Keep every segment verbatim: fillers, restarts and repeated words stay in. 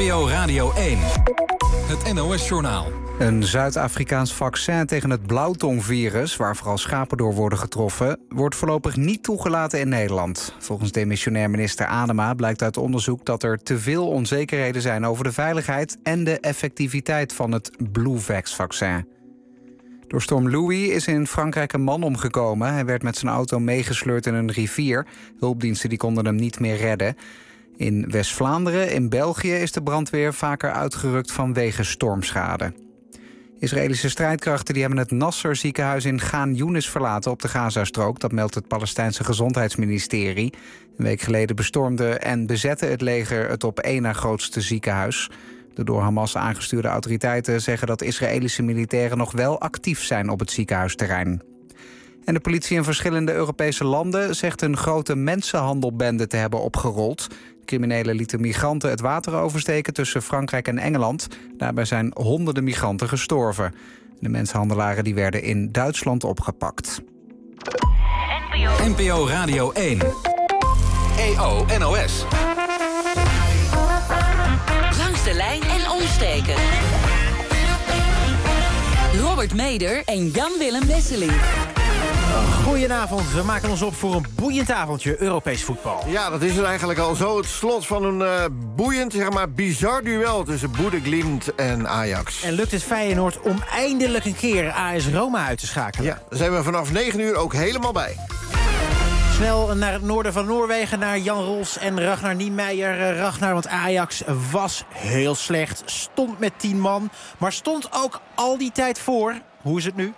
P O Radio één. Het N O S-journaal. Een Zuid-Afrikaans vaccin tegen het blauwtongvirus, waar vooral schapen door worden getroffen, wordt voorlopig niet toegelaten in Nederland. Volgens demissionair minister Adema blijkt uit onderzoek dat er te veel onzekerheden zijn over de veiligheid en de effectiviteit van het Bluevax-vaccin. Door storm Louis is in Frankrijk een man omgekomen. Hij werd met zijn auto meegesleurd in een rivier. Hulpdiensten die konden hem niet meer redden. In West-Vlaanderen, in België, is de brandweer vaker uitgerukt vanwege stormschade. Israëlische strijdkrachten die hebben het Nasser ziekenhuis in Gaan Younis verlaten op de Gazastrook. Dat meldt het Palestijnse gezondheidsministerie. Een week geleden bestormde en bezette het leger het op één na grootste ziekenhuis. De door Hamas aangestuurde autoriteiten zeggen dat Israëlische militairen nog wel actief zijn op het ziekenhuisterrein. En de politie in verschillende Europese landen zegt een grote mensenhandelbende te hebben opgerold. Criminelen lieten migranten het water oversteken tussen Frankrijk en Engeland. Daarbij zijn honderden migranten gestorven. De mensenhandelaren die werden in Duitsland opgepakt. N P O Radio één. E O N O S. Langs de lijn en omsteken. Robert Meder en Jan-Willem Wesseling. Goedenavond, we maken ons op voor een boeiend avondje Europees voetbal. Ja, dat is het eigenlijk al zo. Het slot van een uh, boeiend, zeg maar bizar duel tussen Bodø/Glimt en Ajax. En lukt het Feyenoord om eindelijk een keer A S Roma uit te schakelen? Ja, daar zijn we vanaf negen uur ook helemaal bij. Snel naar het noorden van Noorwegen, naar Jan Rols en Ragnar Niemeyer. Ragnar, want Ajax was heel slecht, stond met tien man, maar stond ook al die tijd voor. Hoe is het nu?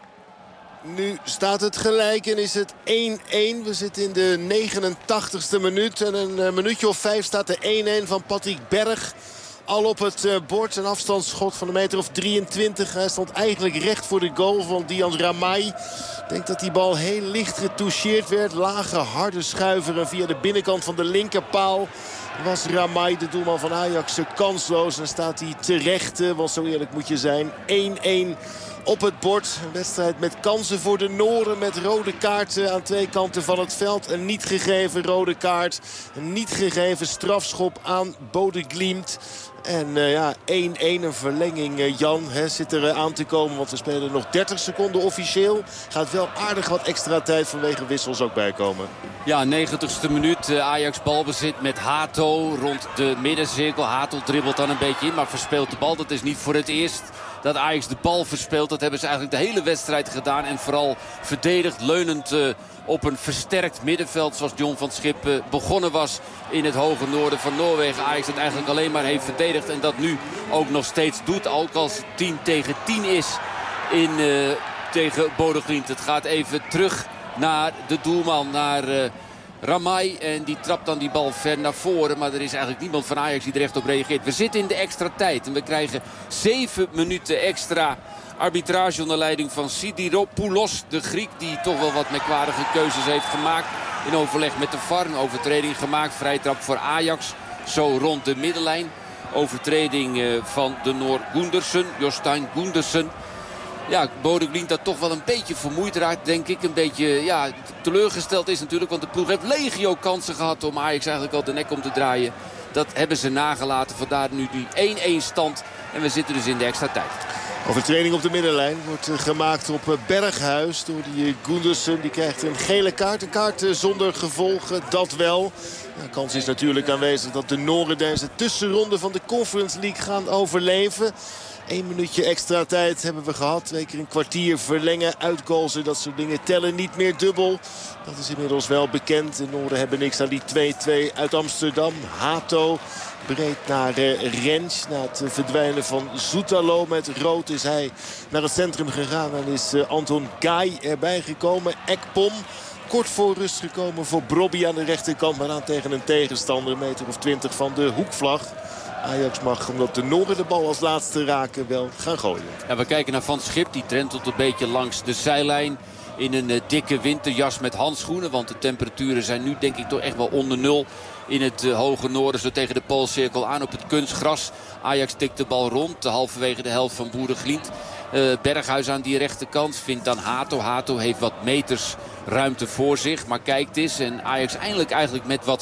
Nu staat het gelijk en is het één-één. We zitten in de negenentachtigste minuut. En een uh, minuutje of vijf staat de één-één van Patrick Berg. Al op het uh, bord. Een afstandsschot van een meter of drieëntwintig. Hij stond eigenlijk recht voor de goal van Dian Ramai. Ik denk dat die bal heel licht getoucheerd werd. Lage, harde schuiver. En via de binnenkant van de linkerpaal was Ramai, de doelman van Ajax, kansloos. En staat hij terecht, uh, want zo eerlijk moet je zijn. één-één. Op het bord, een wedstrijd met kansen voor de Noren. Met rode kaarten aan twee kanten van het veld. Een niet gegeven rode kaart. Een niet gegeven strafschop aan Bodø/Glimt. En uh, ja, één-één, een verlenging. Uh, Jan hè, zit er uh, aan te komen, want we spelen nog dertig seconden officieel. Gaat wel aardig wat extra tijd vanwege wissels ook bijkomen. Ja, negentigste minuut. Uh, Ajax balbezit met Hato rond de middencirkel. Hato dribbelt dan een beetje in, maar verspeelt de bal. Dat is niet voor het eerst dat Ajax de bal verspeelt. Dat hebben ze eigenlijk de hele wedstrijd gedaan. En vooral verdedigd, leunend uh, op een versterkt middenveld. Zoals John van Schip uh, begonnen was in het hoge noorden van Noorwegen. Ajax het eigenlijk alleen maar heeft verdedigd. En dat nu ook nog steeds doet. Ook als het tien tegen tien is in, uh, tegen Bodø/Glimt. Het gaat even terug naar de doelman. Naar Uh, Ramai, en die trapt dan die bal ver naar voren. Maar er is eigenlijk niemand van Ajax die er echt op reageert. We zitten in de extra tijd en we krijgen zeven minuten extra arbitrage onder leiding van Sidiropoulos. De Griek die toch wel wat merkwaardige keuzes heeft gemaakt. In overleg met de V A R, een overtreding gemaakt. Vrijtrap voor Ajax, zo rond de middenlijn. Overtreding van de Noor Gundersen, Jostein Gundersen. Ja, Bodø/Glimt dat toch wel een beetje vermoeid raakt, denk ik. Een beetje ja, teleurgesteld is natuurlijk. Want de ploeg heeft legio kansen gehad om Ajax eigenlijk al de nek om te draaien. Dat hebben ze nagelaten. Vandaar nu die één-één stand. En we zitten dus in de extra tijd. Overtreding op de middenlijn wordt gemaakt op Berghuis door die Gundersen. Die krijgt een gele kaart. Een kaart zonder gevolgen, dat wel. De kans is natuurlijk aanwezig dat de Noren deze tussenronde van de Conference League gaan overleven. Eén minuutje extra tijd hebben we gehad. Twee keer een kwartier verlengen, uitgoalsen. Dat soort dingen tellen niet meer dubbel. Dat is inmiddels wel bekend. De Noorden hebben niks aan die twee-twee uit Amsterdam. Hato breed naar uh, Rens. Na het uh, verdwijnen van Zoetalo met rood is hij naar het centrum gegaan. En is uh, Anton Gai erbij gekomen. Ekpom. Kort voor rust gekomen voor Brobby aan de rechterkant. Maar aan tegen een tegenstander. Een meter of twintig van de hoekvlag. Ajax mag, omdat de Noorden de bal als laatste raken, wel gaan gooien. Ja, we kijken naar Van Schip. Die drentelt een beetje langs de zijlijn. In een uh, dikke winterjas met handschoenen. Want de temperaturen zijn nu denk ik toch echt wel onder nul. In het uh, hoge noorden, zo tegen de Poolcirkel aan op het kunstgras. Ajax tikt de bal rond. Halverwege de helft van Bodø/Glimt. Uh, Berghuis aan die rechterkant vindt dan Hato. Hato heeft wat meters ruimte voor zich. Maar kijkt eens. En Ajax eindelijk eigenlijk met wat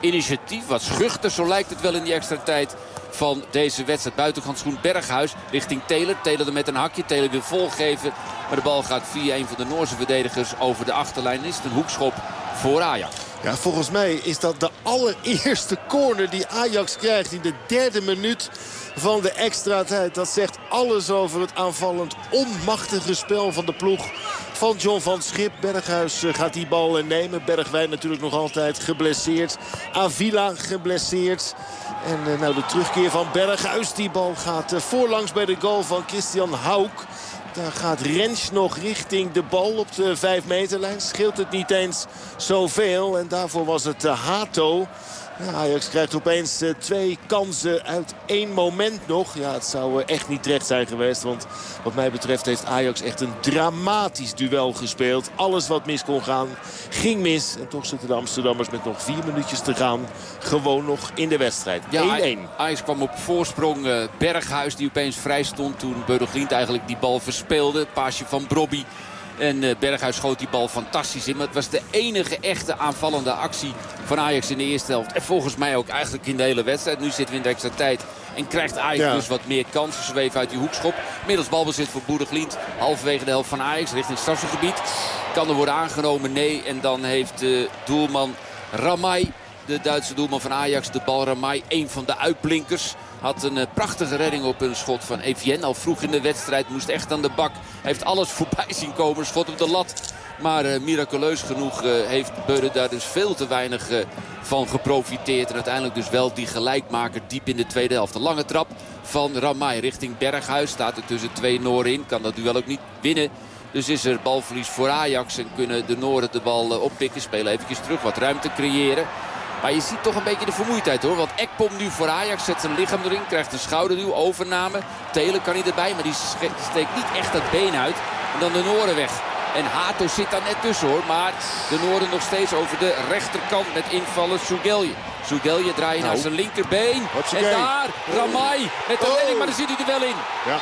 initiatief. Wat schuchter, zo lijkt het wel in die extra tijd van deze wedstrijd. Buitenhandschoen Berghuis richting Taylor. Taylor er met een hakje. Taylor wil volgeven. Maar de bal gaat via een van de Noorse verdedigers over de achterlijn. Is het een hoekschop voor Ajax. Ja, volgens mij is dat de allereerste corner die Ajax krijgt in de derde minuut van de extra tijd. Dat zegt alles over het aanvallend onmachtige spel van de ploeg van John van Schip. Berghuis gaat die bal nemen. Bergwijn natuurlijk nog altijd geblesseerd. Avila geblesseerd. En nou de terugkeer van Berghuis. Die bal gaat voorlangs bij de goal van Christian Hauck. Daar gaat Rens nog richting de bal op de vijf meterlijn. Scheelt het niet eens zoveel. En daarvoor was het Hato. Ja, Ajax krijgt opeens uh, twee kansen uit één moment nog. Ja, het zou uh, echt niet terecht zijn geweest. Want wat mij betreft heeft Ajax echt een dramatisch duel gespeeld. Alles wat mis kon gaan, ging mis. En toch zitten de Amsterdammers met nog vier minuutjes te gaan gewoon nog in de wedstrijd. Ja, één-één. Ajax kwam op voorsprong. Uh, Berghuis die opeens vrij stond toen Beudeglind eigenlijk die bal verspeelde. Paasje van Brobby. En uh, Berghuis schoot die bal fantastisch in. Maar het was de enige echte aanvallende actie van Ajax in de eerste helft. En volgens mij ook eigenlijk in de hele wedstrijd. Nu zitten we in de extra tijd. En krijgt Ajax ja. dus wat meer kansen. Zweven uit die hoekschop. Middels balbezit voor Boudeglind. Halverwege de helft van Ajax richting strafschopgebied. Kan er worden aangenomen? Nee. En dan heeft de doelman Ramay, de Duitse doelman van Ajax, de bal. Ramay, een van de uitblinkers. Had een uh, prachtige redding op een schot van Evienne. Al vroeg in de wedstrijd, moest echt aan de bak. Heeft alles voorbij zien komen, schot op de lat. Maar uh, miraculeus genoeg uh, heeft Beude daar dus veel te weinig uh, van geprofiteerd. En uiteindelijk dus wel die gelijkmaker diep in de tweede helft. De lange trap van Ramay richting Berghuis. Staat er tussen twee Nooren in. Kan dat duel ook niet winnen. Dus is er balverlies voor Ajax. En kunnen de Nooren de bal uh, oppikken. Spelen eventjes terug, wat ruimte creëren. Maar je ziet toch een beetje de vermoeidheid hoor. Want Ekpom nu voor Ajax zet zijn lichaam erin. Krijgt een schouderduw, overname. Taylor kan hij erbij, maar die steekt niet echt dat been uit. En dan de Nooren weg. En Hato zit daar net tussen hoor. Maar de Nooren nog steeds over de rechterkant met invallen Sugelje. Sugelje draait nou naar zijn linkerbeen. En daar Ramay met de redding, maar dan zit hij er wel in. Ja.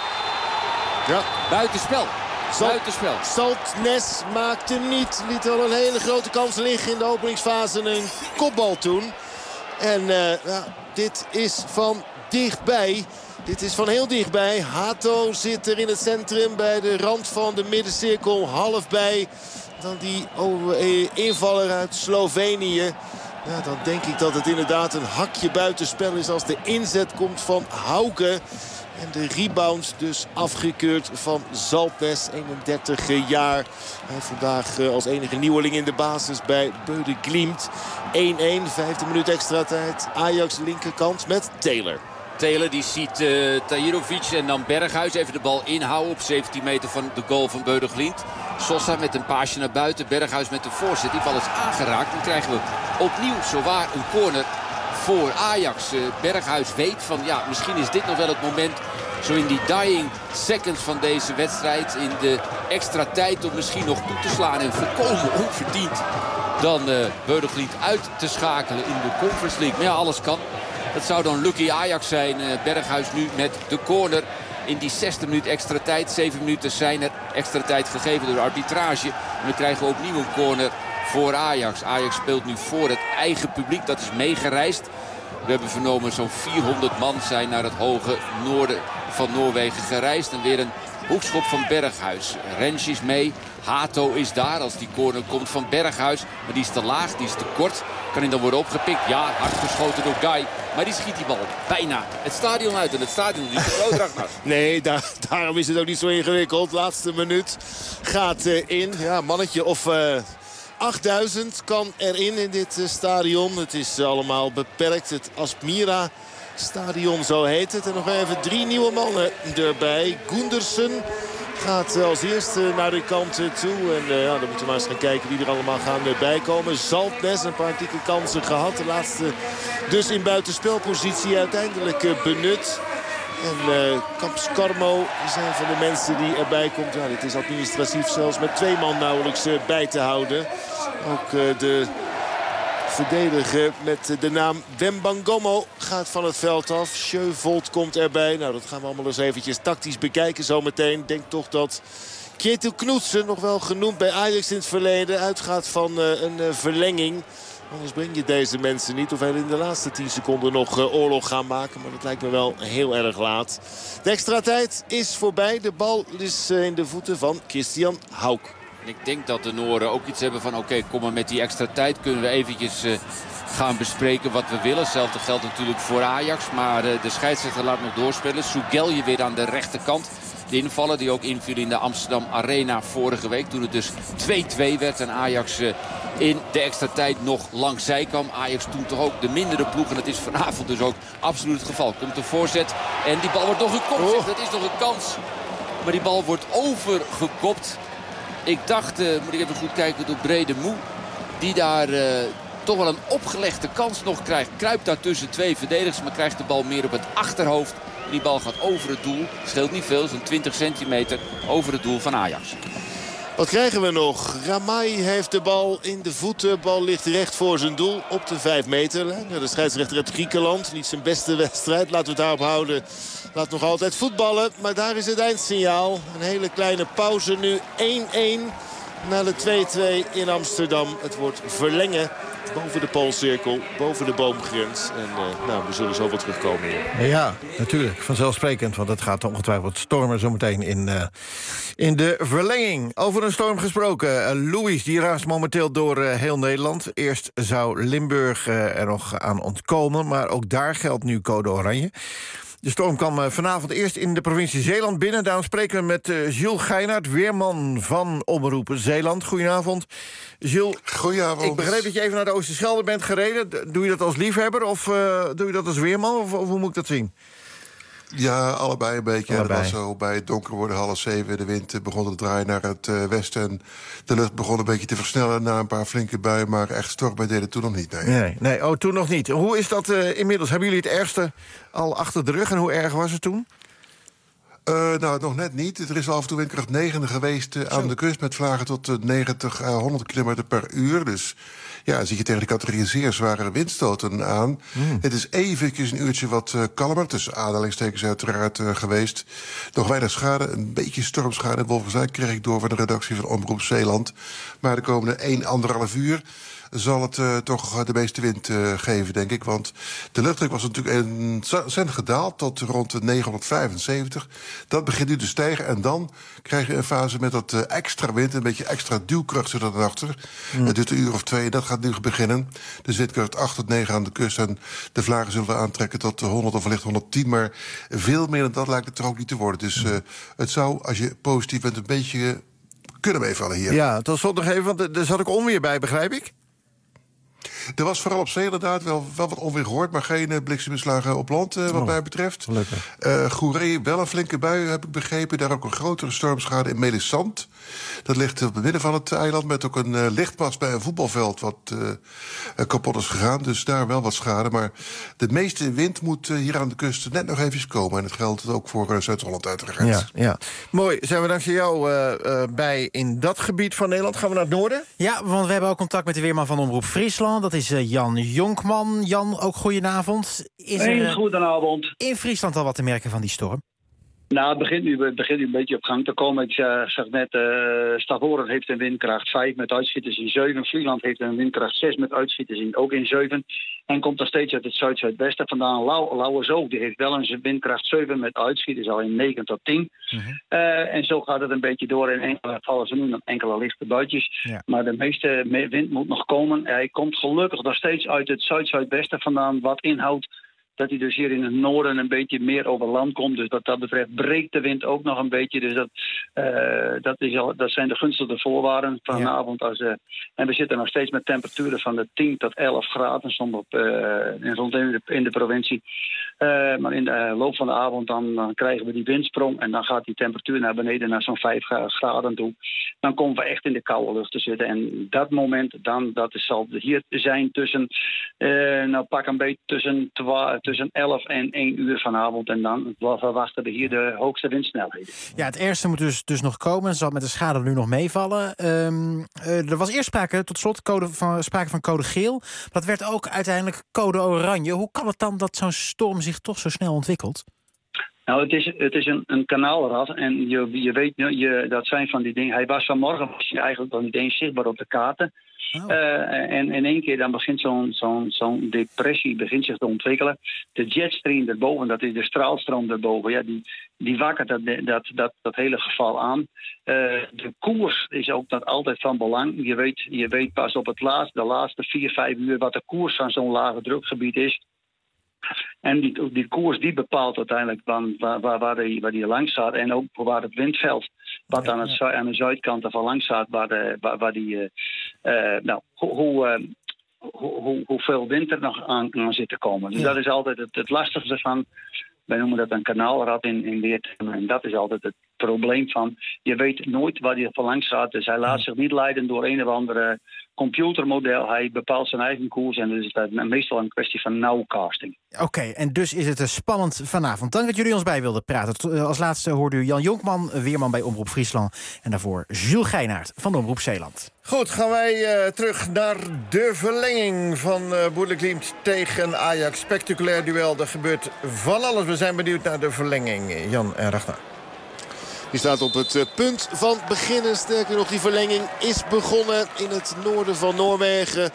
Ja. Buitenspel. Buitenspel. Saltnes maakte niet. Liet al een hele grote kans liggen in de openingsfase. Een kopbal toen. En uh, ja, dit is van dichtbij. Dit is van heel dichtbij. Hato zit er in het centrum bij de rand van de middencirkel. Half bij. Dan die oh, invaller uit Slovenië. Ja, dan denk ik dat het inderdaad een hakje buitenspel is als de inzet komt van Hauke. En de rebound dus afgekeurd van Zaltnes, eenendertig jaar. Hij vandaag als enige nieuweling in de basis bij Beudeglimt. één-één, vijfde minuut extra tijd. Ajax linkerkant met Taylor. Taylor die ziet uh, Tahirovic en dan Berghuis even de bal inhouden op zeventien meter van de goal van Beudeglimt. Sosa met een paasje naar buiten. Berghuis met de voorzet. Die bal is aangeraakt. Dan krijgen we opnieuw zowaar een corner voor Ajax. Uh, Berghuis weet van ja, misschien is dit nog wel het moment. Zo in die dying seconds van deze wedstrijd. In de extra tijd om misschien nog toe te slaan. En volkomen onverdiend dan uh, Beudeglimt uit te schakelen in de Conference League. Maar ja, alles kan. Dat zou dan lucky Ajax zijn. Uh, Berghuis nu met de corner. In die zesde minuut extra tijd. Zeven minuten zijn er extra tijd gegeven door de arbitrage. En we krijgen opnieuw een corner voor Ajax. Ajax speelt nu voor het eigen publiek. Dat is meegereisd. We hebben vernomen zo'n vierhonderd man zijn naar het hoge noorden van Noorwegen gereisd. En weer een hoekschop van Berghuis. Rens is mee. Hato is daar als die corner komt van Berghuis. Maar die is te laag, die is te kort. Kan hij dan worden opgepikt? Ja, hard geschoten door Guy. Maar die schiet die bal bijna het stadion uit. En het stadion is niet groot, Ragnar. Nee, daar, daarom is het ook niet zo ingewikkeld. Laatste minuut gaat uh, in. Ja, mannetje of uh, achtduizend kan erin in dit uh, stadion. Het is uh, allemaal beperkt. Het Aspmira stadion, zo heet het. En nog even drie nieuwe mannen erbij. Gundersen gaat als eerste naar de kant toe. En uh, ja, dan moeten we maar eens gaan kijken wie er allemaal gaan bijkomen. Zaltnes, een paar dikke kansen gehad. De laatste dus in buitenspelpositie uiteindelijk uh, benut. En uh, Kapskarmo zijn van de mensen die erbij komt. Ja, dit is administratief zelfs met twee man nauwelijks uh, bij te houden. Ook uh, de verdediger met de naam Wembangomo gaat van het veld af. Sjeuvold komt erbij. Nou, dat gaan we allemaal eens eventjes tactisch bekijken zometeen. Ik denk toch dat Kjetil Knutsen, nog wel genoemd bij Ajax in het verleden, uitgaat van uh, een uh, verlenging. Anders breng je deze mensen niet. Of hij in de laatste tien seconden nog uh, oorlog gaan maken. Maar dat lijkt me wel heel erg laat. De extra tijd is voorbij. De bal is uh, in de voeten van Christian Hauck. En ik denk dat de Nooren ook iets hebben van... oké, okay, kom maar met die extra tijd. Kunnen we eventjes uh, gaan bespreken wat we willen. Hetzelfde geldt natuurlijk voor Ajax. Maar uh, de scheidsrechter laat nog doorspelen. Sougelje weer aan de rechterkant. De invaller die ook inviel in de Amsterdam Arena vorige week. Toen het dus twee-twee werd en Ajax uh, in de extra tijd nog langs zij kwam. Ajax toen toch ook de mindere ploeg. En dat is vanavond dus ook absoluut het geval. Komt de voorzet en die bal wordt nog gekopt. Oh. Dat is nog een kans. Maar die bal wordt overgekopt. Ik dacht, uh, moet ik even goed kijken, door Brede Moe. Die daar uh, toch wel een opgelegde kans nog krijgt. Kruipt daar tussen twee verdedigers, maar krijgt de bal meer op het achterhoofd. En die bal gaat over het doel. Scheelt niet veel, zo'n twintig centimeter over het doel van Ajax. Wat krijgen we nog? Ramai heeft de bal in de voeten. De bal ligt recht voor zijn doel op de vijf meterlijn. De scheidsrechter uit Griekenland. Niet zijn beste wedstrijd. Laten we het daarop houden. Laat nog altijd voetballen. Maar daar is het eindsignaal. Een hele kleine pauze nu. één-één na de twee-twee in Amsterdam. Het wordt verlengen boven de Poolcirkel. Boven de boomgrens. En uh, nou, we zullen zo wel terugkomen hier. Ja, natuurlijk. Vanzelfsprekend. Want het gaat ongetwijfeld stormen zometeen in, uh, in de verlenging. Over een storm gesproken. Uh, Louis, die raast momenteel door uh, heel Nederland. Eerst zou Limburg uh, er nog aan ontkomen. Maar ook daar geldt nu code oranje. De storm kwam vanavond eerst in de provincie Zeeland binnen. Daarom spreken we met uh, Jules Geinaert, weerman van Omroep Zeeland. Goedenavond. Jules, Goedenavond. Ik begreep dat je even naar de Oosterschelde bent gereden. Doe je dat als liefhebber of uh, doe je dat als weerman? Of, of hoe moet ik dat zien? Ja, allebei een beetje. Allebei. Het was zo bij het donker worden, half zeven. De wind begon te draaien naar het uh, westen. En de lucht begon een beetje te versnellen na een paar flinke buien. Maar echt stormbuien deden toen nog niet. Nee, nee, nee. Oh, toen nog niet. Hoe is dat uh, inmiddels? Hebben jullie het ergste al achter de rug? En hoe erg was het toen? Uh, nou, nog net niet. Er is af en toe windkracht negen geweest uh, aan de kust... met vlagen tot uh, negentig à honderd kilometer per uur. Dus ja, zie je tegen de categorie zeer zware windstoten aan. Mm. Het is eventjes een uurtje wat uh, kalmer. Tussen aanhalingstekens uiteraard uh, geweest. Nog weinig schade, een beetje stormschade in Wolverswijk... kreeg ik door van de redactie van Omroep Zeeland. Maar de komende één, anderhalf uur... zal het uh, toch de meeste wind uh, geven, denk ik. Want de luchtdruk was natuurlijk een cent gedaald tot rond de negenhonderdvijfenzeventig. Dat begint nu te stijgen en dan krijg je een fase met dat uh, extra wind... een beetje extra duwkracht zit er dan achter. Mm. Het duurt een uur of twee, dat gaat nu beginnen. Dus windkracht acht tot negen aan de kust. En de vlagen zullen we aantrekken tot honderd of wellicht honderdtien. Maar veel meer dan dat lijkt het er ook niet te worden. Dus uh, het zou, als je positief bent, een beetje kunnen meevallen hier. Ja, tot slot nog even, want er zat ook onweer bij, begrijp ik? Er was vooral op zee inderdaad wel, wel wat onweer gehoord... maar geen uh, blikseminslagen op land, uh, wat oh, mij betreft. Gelukkig. Uh, Goeree, wel een flinke bui, heb ik begrepen. Daar ook een grotere stormschade in Melisande. Dat ligt op het midden van het eiland... met ook een uh, lichtmast bij een voetbalveld wat uh, uh, kapot is gegaan. Dus daar wel wat schade. Maar de meeste wind moet uh, hier aan de kust net nog even komen. En dat geldt ook voor uh, Zuid-Holland uiteraard. Ja, ja. Mooi. Zijn we dankzij jou uh, uh, bij in dat gebied van Nederland. Gaan we naar het noorden? Ja, want we hebben ook contact met de weerman van Omroep Friesland. Dat is uh, Jan Jonkman. Jan, ook goedenavond. Is er uh, goedenavond. in Friesland al wat te merken van die storm? Nou, het begint nu, het begint nu een beetje op gang te komen. Ik uh, zag net, uh, Stavoren heeft een windkracht vijf met uitschieters in zeven. Vlieland heeft een windkracht zes met uitschieters in, ook in zeven. En komt er steeds uit het zuid-zuidwesten vandaan. Lau Lauwersoog, die heeft wel een windkracht zeven met uitschieters al in negen tot tien. Mm-hmm. Uh, en zo gaat het een beetje door. In enkele vallen ze nu nog enkele lichte buitjes. Ja. Maar de meeste wind moet nog komen. Hij komt gelukkig nog steeds uit het zuid-zuidwesten vandaan, wat inhoudt dat hij dus hier in het noorden een beetje meer over land komt. Dus wat dat betreft breekt de wind ook nog een beetje. Dus dat, uh, dat, is al, dat zijn de gunstige voorwaarden vanavond. Ja. Als, uh, en we zitten nog steeds met temperaturen van de tien tot elf graden. Soms op, uh, rond in de, in de provincie. Uh, maar in de uh, loop van de avond dan, dan krijgen we die windsprong. En dan gaat die temperatuur naar beneden naar zo'n vijf graden toe. Dan komen we echt in de koude lucht te zitten. En dat moment, dan, dat is, zal hier zijn tussen, uh, nou pak een beetje tussen twaalf... tussen elf en één uur vanavond. En dan verwachten we hier de hoogste windsnelheden. Ja, het eerste moet dus, dus nog komen. Zal met de schade nu nog meevallen. Um, uh, er was eerst sprake, tot slot, code van, sprake van code geel. Dat werd ook uiteindelijk code oranje. Hoe kan het dan dat zo'n storm zich toch zo snel ontwikkelt? Nou, het is, het is een, een kanaalrad en je, je weet, je, dat zijn van die dingen. Hij was vanmorgen was hij eigenlijk nog niet eens zichtbaar op de kaarten. Oh. Uh, en in één keer dan begint zo'n zo'n zo'n depressie begint zich te ontwikkelen. De jetstream erboven, dat is de straalstroom erboven, ja, die, die wakkert dat, dat, dat, dat hele geval aan. Uh, de koers is ook dat altijd van belang. Je weet, je weet pas op het laatste, de laatste vier, vijf uur wat de koers van zo'n lage drukgebied is. En die, die koers die bepaalt uiteindelijk waar, waar, waar, die, waar die langs staat. En ook waar het windveld, wat aan, het, aan de zuidkant ervan langs staat, waar, de, waar, waar die, uh, uh, nou, hoe, hoe, uh, hoe, hoe, hoeveel wind er nog aan, aan zit te komen. Dus ja. Dat is altijd het, het lastigste van, wij noemen dat een kanaalrad in, in Weertem. En dat is altijd het probleem van, je weet nooit waar die van langs staat. Dus hij laat zich niet leiden door een of andere computermodel. Hij bepaalt zijn eigen koers en dus is dat meestal een kwestie van nowcasting. Oké, okay, en dus is het uh, spannend vanavond. Dank dat jullie ons bij wilden praten. Uh, als laatste hoorde u Jan Jonkman, weerman bij Omroep Friesland. En daarvoor Jules Geinaert van de Omroep Zeeland. Goed, gaan wij uh, terug naar de verlenging van uh, Boede-Glimt tegen Ajax. Spectaculair duel, er gebeurt van alles. We zijn benieuwd naar de verlenging. Jan en Ragnar. Die staat op het uh, punt van beginnen. Sterker nog, die verlenging is begonnen in het noorden van Noorwegen.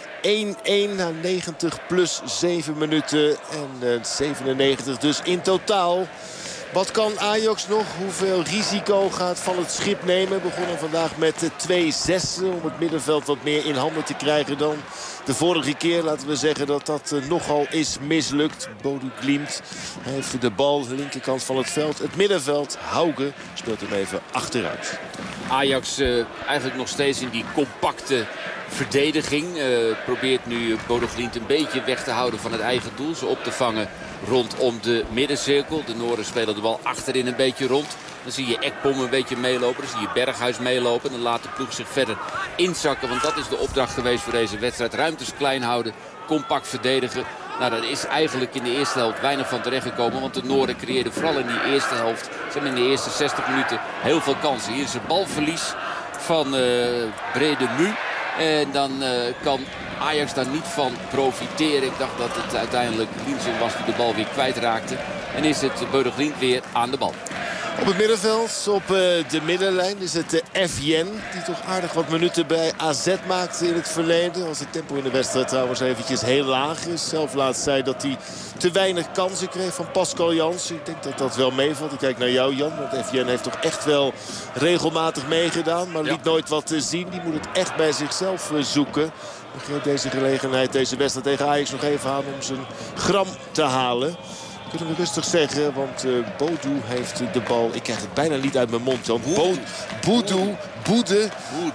één-één na negentig plus zeven minuten. En uh, zevenennegentig dus in totaal. Wat kan Ajax nog? Hoeveel risico gaat van het schip nemen? Begonnen vandaag met twee zessen om het middenveld wat meer in handen te krijgen dan de vorige keer. Laten we zeggen dat dat uh, nogal is mislukt. Boede-Glimt heeft de bal, de linkerkant van het veld. Het middenveld, Hauge, speelt hem even achteruit. Ajax uh, eigenlijk nog steeds in die compacte verdediging. Uh, probeert nu Boede-Glimt een beetje weg te houden van het eigen doel. Ze op te vangen rondom de middencirkel. De Noorden spelen de bal achterin een beetje rond. Dan zie je Ekpom een beetje meelopen. Dan zie je Berghuis meelopen. Dan laat de ploeg zich verder inzakken. Want dat is de opdracht geweest voor deze wedstrijd. Ruimtes klein houden. Compact verdedigen. Nou, daar is eigenlijk in de eerste helft weinig van terechtgekomen. Want de Noorden creëerden vooral in die eerste helft. Ze hebben in de eerste zestig minuten heel veel kansen. Hier is het balverlies van uh, Brede-Nu. En dan uh, kan Ajax daar niet van profiteren. Ik dacht dat het uiteindelijk Linsen was die de bal weer kwijtraakte. En is het Boede-Glimt weer aan de bal. Op het middenveld, op uh, de middenlijn, is het de F J N. Die toch aardig wat minuten bij A Z maakte in het verleden. Als het tempo in de wedstrijd trouwens eventjes heel laag is. Zelf laatst zei dat hij te weinig kansen kreeg van Pascal Jansen. Ik denk dat dat wel meevalt. Ik kijk naar jou, Jan. Want F J N heeft toch echt wel regelmatig meegedaan. Maar liet ja. nooit wat te zien. Die moet het echt bij zichzelf uh, zoeken. Ik begreep deze gelegenheid, deze wedstrijd tegen Ajax nog even aan om zijn gram te halen. Kunnen we rustig zeggen, want uh, Bodu heeft de bal. Ik krijg het bijna niet uit mijn mond, Jan. Bodu, Boede, Boede,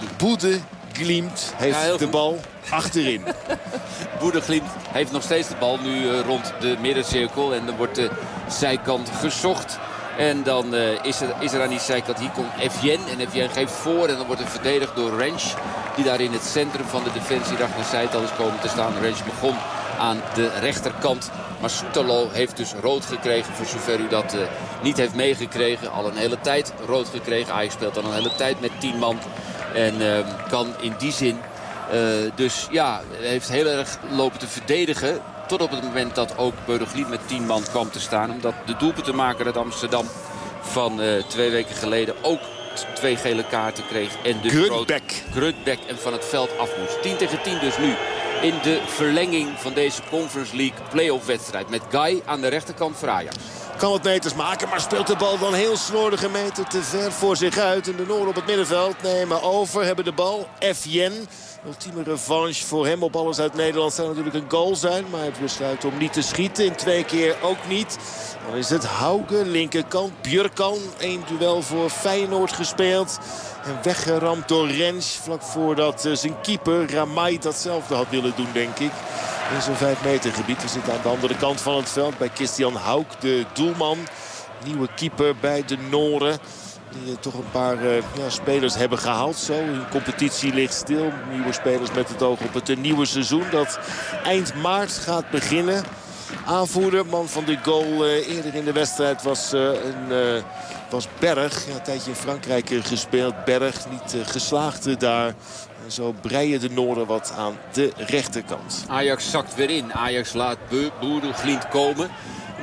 Boede-Glimt heeft ja, de bal achterin. Boede-Glimt heeft nog steeds de bal nu uh, rond de middencirkel. En dan wordt de zijkant gezocht. En dan uh, is, er, is er aan die zijkant, hier komt F J N. En F J N geeft voor en dan wordt er verdedigd door Rens. Die daar in het centrum van de defensie Ragnar Seital is komen te staan. Rens begon aan de rechterkant. Maar Soetalo heeft dus rood gekregen, voor zover u dat uh, niet heeft meegekregen. Al een hele tijd rood gekregen. Ajax speelt dan een hele tijd met tien man. En uh, kan in die zin uh, dus ja, heeft heel erg lopen te verdedigen. Tot op het moment dat ook Boede-Glimt met tien man kwam te staan. Omdat de doelpuntenmaker uit Amsterdam van uh, twee weken geleden ook twee gele kaarten kreeg. En dus Grutbeck. Grutbeck en van het veld af moest. tien tegen tien dus nu. In de verlenging van deze Conference League play-off wedstrijd. Met Guy aan de rechterkant voor Ajax. Kan wat meters maken, maar speelt de bal dan heel slordig een meter te ver voor zich uit. En de Noorden op het middenveld nemen over, hebben de bal. F J N. Ultieme revanche voor hem op alles uit Nederland zou natuurlijk een goal zijn. Maar hij besluit om niet te schieten. In twee keer ook niet. Dan is het Hauge, linkerkant. Björkan, één duel voor Feyenoord gespeeld. En weggeramd door Rens. Vlak voordat uh, zijn keeper Ramai datzelfde had willen doen, denk ik. In zo'n vijf meter gebied. We zitten aan de andere kant van het veld bij Christian Hauck, de doelman. Nieuwe keeper bij de Noren. Die uh, toch een paar uh, ja, spelers hebben gehaald. Zo, hun competitie ligt stil. Nieuwe spelers met het oog op het uh, nieuwe seizoen. Dat eind maart gaat beginnen. Aanvoerder, man van de goal uh, eerder in de wedstrijd was, uh, een, uh, was Berg. Ja, een tijdje in Frankrijk uh, gespeeld. Berg niet uh, geslaagd uh, daar. En zo breien de Noorden wat aan de rechterkant. Ajax zakt weer in. Ajax laat Boede-Glimt komen.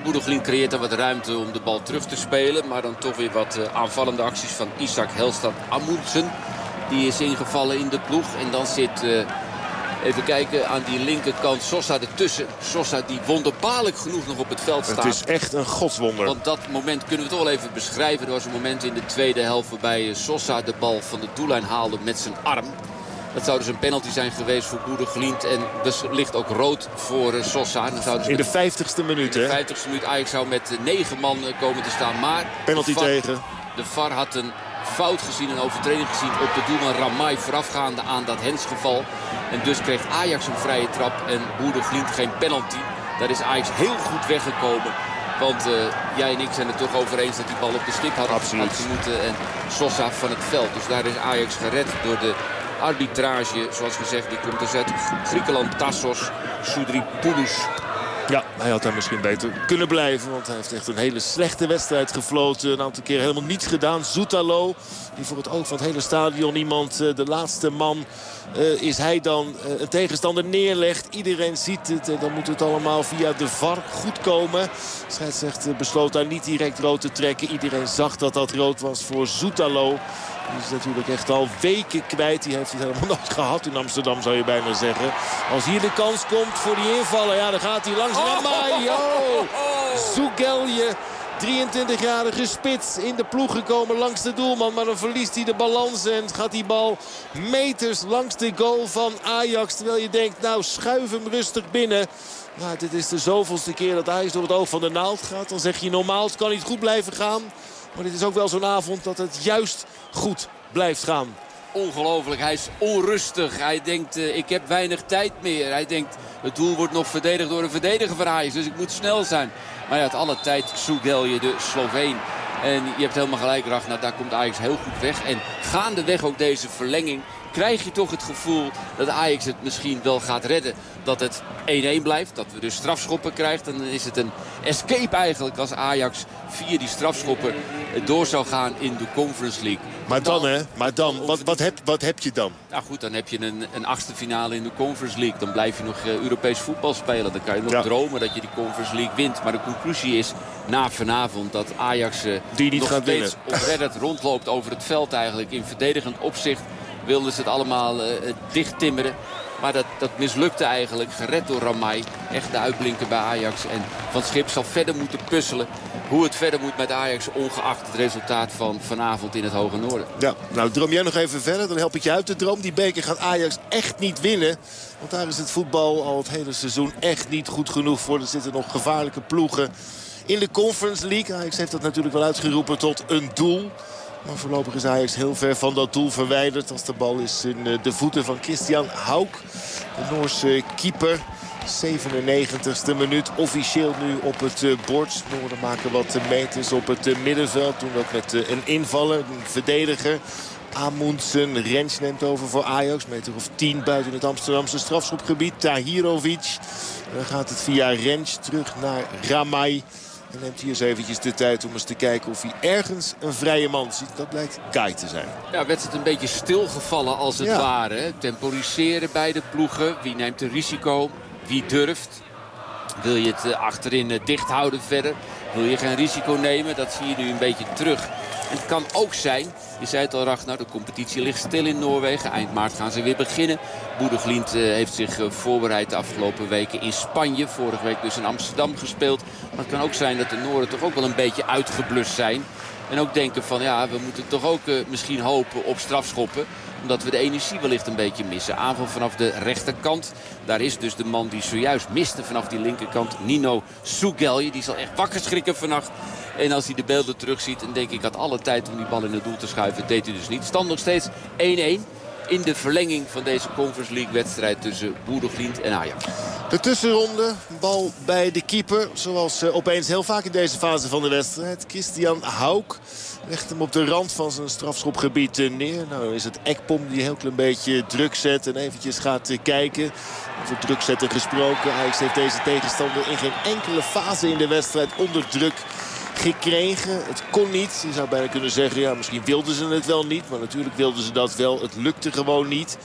Boedeglind creëert dan wat ruimte om de bal terug te spelen. Maar dan toch weer wat uh, aanvallende acties van Isaac Helstat Amundsen. Die is ingevallen in de ploeg. En dan zit, uh, even kijken, aan die linkerkant Sosa ertussen. Sosa die wonderbaarlijk genoeg nog op het veld staat. Het is echt een godswonder. Want dat moment kunnen we toch wel even beschrijven. Er was een moment in de tweede helft waarbij Sosa de bal van de doellijn haalde met zijn arm. Dat zou dus een penalty zijn geweest voor Boedeglind. En dus ligt ook rood voor uh, Sosa. Dan zou dus in de vijftigste minuut, hè? In de vijftigste minuut. Ajax zou met uh, negen man uh, komen te staan. Maar penalty de V A R, tegen. De V A R had een fout gezien, een overtreding gezien op de doelman Ramai voorafgaande aan dat hensgeval. En dus kreeg Ajax een vrije trap en Boedeglind geen penalty. Daar is Ajax heel goed weggekomen. Want uh, jij en ik zijn het toch over eens dat die bal op de stip had, had moeten. En Sosa van het veld. Dus daar is Ajax gered door de arbitrage. Zoals gezegd, die komt dus uit Griekenland. Tassos Soudripoulous. Ja, hij had daar misschien beter kunnen blijven. Want hij heeft echt een hele slechte wedstrijd gefloten. Een aantal keer helemaal niets gedaan. Zoetalo, die voor het oog van het hele stadion iemand, de laatste man, uh, is hij dan uh, een tegenstander neerlegt. Iedereen ziet het. En dan moet het allemaal via de V A R goed komen. De scheidsrechter besloot daar niet direct rood te trekken. Iedereen zag dat dat rood was voor Zoetalo. Die is natuurlijk echt al weken kwijt. Die heeft het helemaal nooit gehad in Amsterdam, zou je bijna zeggen. Als hier de kans komt voor die invallen, ja, dan gaat hij langs Ramai. Oh, Sougelje, drieëntwintigjarige spits, in de ploeg gekomen langs de doelman. Maar dan verliest hij de balans en gaat die bal meters langs de goal van Ajax. Terwijl je denkt, nou, schuif hem rustig binnen. Nou, dit is de zoveelste keer dat Ajax door het oog van de naald gaat. Dan zeg je normaal, het kan niet goed blijven gaan. Maar dit is ook wel zo'n avond dat het juist goed blijft gaan. Ongelooflijk, hij is onrustig. Hij denkt, uh, ik heb weinig tijd meer. Hij denkt, het doel wordt nog verdedigd door een verdediger van Ajax. Dus ik moet snel zijn. Maar hij had alle tijd Sougelje, de Sloveen. En je hebt helemaal gelijk, Ragnar. Daar komt Ajax heel goed weg. En gaandeweg ook deze verlenging krijg je toch het gevoel dat Ajax het misschien wel gaat redden. Dat het één-één blijft, dat we dus strafschoppen krijgen. Dan is het een escape eigenlijk als Ajax via die strafschoppen door zou gaan in de Conference League. Maar dan, dan hè, maar dan, wat, wat, heb, wat heb je dan? Nou goed, dan heb je een, een achtste finale in de Conference League. Dan blijf je nog uh, Europees voetbal spelen. Dan kan je nog ja. dromen dat je die Conference League wint. Maar de conclusie is na vanavond dat Ajax uh, die niet nog gaat steeds winnen. onredderd rondloopt over het veld eigenlijk. In verdedigend opzicht wilden ze het allemaal uh, dicht timmeren. Maar dat, dat mislukte eigenlijk. Gered door Ramai. Echt de uitblinker bij Ajax. En Van Schip zal verder moeten puzzelen hoe het verder moet met Ajax, ongeacht het resultaat van vanavond in het Hoge Noorden. Ja, nou droom jij nog even verder. Dan help ik je uit de droom. Die beker gaat Ajax echt niet winnen. Want daar is het voetbal al het hele seizoen echt niet goed genoeg voor. Er zitten nog gevaarlijke ploegen in de Conference League. Ajax heeft dat natuurlijk wel uitgeroepen tot een doel. Maar voorlopig is Ajax heel ver van dat doel verwijderd. Als de bal is in de voeten van Christian Hauk, de Noorse keeper. zevenennegentigste minuut, officieel nu op het uh, bord. Noorden maken wat meters op het uh, middenveld. Doen dat met uh, een invaller, een verdediger. Amundsen, Rens neemt over voor Ajax. Meter of tien buiten het Amsterdamse strafschopgebied. Tahirovic. Dan gaat het via Rens terug naar Ramai. En neemt hier eens eventjes de tijd om eens te kijken of hij ergens een vrije man ziet. Dat blijkt Kai te zijn. Ja, werd het een beetje stilgevallen als het ja. ware. Temporiseren bij de ploegen. Wie neemt een risico? Wie durft? Wil je het achterin dicht houden verder? Wil je geen risico nemen? Dat zie je nu een beetje terug. En het kan ook zijn, je zei het al Ragnar, de competitie ligt stil in Noorwegen. Eind maart gaan ze weer beginnen. Boedeglind uh, heeft zich uh, voorbereid de afgelopen weken in Spanje. Vorige week dus in Amsterdam gespeeld. Maar het kan ook zijn dat de Noorden toch ook wel een beetje uitgeblust zijn. En ook denken van ja, we moeten toch ook uh, misschien hopen op strafschoppen. Omdat we de energie wellicht een beetje missen. Aanval vanaf de rechterkant. Daar is dus de man die zojuist miste vanaf die linkerkant. Nino Sougelje. Die zal echt wakker schrikken vannacht. En als hij de beelden terugziet, dan denk ik, ik had alle tijd om die bal in het doel te schuiven. Dat deed hij dus niet. Stand nog steeds één-één. In de verlenging van deze Conference League wedstrijd tussen Boedeglind en Ajax. De tussenronde, bal bij de keeper. Zoals uh, opeens heel vaak in deze fase van de wedstrijd. Christian Hauk legt hem op de rand van zijn strafschopgebied uh, neer. Nou is het Ekpom die een heel klein beetje druk zet en eventjes gaat uh, kijken. Over druk zetten gesproken. Ajax heeft deze tegenstander in geen enkele fase in de wedstrijd onder druk gekregen. Het kon niet. Je zou bijna kunnen zeggen, ja, misschien wilden ze het wel niet. Maar natuurlijk wilden ze dat wel. Het lukte gewoon niet.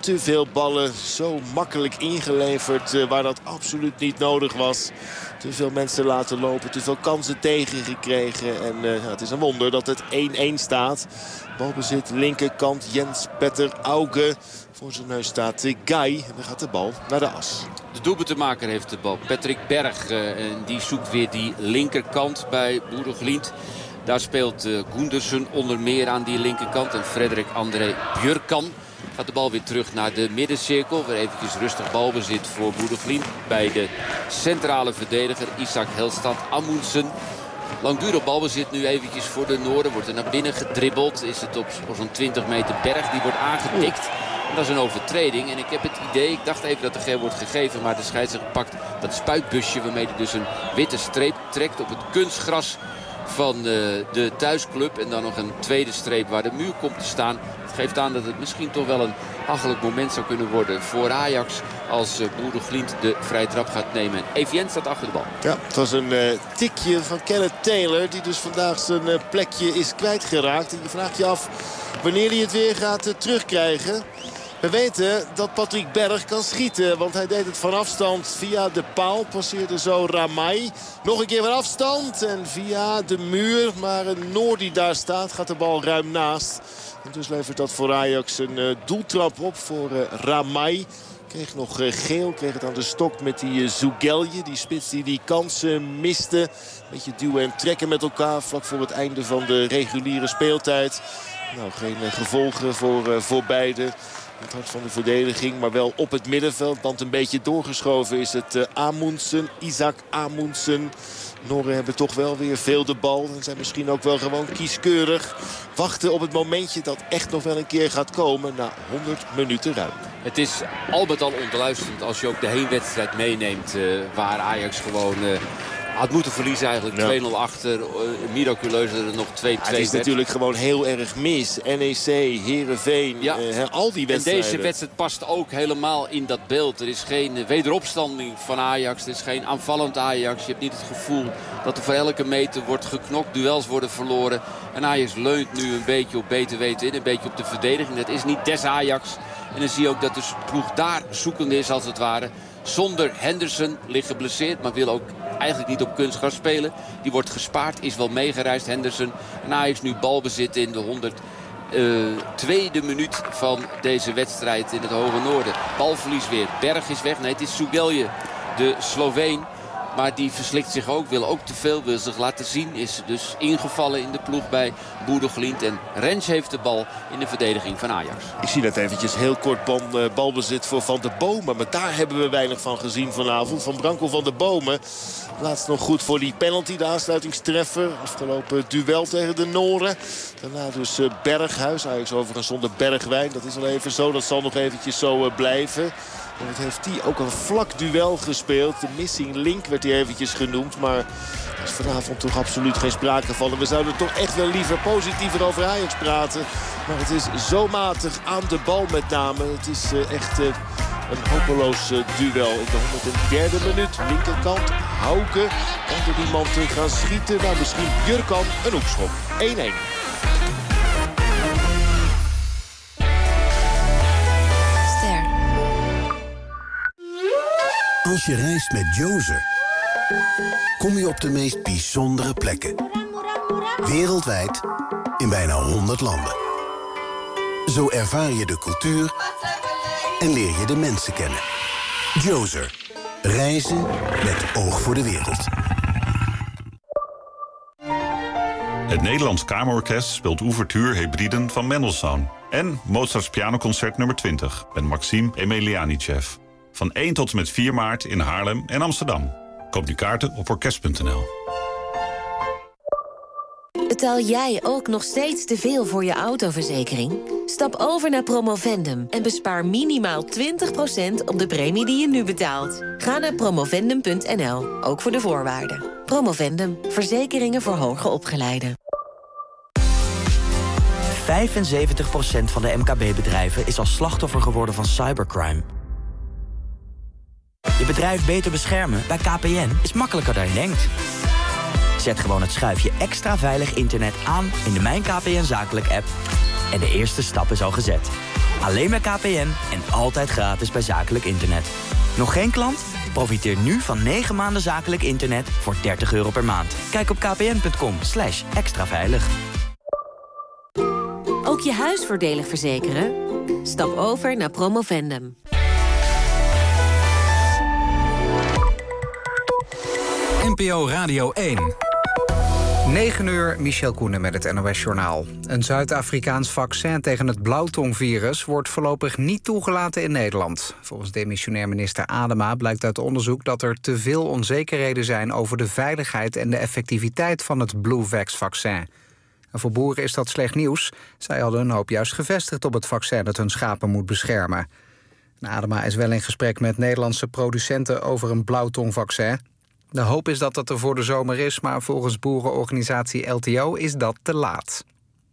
te veel ballen zo makkelijk ingeleverd uh, waar dat absoluut niet nodig was. Te veel mensen laten lopen, te veel kansen tegengekregen. En uh, ja, het is een wonder dat het één-één staat. Balbezit linkerkant Jens-Petter Auge. Voor zijn neus staat uh, Guy. En dan gaat de bal naar de as. De doelpuntenmaker heeft de bal. Patrick Berg. Uh, en die zoekt weer die linkerkant bij Boeruglind. Daar speelt uh, Gundersen onder meer aan die linkerkant. En Frederik André Björkan gaat de bal weer terug naar de middencirkel. Weer eventjes rustig balbezit voor Boeruglind. Bij de centrale verdediger Isaac Helstad Amundsen. Langdurig balbezit nu eventjes voor de Noorden. Wordt er naar binnen gedribbeld. Is het op, op zo'n twintig meter Berg. Die wordt aangetikt. En dat is een overtreding. En ik heb het idee, ik dacht even dat er geel wordt gegeven. Maar de scheidsrechter pakt dat spuitbusje waarmee hij dus een witte streep trekt op het kunstgras van uh, de thuisclub. En dan nog een tweede streep waar de muur komt te staan. Het geeft aan dat het misschien toch wel een hachelijk moment zou kunnen worden voor Ajax. Als uh, Boeruglind de vrije trap gaat nemen. En Evian staat achter de bal. Ja, het was een uh, tikje van Kenneth Taylor. Die dus vandaag zijn uh, plekje is kwijtgeraakt. En je vraagt je af wanneer hij het weer gaat uh, terugkrijgen. We weten dat Patrick Berg kan schieten. Want hij deed het van afstand via de paal. Passeerde zo Ramai. Nog een keer van afstand. En via de muur. Maar een Noor die daar staat gaat de bal ruim naast. En dus levert dat voor Ajax een uh, doeltrap op voor uh, Ramai. Kreeg nog uh, geel. Kreeg het aan de stok met die uh, Zugelje. Die spits die die kansen miste. Beetje duwen en trekken met elkaar. Vlak voor het einde van de reguliere speeltijd. Nou, geen uh, gevolgen voor, uh, voor beide. Het hart van de verdediging, maar wel op het middenveld. Want een beetje doorgeschoven is het uh, Amundsen, Isaac Amundsen. Noren hebben toch wel weer veel de bal. En zijn misschien ook wel gewoon kieskeurig. Wachten op het momentje dat echt nog wel een keer gaat komen. Na honderd minuten ruim. Het is al met al ontluisterend als je ook de heenwedstrijd meeneemt. Uh, waar Ajax gewoon uh, had moeten verliezen eigenlijk. Ja. twee nul achter. Uh, miraculeus dat er nog twee twee ja, het is werd. Natuurlijk gewoon heel erg mis. N E C, Heerenveen, ja. uh, al die wedstrijden. En deze wedstrijd past ook helemaal in dat beeld. Er is geen uh, wederopstanding van Ajax. Er is geen aanvallend Ajax. Je hebt niet het gevoel dat er voor elke meter wordt geknokt. Duels worden verloren. En Ajax leunt nu een beetje op beter weten in. Een beetje op de verdediging. Dat is niet des Ajax. En dan zie je ook dat de ploeg daar zoekende is als het ware. Zonder Henderson, ligt geblesseerd, maar wil ook eigenlijk niet op kunstgras spelen. Die wordt gespaard, is wel meegereisd, Henderson. En Ajax nu balbezit in de honderd tweede minuut van deze wedstrijd in het Hoge Noorden. Balverlies weer, Berg is weg. Nee, het is Zugelje, de Sloveen. Maar die verslikt zich ook, wil ook te veel, wil zich laten zien. Is dus ingevallen in de ploeg bij Boeruglind. En Rens heeft de bal in de verdediging van Ajax. Ik zie net eventjes heel kort bal, uh, balbezit voor Van der Bomen. Maar daar hebben we weinig van gezien vanavond. Van Branko van der Bomen. Laatst nog goed voor die penalty, de aansluitingstreffer. Afgelopen duel tegen de Noren. Daarna dus uh, Berghuis. Ajax overigens zonder Bergwijn. Dat is al even zo. Dat zal nog eventjes zo uh, blijven. En dat heeft hij ook een vlak duel gespeeld. De missing link werd hij eventjes genoemd. Maar er is vanavond toch absoluut geen sprake van. En we zouden toch echt wel liever positiever over Ajax praten. Maar het is zo matig aan de bal met name. Het is uh, echt uh, een hopeloos uh, duel. In de honderd derde minuut. Linkerkant. Hauke. Kan door die man te gaan schieten. Nou, misschien Björkan een hoekschop. één-één. Als je reist met Jozer, kom je op de meest bijzondere plekken. Wereldwijd, in bijna honderd landen. Zo ervaar je de cultuur en leer je de mensen kennen. Jozer. Reizen met oog voor de wereld. Het Nederlands Kamerorkest speelt Ouverture Hebriden van Mendelssohn. En Mozarts pianoconcert nummer twintig met Maxime Emelianichev. Van één tot en met vier maart in Haarlem en Amsterdam. Koop nu kaarten op orkest punt n l. Betaal jij ook nog steeds te veel voor je autoverzekering? Stap over naar Promovendum en bespaar minimaal twintig procent op de premie die je nu betaalt. Ga naar promovendum punt n l, ook voor de voorwaarden. Promovendum, verzekeringen voor hoger opgeleiden. vijfenzeventig procent van de M K B-bedrijven is als slachtoffer geworden van cybercrime. Je bedrijf beter beschermen bij K P N is makkelijker dan je denkt. Zet gewoon het schuifje extra veilig internet aan in de Mijn K P N Zakelijk app. En de eerste stap is al gezet. Alleen bij K P N en altijd gratis bij zakelijk internet. Nog geen klant? Profiteer nu van negen maanden zakelijk internet voor dertig euro per maand. Kijk op kpn.com slash extra veilig. Ook je huis voordelig verzekeren? Stap over naar Promovendum. N P O Radio één. negen uur, Michel Koenen met het N O S-journaal. Een Zuid-Afrikaans vaccin tegen het blauwtongvirus wordt voorlopig niet toegelaten in Nederland. Volgens demissionair minister Adema blijkt uit onderzoek dat er te veel onzekerheden zijn over de veiligheid en de effectiviteit van het Bluevax-vaccin. En voor boeren is dat slecht nieuws. Zij hadden hun hoop juist gevestigd op het vaccin dat hun schapen moet beschermen. En Adema is wel in gesprek met Nederlandse producenten over een blauwtongvaccin. De hoop is dat dat er voor de zomer is, maar volgens boerenorganisatie L T O is dat te laat.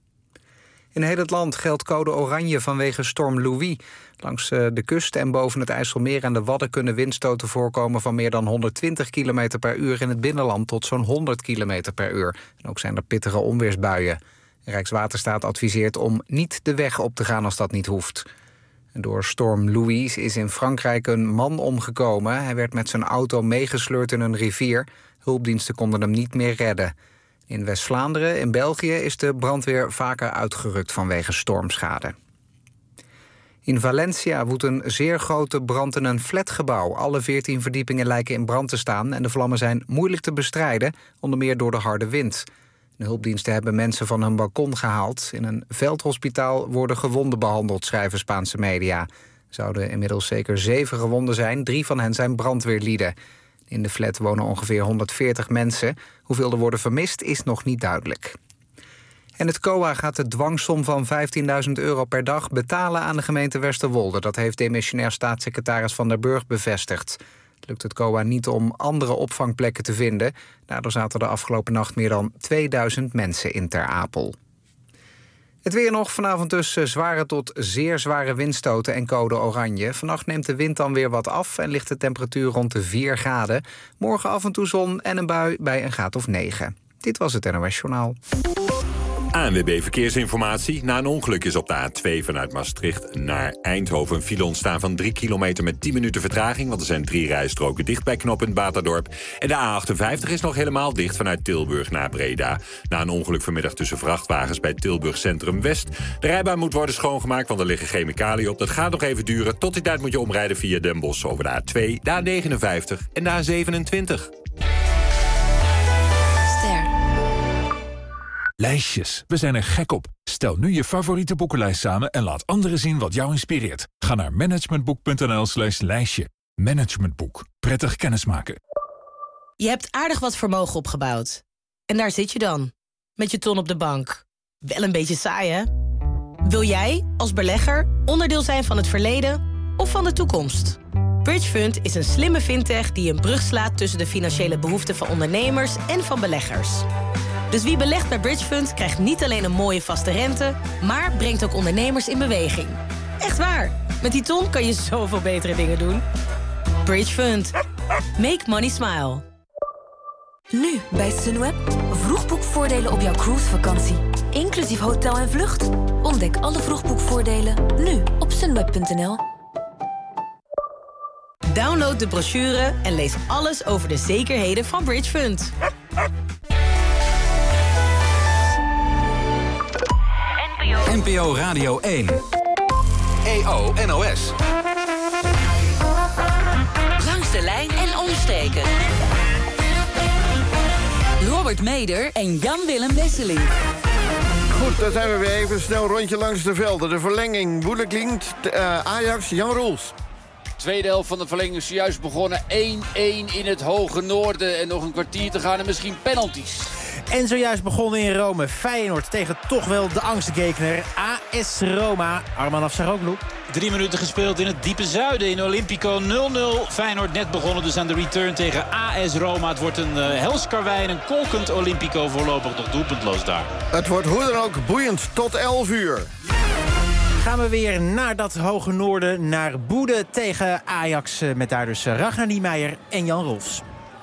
In heel het land geldt code oranje vanwege storm Louis. Langs de kust en boven het IJsselmeer en de Wadden kunnen windstoten voorkomen van meer dan honderdtwintig kilometer per uur in het binnenland tot zo'n honderd kilometer per uur. En ook zijn er pittige onweersbuien. Rijkswaterstaat adviseert om niet de weg op te gaan als dat niet hoeft. En door storm Louis is in Frankrijk een man omgekomen. Hij werd met zijn auto meegesleurd in een rivier. Hulpdiensten konden hem niet meer redden. In West-Vlaanderen, in België, is de brandweer vaker uitgerukt vanwege stormschade. In Valencia woedt een zeer grote brand in een flatgebouw. Alle veertien verdiepingen lijken in brand te staan en de vlammen zijn moeilijk te bestrijden, onder meer door de harde wind. De hulpdiensten hebben mensen van hun balkon gehaald. In een veldhospitaal worden gewonden behandeld, schrijven Spaanse media. Er zouden inmiddels zeker zeven gewonden zijn. Drie van hen zijn brandweerlieden. In de flat wonen ongeveer honderdveertig mensen. Hoeveel er worden vermist is nog niet duidelijk. En het C O A gaat de dwangsom van vijftienduizend euro per dag betalen aan de gemeente Westerwolde. Dat heeft demissionair staatssecretaris Van der Burg bevestigd. Het lukt het C O A niet om andere opvangplekken te vinden. Daardoor zaten de afgelopen nacht meer dan tweeduizend mensen in Ter Apel. Het weer nog, vanavond dus zware tot zeer zware windstoten en code oranje. Vannacht neemt de wind dan weer wat af en ligt de temperatuur rond de vier graden. Morgen af en toe zon en een bui bij een graad of negen. Dit was het N O S-journaal. A N W B Verkeersinformatie. Na een ongeluk is op de A twee vanuit Maastricht naar Eindhoven een file ontstaan van drie kilometer met tien minuten vertraging, want er zijn drie rijstroken dicht bij knooppunt Baterdorp. En de A achtenvijftig is nog helemaal dicht vanuit Tilburg naar Breda. Na een ongeluk vanmiddag tussen vrachtwagens bij Tilburg Centrum West. De rijbaan moet worden schoongemaakt, want er liggen chemicaliën op. Dat gaat nog even duren. Tot die tijd moet je omrijden via Den Bosch over de A twee, de A negenenvijftig en de A zevenentwintig. Lijstjes. We zijn er gek op. Stel nu je favoriete boekenlijst samen en laat anderen zien wat jou inspireert. Ga naar managementboek.nl slash lijstje. Managementboek. Prettig kennismaken. Je hebt aardig wat vermogen opgebouwd. En daar zit je dan. Met je ton op de bank. Wel een beetje saai, hè? Wil jij, als belegger, onderdeel zijn van het verleden of van de toekomst? Bridgefund is een slimme fintech die een brug slaat tussen de financiële behoeften van ondernemers en van beleggers. Dus wie belegt bij Bridgefund krijgt niet alleen een mooie vaste rente, maar brengt ook ondernemers in beweging. Echt waar. Met die ton kan je zoveel betere dingen doen. Bridgefund. Make money smile. Nu bij Sunweb. Vroegboekvoordelen op jouw cruisevakantie. Inclusief hotel en vlucht. Ontdek alle vroegboekvoordelen nu op sunweb punt n l. Download de brochure en lees alles over de zekerheden van Bridgefund. N P O Radio één. E O N O S. Langs de lijn en omsteken. Robert Meder en Jan-Willem Wesseling. Goed, daar zijn we weer even. Snel rondje langs de velden. De verlenging woedelijk klinkt. Uh, Ajax, Jan Roels. Tweede helft van de verlenging is juist begonnen. één-één in het hoge noorden. En nog een kwartier te gaan en misschien penalties. En zojuist begonnen in Rome. Feyenoord tegen toch wel de angstgekner A S Roma. Arman Afsaroglu. Drie minuten gespeeld in het diepe zuiden in Olympico. nul nul. Feyenoord net begonnen dus aan de return tegen A S Roma. Het wordt een uh, hels karwei, een kolkend Olympico. Voorlopig nog doelpuntloos daar. Het wordt hoe dan ook boeiend tot elf uur. Gaan we weer naar dat hoge noorden, naar Boede tegen Ajax. Met daar dus Ragnar Niemeyer en Jan Rolfs.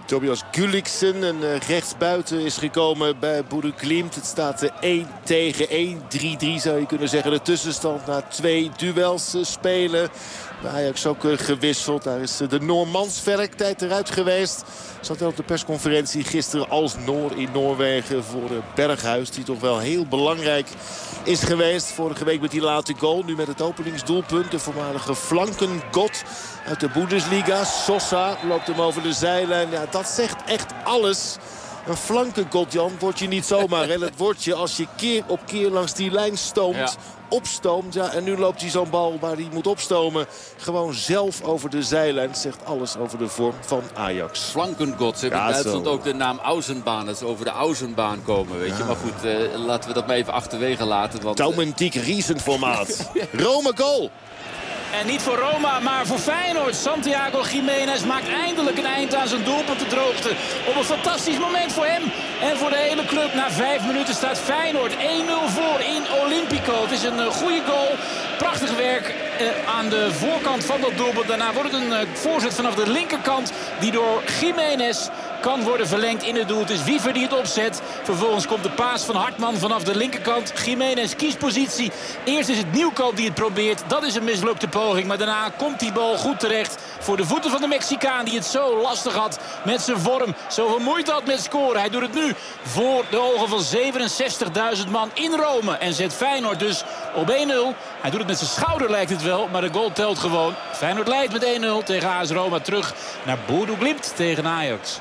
Tobias Gulliksen, een uh, rechtsbuiten, is gekomen bij Bodo Glimt. Het staat uh, één tegen één. drie drie zou je kunnen zeggen. De tussenstand na twee duels uh, spelen. Bij Ajax ook uh, gewisseld. Daar is uh, de Noor Mansverk tijd eruit geweest. Zat wel op de persconferentie gisteren als Noor in Noorwegen voor uh, Berghuis. Die toch wel heel belangrijk is geweest. Vorige week met die late goal. Nu met het openingsdoelpunt. De voormalige flankengod uit de Bundesliga. Sosa loopt hem over de zijlijn. Ja, dat zegt echt alles. Een flankengod, Jan, word je niet zomaar. En dat word je als je keer op keer langs die lijn stoomt. Ja. Opstoomt. Ja, en nu loopt hij zo'n bal waar hij moet opstomen. Gewoon zelf over de zijlijn. Dat zegt alles over de vorm van Ajax. Flankengod. Ze hebben ja, in Duitsland ook de naam Außenbahn. Dat ze over de Außenbahn komen. Weet je. Ja. Maar goed, uh, laten we dat maar even achterwege laten. Want, Daumendiek Riesenformaat. Rome goal. En niet voor Roma, maar voor Feyenoord. Santiago Giménez maakt eindelijk een eind aan zijn doelpuntendroogte. Op een fantastisch moment voor hem en voor de hele club. Na vijf minuten staat Feyenoord één nul voor in Olympico. Het is een uh, goede goal. Prachtig werk uh, aan de voorkant van dat doelpunt. Daarna wordt het een uh, voorzet vanaf de linkerkant die door Giménez kan worden verlengd in het doel. Het is Wiever die het opzet. Vervolgens komt de paas van Hartman vanaf de linkerkant. Giménez kiest positie. Eerst is het Nieuwkoop die het probeert. Dat is een mislukte poging. Maar daarna komt die bal goed terecht voor de voeten van de Mexicaan die het zo lastig had met zijn vorm. Zoveel moeite had met scoren. Hij doet het nu voor de ogen van zevenenzestigduizend man in Rome. En zet Feyenoord dus op één nul. Hij doet het met zijn schouder lijkt het wel. Maar de goal telt gewoon. Feyenoord leidt met één nul tegen A S Roma. Terug naar Bodo Glimt tegen Ajax.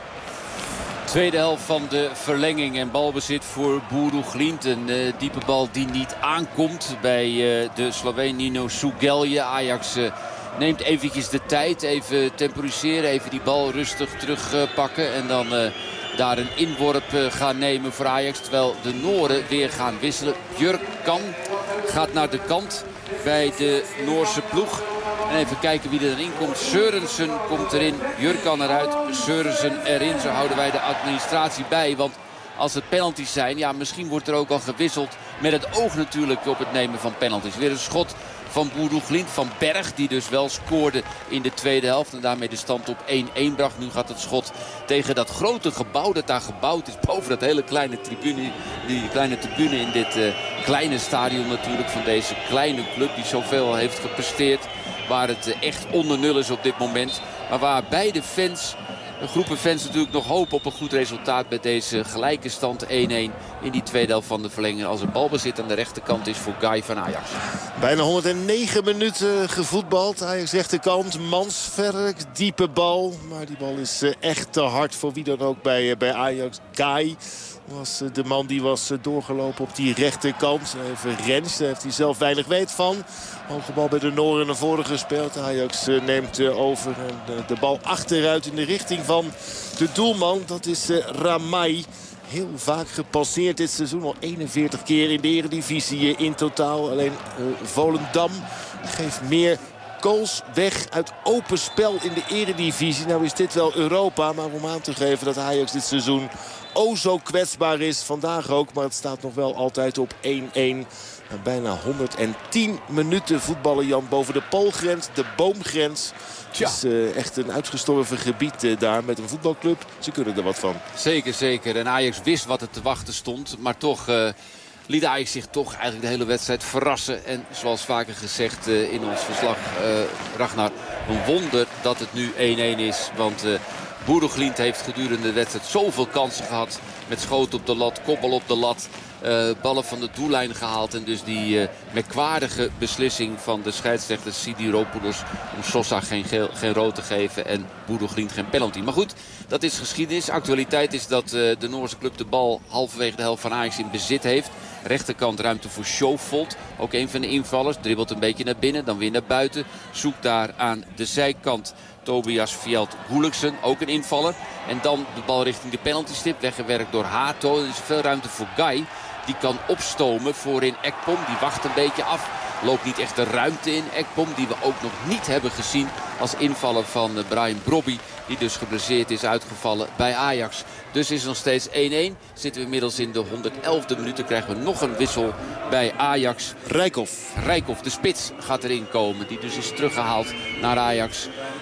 Tweede helft van de verlenging en balbezit voor Bodo Glimt. Een uh, diepe bal die niet aankomt bij uh, de Sloveen Nino Sugelje. Ajax uh, neemt eventjes de tijd, even temporiseren, even die bal rustig terugpakken. Uh, en dan uh, daar een inworp uh, gaan nemen voor Ajax. Terwijl de Nooren weer gaan wisselen. Björkan gaat naar de kant bij de Noorse ploeg. En even kijken wie er erin komt. Sørensen komt erin. Björkan eruit. Sørensen erin. Zo houden wij de administratie bij. Want als het penalties zijn, ja, misschien wordt er ook al gewisseld. Met het oog natuurlijk op het nemen van penalties. Weer een schot van Bodo Glimt, van Berg. Die dus wel scoorde in de tweede helft. En daarmee de stand op één één bracht. Nu gaat het schot tegen dat grote gebouw dat daar gebouwd is. Boven dat hele kleine tribune. Die kleine tribune in dit uh, kleine stadion natuurlijk. Van deze kleine club die zoveel heeft gepresteerd. Waar het echt onder nul is op dit moment. Maar waar beide fans, groepen fans natuurlijk nog hopen op een goed resultaat bij deze gelijke stand één één in die tweede helft van de verlenging. Als er balbezit aan de rechterkant is voor Guy van Ajax. Bijna honderdnegen minuten gevoetbald. Ajax rechterkant, Mansverk, diepe bal. Maar die bal is echt te hard voor wie dan ook bij, bij Ajax. Guy was de man die was doorgelopen op die rechterkant. Even Rens, daar heeft hij zelf weinig weet van. Hoge bal bij de Nooren naar voren gespeeld. Ajax neemt over en de bal achteruit in de richting van de doelman. Dat is Ramai. Heel vaak gepasseerd dit seizoen. Al eenenveertig keer in de Eredivisie in totaal. Alleen uh, Volendam geeft meer goals weg uit open spel in de Eredivisie. Nou is dit wel Europa. Maar om aan te geven dat Ajax dit seizoen o zo kwetsbaar is. Vandaag ook. Maar het staat nog wel altijd op één één. En bijna honderdtien minuten voetballen, Jan, boven de poolgrens, de boomgrens. Het is uh, echt een uitgestorven gebied uh, daar met een voetbalclub. Ze kunnen er wat van. Zeker, zeker. En Ajax wist wat er te wachten stond. Maar toch uh, liet Ajax zich toch eigenlijk de hele wedstrijd verrassen. En zoals vaker gezegd uh, in ons verslag, uh, Ragnar, een wonder dat het nu één één is. Want uh, Bodo Glimt heeft gedurende de wedstrijd zoveel kansen gehad. Met schoten op de lat, koppel op de lat. Uh, ballen van de doellijn gehaald. En dus die uh, merkwaardige beslissing van de scheidsrechter Sidiropoulos om Sosa geen, geel, geen rood te geven en Bodo Glimt geen penalty. Maar goed, dat is geschiedenis. Actualiteit is dat uh, de Noorse club de bal halverwege de helft van Ajax in bezit heeft. Rechterkant ruimte voor Schofield. Ook een van de invallers. Dribbelt een beetje naar binnen, dan weer naar buiten. Zoekt daar aan de zijkant Tobias Fjeld Gulliksen, ook een invaller. En dan de bal richting de penaltystip. Weggewerkt door Hato. Er is veel ruimte voor Guy. Die kan opstomen voorin Ekpom. Die wacht een beetje af. Loopt niet echt de ruimte in. Ekpom, die we ook nog niet hebben gezien als invaller van Brian Brobby. Die dus geblesseerd is uitgevallen bij Ajax. Dus is het nog steeds één één. Zitten we inmiddels in de honderdelfde minuut. Dan krijgen we nog een wissel bij Ajax. Rijkoff. Rijkoff, de spits, gaat erin komen. Die dus is teruggehaald naar Ajax.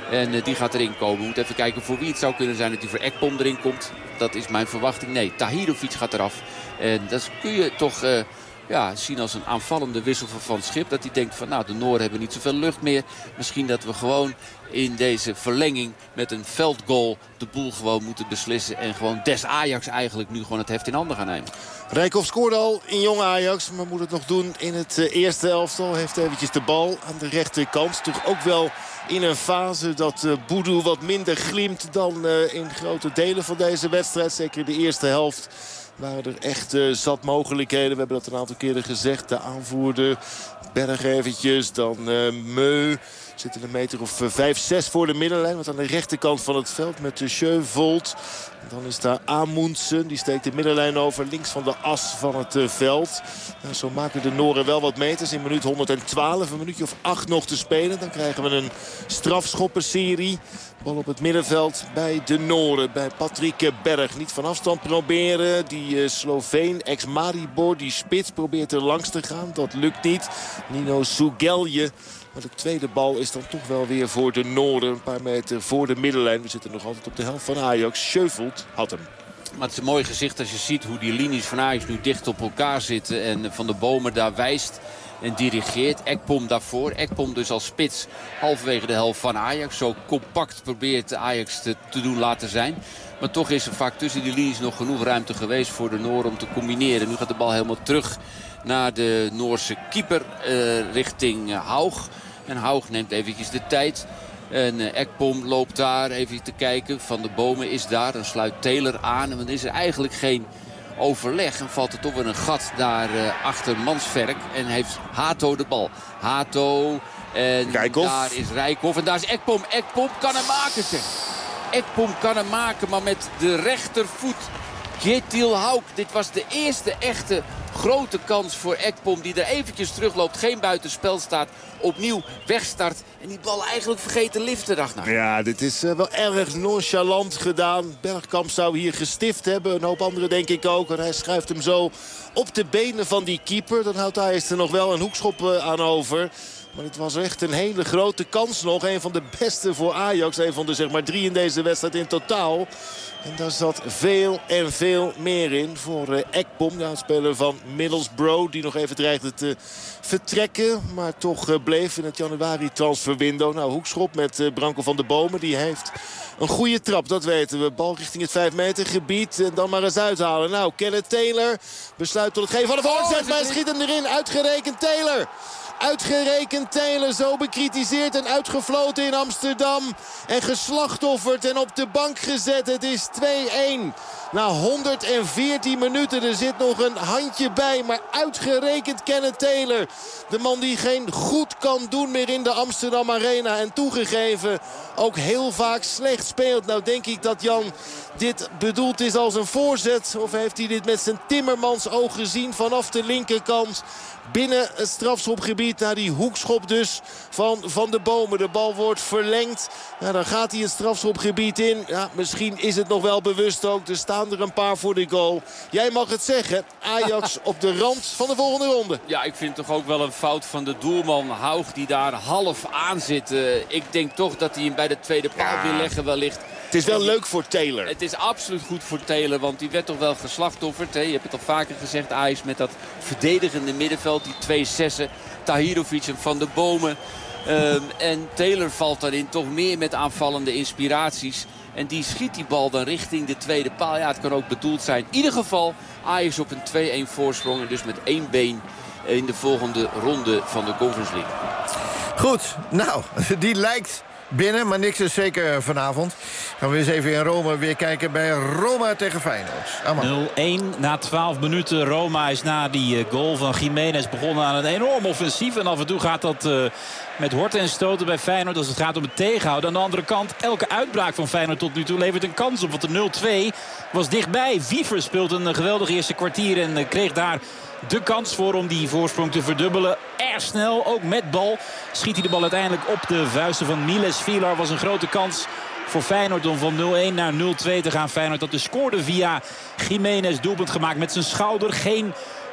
En uh, die gaat erin komen. We moeten even kijken voor wie het zou kunnen zijn dat hij voor Ekpom erin komt. Dat is mijn verwachting. Nee, Tahirovic gaat eraf. En dat kun je toch uh, ja, zien als een aanvallende wissel van Van Schip. Dat hij denkt van nou, de Nooren hebben niet zoveel lucht meer. Misschien dat we gewoon in deze verlenging met een veldgoal de boel gewoon moeten beslissen. En gewoon des Ajax eigenlijk nu gewoon het heft in handen gaan nemen. Rijkoff scoorde al in jong Ajax, maar moet het nog doen in het uh, eerste elftal. Heeft eventjes de bal aan de rechterkant. Toch ook wel in een fase dat uh, Boudou wat minder glimt dan uh, in grote delen van deze wedstrijd. Zeker de eerste helft waren er echt uh, zat mogelijkheden. We hebben dat een aantal keren gezegd. De aanvoerder, Berg eventjes, dan uh, Meu. Zitten een meter of vijf, zes voor de middenlijn. Want aan de rechterkant van het veld met de Schövold. Dan is daar Amundsen. Die steekt de middenlijn over links van de as van het uh, veld. En zo maken de Noren wel wat meters. In minuut honderdtwaalf, een minuutje of acht nog te spelen. Dan krijgen we een strafschoppenserie. Bal op het middenveld bij de Noren. Bij Patrick Berg. Niet van afstand proberen. Die uh, Sloveen, ex-Maribor, die spits probeert er langs te gaan. Dat lukt niet. Nino Sugelje. Maar de tweede bal is dan toch wel weer voor de Noorden. Een paar meter voor de middenlijn. We zitten nog altijd op de helft van Ajax. Schövold had hem. Maar het is een mooi gezicht als je ziet hoe die linies van Ajax nu dicht op elkaar zitten. En Van der Bomen daar wijst en dirigeert. Ekpom daarvoor. Ekpom dus als spits halverwege de helft van Ajax. Zo compact probeert Ajax te, te doen laten zijn. Maar toch is er vaak tussen die linies nog genoeg ruimte geweest voor de Noorden om te combineren. Nu gaat de bal helemaal terug naar de Noorse keeper uh, richting uh, Haug. En Haug neemt eventjes de tijd. En uh, Ekpom loopt daar even te kijken. Van der Bomen is daar. Dan sluit Taylor aan. En dan is er eigenlijk geen overleg. En valt er toch weer een gat daar uh, achter Mansverk. En heeft Hato de bal. Hato. En Rijkoff. Daar is Rijkoff. En daar is Ekpom. Ekpom kan hem maken, zeg. Ekpom kan hem maken, maar met de rechtervoet. Kjetil Hauk. Dit was de eerste echte grote kans voor Ekpom. Die er eventjes terugloopt. Geen buitenspel staat. Opnieuw wegstart. En die bal eigenlijk vergeten liften, Ragnar. Ja, dit is uh, wel erg nonchalant gedaan. Bergkamp zou hier gestift hebben. Een hoop anderen denk ik ook. En hij schuift hem zo op de benen van die keeper. Dan houdt hij er nog wel een hoekschop uh, aan over. Maar het was echt een hele grote kans nog. Een van de beste voor Ajax. Een van de zeg maar drie in deze wedstrijd in totaal. En daar zat veel en veel meer in voor uh, Ekpom. De speler van Middlesbrough. Die nog even dreigde te vertrekken. Maar toch uh, bleef in het januari transferwindow. Nou, hoekschop met uh, Branko van der Bomen. Die heeft een goede trap, dat weten we. Bal richting het vijf meter gebied. En dan maar eens uithalen. Nou, Kenneth Taylor besluit tot het geven van de voorzet. Oh, maar hij schiet hem erin. Uitgerekend Taylor. Uitgerekend Taylor, zo bekritiseerd en uitgefloten in Amsterdam. En geslachtofferd en op de bank gezet. Het is twee-een. Na honderdveertien minuten, er zit nog een handje bij. Maar uitgerekend Kenneth Taylor. De man die geen goed kan doen meer in de Amsterdam Arena. En toegegeven ook heel vaak slecht speelt. Nou denk ik dat Jan dit bedoeld is als een voorzet. Of heeft hij dit met zijn Timmermans oog gezien vanaf de linkerkant. Binnen het strafschopgebied naar die hoekschop dus van Van der Bomen. De bal wordt verlengd. Ja, dan gaat hij het strafschopgebied in. Ja, misschien is het nog wel bewust ook. Er staan er een paar voor de goal. Jij mag het zeggen. Ajax op de rand van de volgende ronde. Ja, ik vind toch ook wel een fout van de doelman Haug die daar half aan zit. Uh, ik denk toch dat hij hem bij de tweede paal wil leggen wellicht. Het is wel leuk voor Taylor. Het is absoluut goed voor Taylor, want die werd toch wel geslachtofferd. Hè? Je hebt het al vaker gezegd, Ajax met dat verdedigende middenveld. Die twee zessen, Tahirovic en Van der Bomen. Um, en Taylor valt daarin toch meer met aanvallende inspiraties. En die schiet die bal dan richting de tweede paal. Ja, het kan ook bedoeld zijn. In ieder geval Ajax op een twee-een voorsprong. En dus met één been in de volgende ronde van de Conference League. Goed, nou, die lijkt binnen, maar niks is zeker vanavond. Gaan we eens even in Rome weer kijken bij Roma tegen Feyenoord. nul-een na twaalf minuten. Roma is na die goal van Giménez begonnen aan een enorm offensief. En af en toe gaat dat uh, met horten en stoten bij Feyenoord als het gaat om het tegenhouden. Aan de andere kant, elke uitbraak van Feyenoord tot nu toe levert een kans op. Want de nul-twee was dichtbij. Wiever speelt een geweldig eerste kwartier en uh, kreeg daar de kans voor om die voorsprong te verdubbelen. Erg snel, ook met bal. Schiet hij de bal uiteindelijk op de vuisten van Miles Vilar. Was een grote kans voor Feyenoord om van nul-een naar nul-twee te gaan. Feyenoord dat dus scoorde via Giménez. Doelpunt gemaakt met zijn schouder. Geen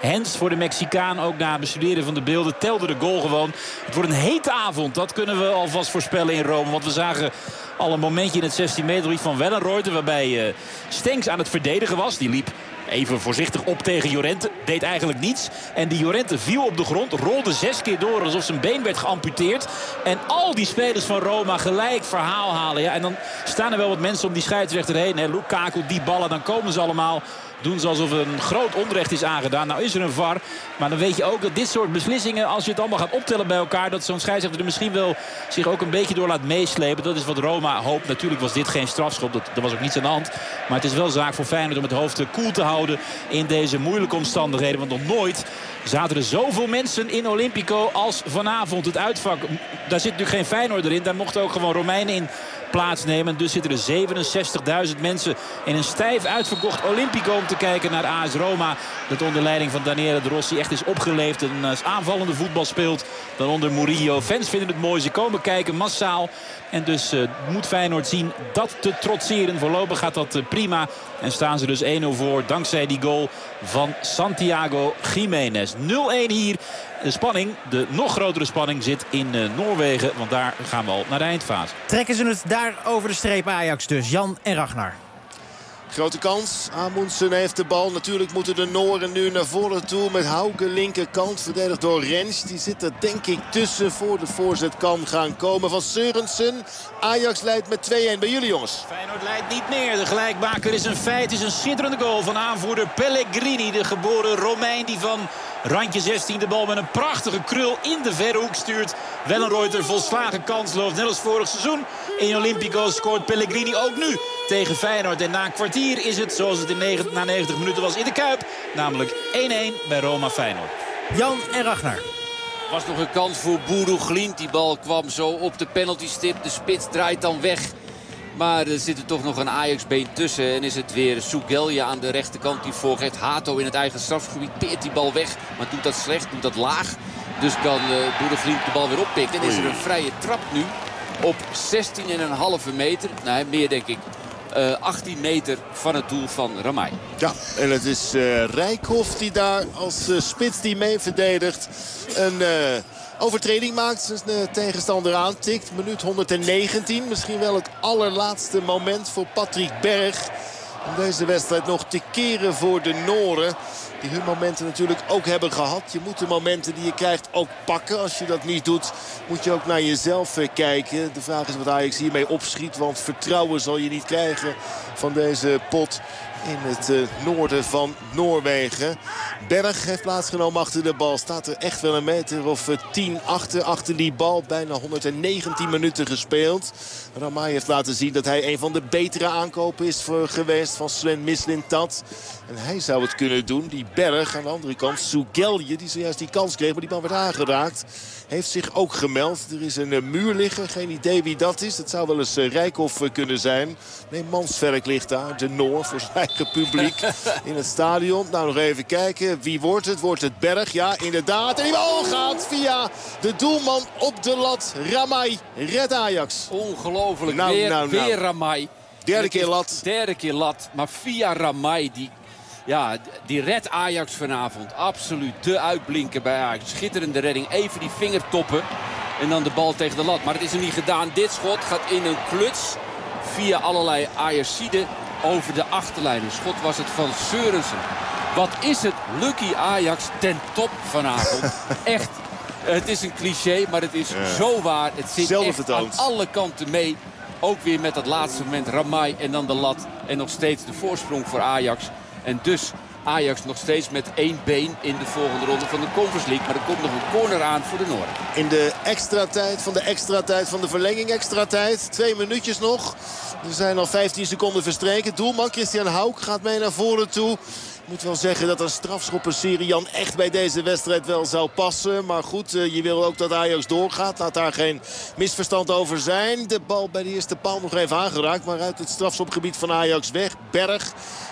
Hens voor de Mexicaan, ook na het bestuderen van de beelden, telde de goal gewoon. Het wordt een hete avond, dat kunnen we alvast voorspellen in Rome. Want we zagen al een momentje in het zestien meter gebied van Wellenreuter, waarbij uh, Stenks aan het verdedigen was. Die liep even voorzichtig op tegen Llorente. Deed eigenlijk niets. En die Llorente viel op de grond. Rolde zes keer door alsof zijn been werd geamputeerd. En al die spelers van Roma gelijk verhaal halen. Ja, en dan staan er wel wat mensen om die scheidsrechter heen. Hè. Lukaku, die ballen, dan komen ze allemaal. Doen ze alsof er een groot onrecht is aangedaan. Nou is er een V A R. Maar dan weet je ook dat dit soort beslissingen, als je het allemaal gaat optellen bij elkaar, dat zo'n scheidsrechter er misschien wel zich ook een beetje door laat meeslepen. Dat is wat Roma hoopt. Natuurlijk was dit geen strafschop. Dat, er was ook niets aan de hand. Maar het is wel zaak voor Feyenoord om het hoofd koel te houden in deze moeilijke omstandigheden. Want nog nooit zaten er zoveel mensen in Olympico als vanavond. Het uitvak, daar zit natuurlijk geen Feyenoord in. Daar mochten ook gewoon Romeinen in plaatsnemen. Dus zitten er zevenenzestigduizend mensen in een stijf uitverkocht Olympico om te kijken naar A S Roma. Dat onder leiding van Daniele De Rossi echt is opgeleefd. Een aanvallende voetbal speelt dan onder Murillo. Fans vinden het mooi. Ze komen kijken massaal. En dus uh, moet Feyenoord zien dat te trotseren. Voorlopig gaat dat uh, prima. En staan ze dus één nul voor dankzij die goal van Santiago Giménez. nul-één hier. De spanning, de nog grotere spanning zit in uh, Noorwegen. Want daar gaan we al naar de eindfase. Trekken ze het daar over de streep, Ajax dus. Jan en Ragnar. Grote kans. Amundsen heeft de bal. Natuurlijk moeten de Nooren nu naar voren toe. Met Hauke linkerkant. Verdedigd door Rens. Die zit er denk ik tussen voor de voorzet kan gaan komen van Sørensen. Ajax leidt met twee-één bij jullie, jongens. Feyenoord leidt niet meer. De gelijkmaker is een feit. Het is een schitterende goal van aanvoerder Pellegrini. De geboren Romein die van randje zestien de bal met een prachtige krul in de verre hoek stuurt. Wellenreuter volslagen kansloos. Net als vorig seizoen in Olympico scoort Pellegrini ook nu tegen Feyenoord. En na een kwartier is het, zoals het in negentig, na negentig minuten was in de Kuip, namelijk één-één bij Roma Feyenoord. Jan en Ragnar. Was nog een kans voor Boeroglint. Die bal kwam zo op de penaltystip. De spits draait dan weg. Maar er zit er toch nog een Ajax-been tussen. En is het weer Sougelje aan de rechterkant die voorgeeft. Hato in het eigen strafgebied peert die bal weg. Maar doet dat slecht, doet dat laag. Dus kan uh, Boeroglint de bal weer oppikken. En is er een vrije trap nu op zestien komma vijf meter. Nou, meer denk ik. Uh, achttien meter van het doel van Ramai. Ja, en het is uh, Rijkhoff die daar als uh, spits die mee verdedigt een uh, overtreding maakt. Zijn uh, tegenstander aantikt. Minuut honderdnegentien. Misschien wel het allerlaatste moment voor Patrick Berg om deze wedstrijd nog te keren voor de Nooren. Die hun momenten natuurlijk ook hebben gehad. Je moet de momenten die je krijgt ook pakken. Als je dat niet doet, moet je ook naar jezelf kijken. De vraag is wat Ajax hiermee opschiet. Want vertrouwen zal je niet krijgen van deze pot in het uh, noorden van Noorwegen. Berg heeft plaatsgenomen achter de bal. Staat er echt wel een meter of uh, tien achter, achter die bal. Bijna honderdnegentien minuten gespeeld. Ramai heeft laten zien dat hij een van de betere aankopen is voor, geweest van Sven Mislintat. En hij zou het kunnen doen. Die Berg aan de andere kant, Sougelje, die zojuist die kans kreeg, maar die bal werd aangeraakt. Heeft zich ook gemeld. Er is een uh, muur liggen. Geen idee wie dat is. Dat zou wel eens uh, Rijkhoff uh, kunnen zijn. Nee, Mansverk ligt daar. De Noor voor zijn eigen publiek in het stadion. Nou, nog even kijken. Wie wordt het? Wordt het Berg? Ja, inderdaad. En die bal gaat via de doelman op de lat. Ramai redt Ajax. Ongelooflijk. Nou, weer, nou, nou. weer Ramai. Derde keer lat. Derde keer lat. Maar via Ramai, die, ja, die redt Ajax vanavond. Absoluut de uitblinker bij Ajax. Schitterende redding. Even die vingertoppen. En dan de bal tegen de lat. Maar het is er niet gedaan. Dit schot gaat in een kluts via allerlei Ajaxiden over de achterlijn. Een schot was het van Sørensen. Wat is het lucky Ajax ten top vanavond. Echt. Het is een cliché, maar het is ja. zo waar. Het zit Zelf echt vertoond. aan alle kanten mee. Ook weer met dat laatste moment Ramai en dan de lat. En nog steeds de voorsprong voor Ajax. En dus Ajax nog steeds met één been in de volgende ronde van de Conference League. Maar er komt nog een corner aan voor de Noorden. In de extra tijd van de extra tijd van de verlenging extra tijd. Twee minuutjes nog. Er zijn al vijftien seconden verstreken. Doelman Christian Hauck gaat mee naar voren toe. Ik moet wel zeggen dat een strafschoppenserie Jan echt bij deze wedstrijd wel zou passen. Maar goed, je wil ook dat Ajax doorgaat. Laat daar geen misverstand over zijn. De bal bij de eerste paal nog even aangeraakt. Maar uit het strafschopgebied van Ajax weg. Berg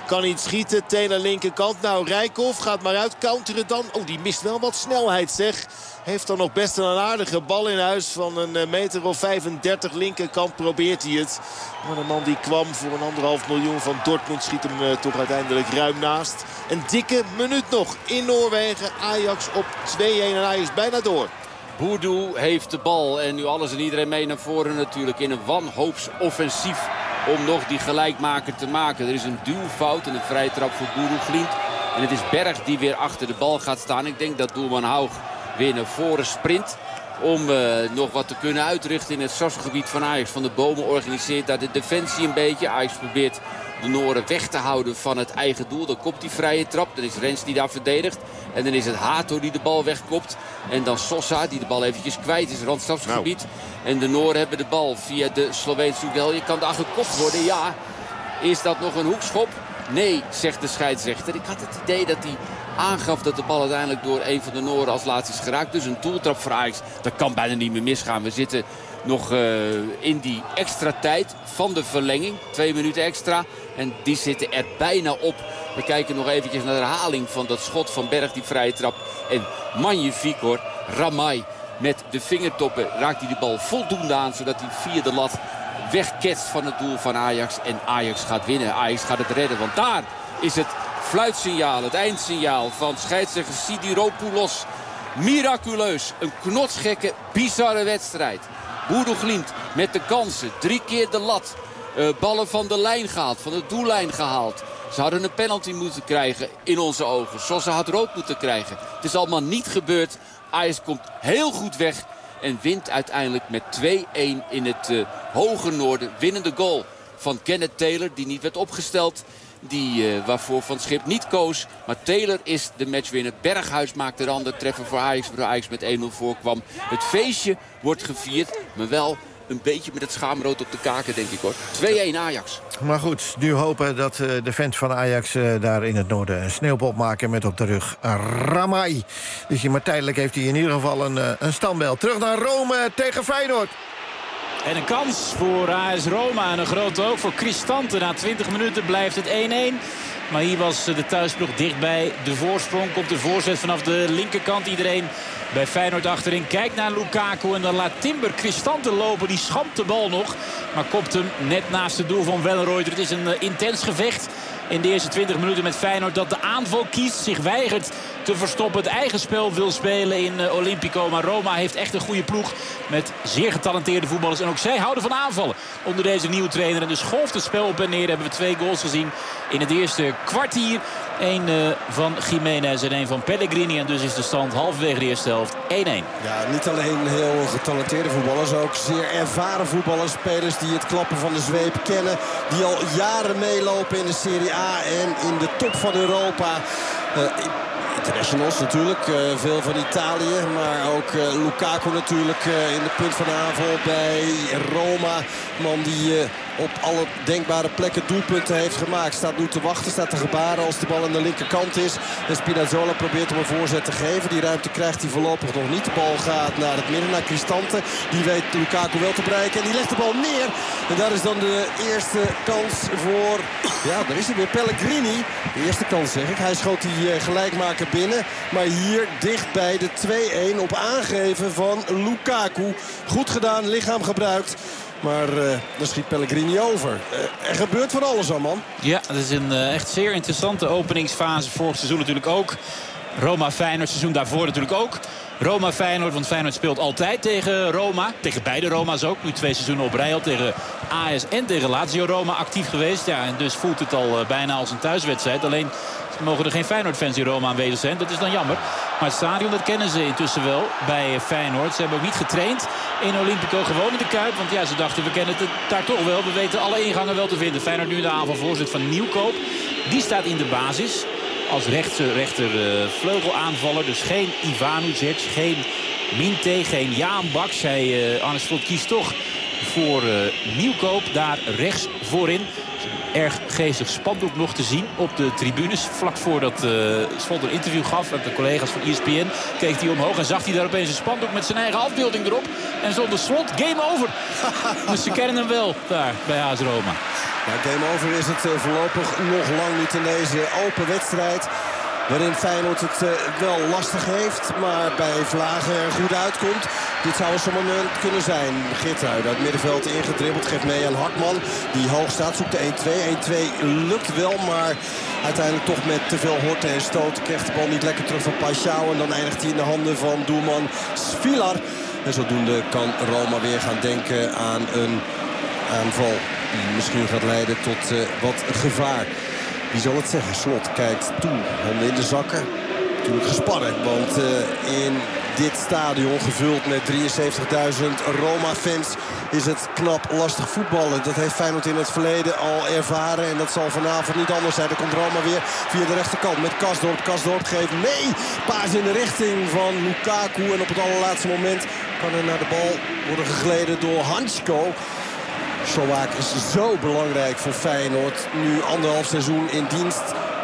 kan niet schieten. Taylor linkerkant. Nou, Rijkoff gaat maar uit. Counteren dan. Oh, die mist wel wat snelheid, zeg. Heeft dan nog best een aardige bal in huis van een meter of vijfendertig. Linkerkant probeert hij het. Maar de man die kwam voor een anderhalf miljoen van Dortmund schiet hem uh, toch uiteindelijk ruim naast. Een dikke minuut nog in Noorwegen. Ajax op twee-een en Ajax bijna door. Boudou heeft de bal en nu alles en iedereen mee naar voren natuurlijk in een wanhoopsoffensief om nog die gelijkmaker te maken. Er is een duwfout en een vrije trap voor Boudou Glimt. En het is Berg die weer achter de bal gaat staan. Ik denk dat doelman Haug weer naar voren sprint om uh, nog wat te kunnen uitrichten in het strafschopgebied van Ajax. Van de Bomen organiseert daar de defensie een beetje. Ajax probeert de Noren weg te houden van het eigen doel. Dan komt die vrije trap. Dan is Rens die daar verdedigt. En dan is het Hato die de bal wegkopt. En dan Sosa die de bal eventjes kwijt is. Randstrafschopgebied. Nou. En de Noren hebben de bal via de Sloveense hoek. Je kan daar gekopt worden. Ja, is dat nog een hoekschop? Nee, zegt de scheidsrechter. Ik had het idee dat hij aangaf dat de bal uiteindelijk door een van de Noren als laatst is geraakt. Dus een doeltrap voor Ajax. Dat kan bijna niet meer misgaan. We zitten nog uh, in die extra tijd van de verlenging. Twee minuten extra. En die zitten er bijna op. We kijken nog eventjes naar de herhaling van dat schot van Berg, die vrije trap. En magnifiek hoor. Ramai met de vingertoppen raakt hij de bal voldoende aan. Zodat hij via de lat wegketst van het doel van Ajax. En Ajax gaat winnen. Ajax gaat het redden. Want daar is het fluitsignaal, het eindsignaal van scheidsrechter Sidiropoulos. Miraculeus. Een knotsgekke, bizarre wedstrijd. Boudou Glimt met de kansen. Drie keer de lat. Uh, ballen van de lijn gehaald. Van de doellijn gehaald. Ze hadden een penalty moeten krijgen in onze ogen. Sosa had rood moeten krijgen. Het is allemaal niet gebeurd. Ajax komt heel goed weg. En wint uiteindelijk met twee-een in het uh, hoge noorden. Winnende goal van Kenneth Taylor. Die niet werd opgesteld. Die, uh, waarvoor Van Schip niet koos. Maar Taylor is de matchwinner. Berghuis maakte de andere treffer voor Ajax. Waardoor Ajax met een-nul voorkwam. Het feestje wordt gevierd. Maar wel een beetje met het schaamrood op de kaken, denk ik hoor. twee-een Ajax. Maar goed, nu hopen dat uh, de fans van Ajax uh, daar in het noorden een sneeuwpop maken met op de rug Ramai. Dus maar tijdelijk heeft hij in ieder geval een, uh, een standbel. Terug naar Rome tegen Feyenoord. En een kans voor A S Roma en een grote ook voor Cristante. Na twintig minuten blijft het één-één. Maar hier was de thuisploeg dichtbij. De voorsprong komt de voorzet vanaf de linkerkant. Iedereen bij Feyenoord achterin kijkt naar Lukaku. En dan laat Timber Cristante lopen. Die schampt de bal nog. Maar kopt hem net naast het doel van Wellenreuter. Het is een uh, intens gevecht in de eerste twintig minuten met Feyenoord. Dat de aanval kiest, zich weigert te verstoppen. Het eigen spel wil spelen in uh, Olympico. Maar Roma heeft echt een goede ploeg met zeer getalenteerde voetballers. En ook zij houden van aanvallen onder deze nieuwe trainer. En dus golft het spel op en neer. Hebben we twee goals gezien in het eerste kwartier. Eén uh, van Jiménez en één van Pellegrini. En dus is de stand halverwege de eerste helft één-één. Ja, niet alleen heel getalenteerde voetballers. Ook zeer ervaren voetballers. Spelers die het klappen van de zweep kennen. Die al jaren meelopen in de Serie A en in de top van Europa. Uh, Internationals natuurlijk, uh, veel van Italië. Maar ook uh, Lukaku natuurlijk uh, in de punt van de aanval bij Roma. Man die uh, op alle denkbare plekken doelpunten heeft gemaakt. Staat nu te wachten, staat te gebaren als de bal aan de linkerkant is. En Spinazzola probeert om een voorzet te geven. Die ruimte krijgt hij voorlopig nog niet. De bal gaat naar het midden, naar Cristante. Die weet Lukaku wel te bereiken. En die legt de bal neer. En daar is dan de eerste kans voor... Ja, daar is hij weer, Pellegrini. De eerste kans zeg ik. Hij schoot die uh, gelijkmaker binnen. Maar hier dicht bij de twee-één op aangeven van Lukaku. Goed gedaan, lichaam gebruikt. Maar uh, dan schiet Pellegrini over. Uh, er gebeurt van alles aan, man. Ja, dat is een uh, echt zeer interessante openingsfase. Vorig seizoen natuurlijk ook. Roma-Feyenoord, seizoen daarvoor natuurlijk ook. Roma-Feyenoord, want Feyenoord speelt altijd tegen Roma. Tegen beide Roma's ook. Nu twee seizoenen op rij al tegen A S en tegen Lazio Roma actief geweest. Ja, en dus voelt het al uh, bijna als een thuiswedstrijd. Alleen mogen er geen Feyenoord-fans in Roma aanwezig zijn. Dat is dan jammer. Maar het stadion, dat kennen ze intussen wel bij Feyenoord. Ze hebben ook niet getraind in Olympico, gewoon in de Kuip. Want ja, ze dachten, we kennen het daar toch wel. We weten alle ingangen wel te vinden. Feyenoord nu de aanval voorzet van Nieuwkoop. Die staat in de basis als rechter, rechter uh, vleugelaanvaller. Dus geen Ivanovic, geen Minte, geen Jaan Baks. Hij, uh, Arne Slot kiest toch voor uh, Nieuwkoop daar rechts voorin. Erg geestig spandoek nog te zien op de tribunes. Vlak voordat uh, Slot een interview gaf met de collega's van E S P N... keek hij omhoog en zag hij daar opeens een spandoek met zijn eigen afbeelding erop. En zonder Slot, game over. Dus ze kennen hem wel daar bij A S Roma. Nou, game over is het uh, voorlopig nog lang niet in deze open wedstrijd. Waarin Feyenoord het uh, wel lastig heeft, maar bij Vlagen er goed uitkomt. Dit zou een zo'n moment kunnen zijn. Geertruiden uit het middenveld ingedribbeld. Geeft mee aan Hartman, die hoog staat. Zoekt de één twee. één twee lukt wel, maar uiteindelijk toch met te veel horten en stoten. Krijgt de bal niet lekker terug van Paixão. En dan eindigt hij in de handen van doelman Svilar. En zodoende kan Roma weer gaan denken aan een aanval die misschien gaat leiden tot uh, wat gevaar. Wie zal het zeggen? Slot kijkt toe. Handen in de zakken. Natuurlijk gespannen. Want uh, in dit stadion gevuld met drieënzeventigduizend Roma-fans is het knap lastig voetballen. Dat heeft Feyenoord in het verleden al ervaren. En dat zal vanavond niet anders zijn. Er komt Roma weer via de rechterkant met Kasdorp. Kasdorp geeft nee. Paas in de richting van Lukaku. En op het allerlaatste moment kan er naar de bal worden gegleden door Hansko. Solak is zo belangrijk voor Feyenoord. Nu anderhalf seizoen in dienst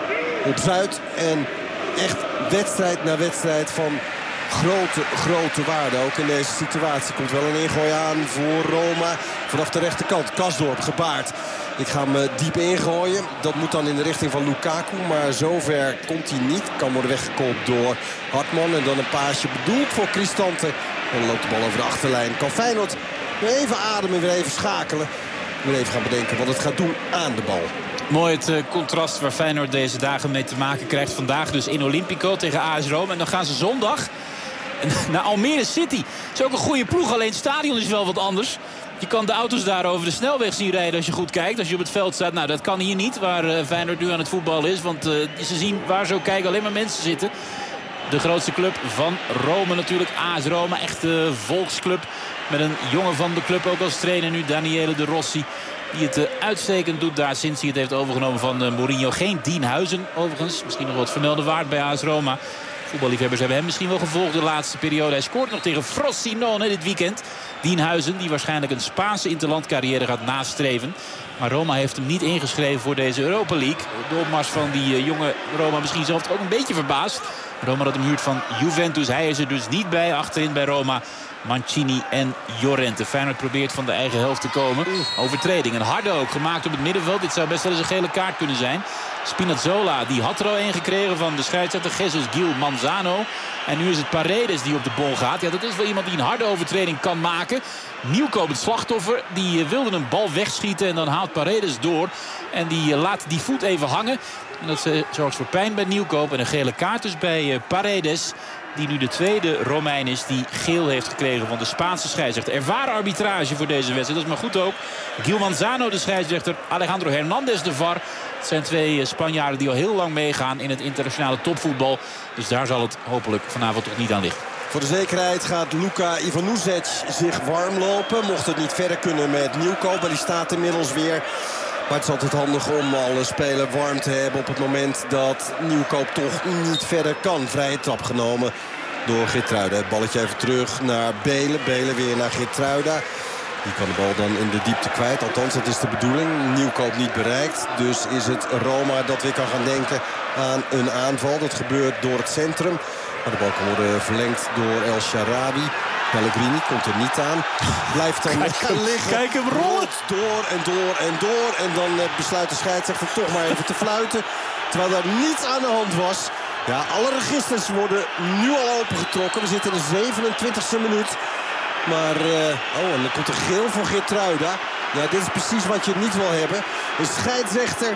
op Zuid. En echt wedstrijd na wedstrijd van grote, grote waarde. Ook in deze situatie komt wel een ingooi aan voor Roma. Vanaf de rechterkant. Kasdorp gebaard. Ik ga hem diep ingooien. Dat moet dan in de richting van Lukaku. Maar zover komt hij niet. Kan worden weggekoopt door Hartman. En dan een paasje bedoeld voor Cristante. En dan loopt de bal over de achterlijn. Kan Feyenoord weer even ademen, weer even schakelen. Weer even gaan bedenken wat het gaat doen aan de bal. Mooi het uh, contrast waar Feyenoord deze dagen mee te maken krijgt. Vandaag dus in Olympico tegen A S Roma. En dan gaan ze zondag naar Almere City. Het is ook een goede ploeg, alleen het stadion is wel wat anders. Je kan de auto's daar over de snelweg zien rijden als je goed kijkt. Als je op het veld staat. Nou, dat kan hier niet waar uh, Feyenoord nu aan het voetballen is. Want uh, ze zien waar ze ook kijken alleen maar mensen zitten. De grootste club van Rome natuurlijk. A S Roma, echte volksclub. Met een jongen van de club ook als trainer nu, Daniele De Rossi. Die het uh, uitstekend doet daar sinds hij het heeft overgenomen van uh, Mourinho. Geen Dienhuizen overigens. Misschien nog wat vermelden waard bij A S Roma. Voetballiefhebbers hebben hem misschien wel gevolgd de laatste periode. Hij scoort nog tegen Frosinone dit weekend. Dienhuizen, die waarschijnlijk een Spaanse interlandcarrière gaat nastreven. Maar Roma heeft hem niet ingeschreven voor deze Europa League. De opmars van die uh, jonge Roma misschien zelf ook een beetje verbaasd. Roma dat hem huurt van Juventus. Hij is er dus niet bij. Achterin bij Roma Mancini en Llorente. Feyenoord probeert van de eigen helft te komen. Overtreding. Een harde ook gemaakt op het middenveld. Dit zou best wel eens een gele kaart kunnen zijn. Spinazzola, die had er al een gekregen van de scheidsrechter Jesus Gil Manzano. En nu is het Paredes die op de bol gaat. Ja, dat is wel iemand die een harde overtreding kan maken. Nieuwkoop, het slachtoffer, die wilde een bal wegschieten. En dan haalt Paredes door. En die laat die voet even hangen. En dat zorgt voor pijn bij Nieuwkoop. En een gele kaart dus bij Paredes. Die nu de tweede Romein is die geel heeft gekregen van de Spaanse scheidsrechter. Ervaren arbitrage voor deze wedstrijd. Dat is maar goed ook. Gil Manzano de scheidsrechter. Alejandro Hernandez de V A R. Het zijn twee Spanjaarden die al heel lang meegaan in het internationale topvoetbal. Dus daar zal het hopelijk vanavond toch niet aan liggen. Voor de zekerheid gaat Luka Ivanusec zich warm lopen. Mocht het niet verder kunnen met Nieuwkoop. Maar die staat inmiddels weer. Maar het is altijd handig om alle speler warm te hebben op het moment dat Nieuwkoop toch niet verder kan. Vrije trap genomen door Geertruida. Het balletje even terug naar Belen. Belen weer naar Geertruida. Die kan de bal dan in de diepte kwijt. Althans, dat is de bedoeling. Nieuwkoop niet bereikt. Dus is het Roma dat weer kan gaan denken aan een aanval. Dat gebeurt door het centrum. Maar de bal kan worden verlengd door El Shaarawy. Pellegrini komt er niet aan. Blijft dan kijk hem, liggen. Kijk hem rollen. Door en door en door. En dan besluit de scheidsrechter toch maar even te fluiten. Terwijl er niets aan de hand was. Ja, alle registers worden nu al opengetrokken. We zitten in de zevenentwintigste minuut. Maar, uh, oh, en dan komt er geel van Geertruida. Ja, dit is precies wat je niet wil hebben. Een scheidsrechter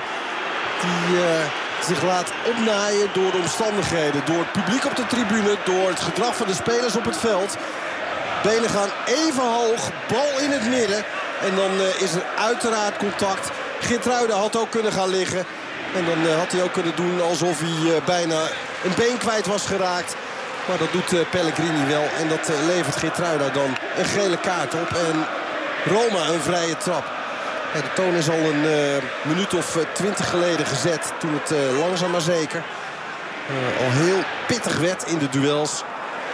die uh, zich laat opnaaien door de omstandigheden. Door het publiek op de tribune, door het gedrag van de spelers op het veld. Benen gaan even hoog, bal in het midden. En dan uh, is er uiteraard contact. Geertruida had ook kunnen gaan liggen. En dan uh, had hij ook kunnen doen alsof hij uh, bijna een been kwijt was geraakt. Maar dat doet uh, Pellegrini wel. En dat uh, levert Geertruida dan een gele kaart op. En Roma een vrije trap. Ja, de toon is al een uh, minuut of twintig uh, geleden gezet. Toen het uh, langzaam maar zeker uh, al heel pittig werd in de duels.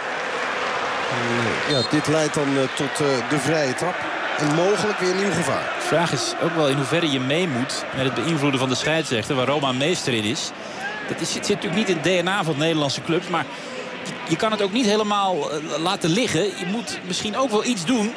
Uh, ja, dit leidt dan uh, tot uh, de vrije trap. En mogelijk weer nieuw gevaar. De vraag is ook wel in hoeverre je mee moet met het beïnvloeden van de scheidsrechter. Waar Roma meester in is. Dat is, het zit natuurlijk niet in het D N A van de Nederlandse clubs. Maar je kan het ook niet helemaal uh, laten liggen. Je moet misschien ook wel iets doen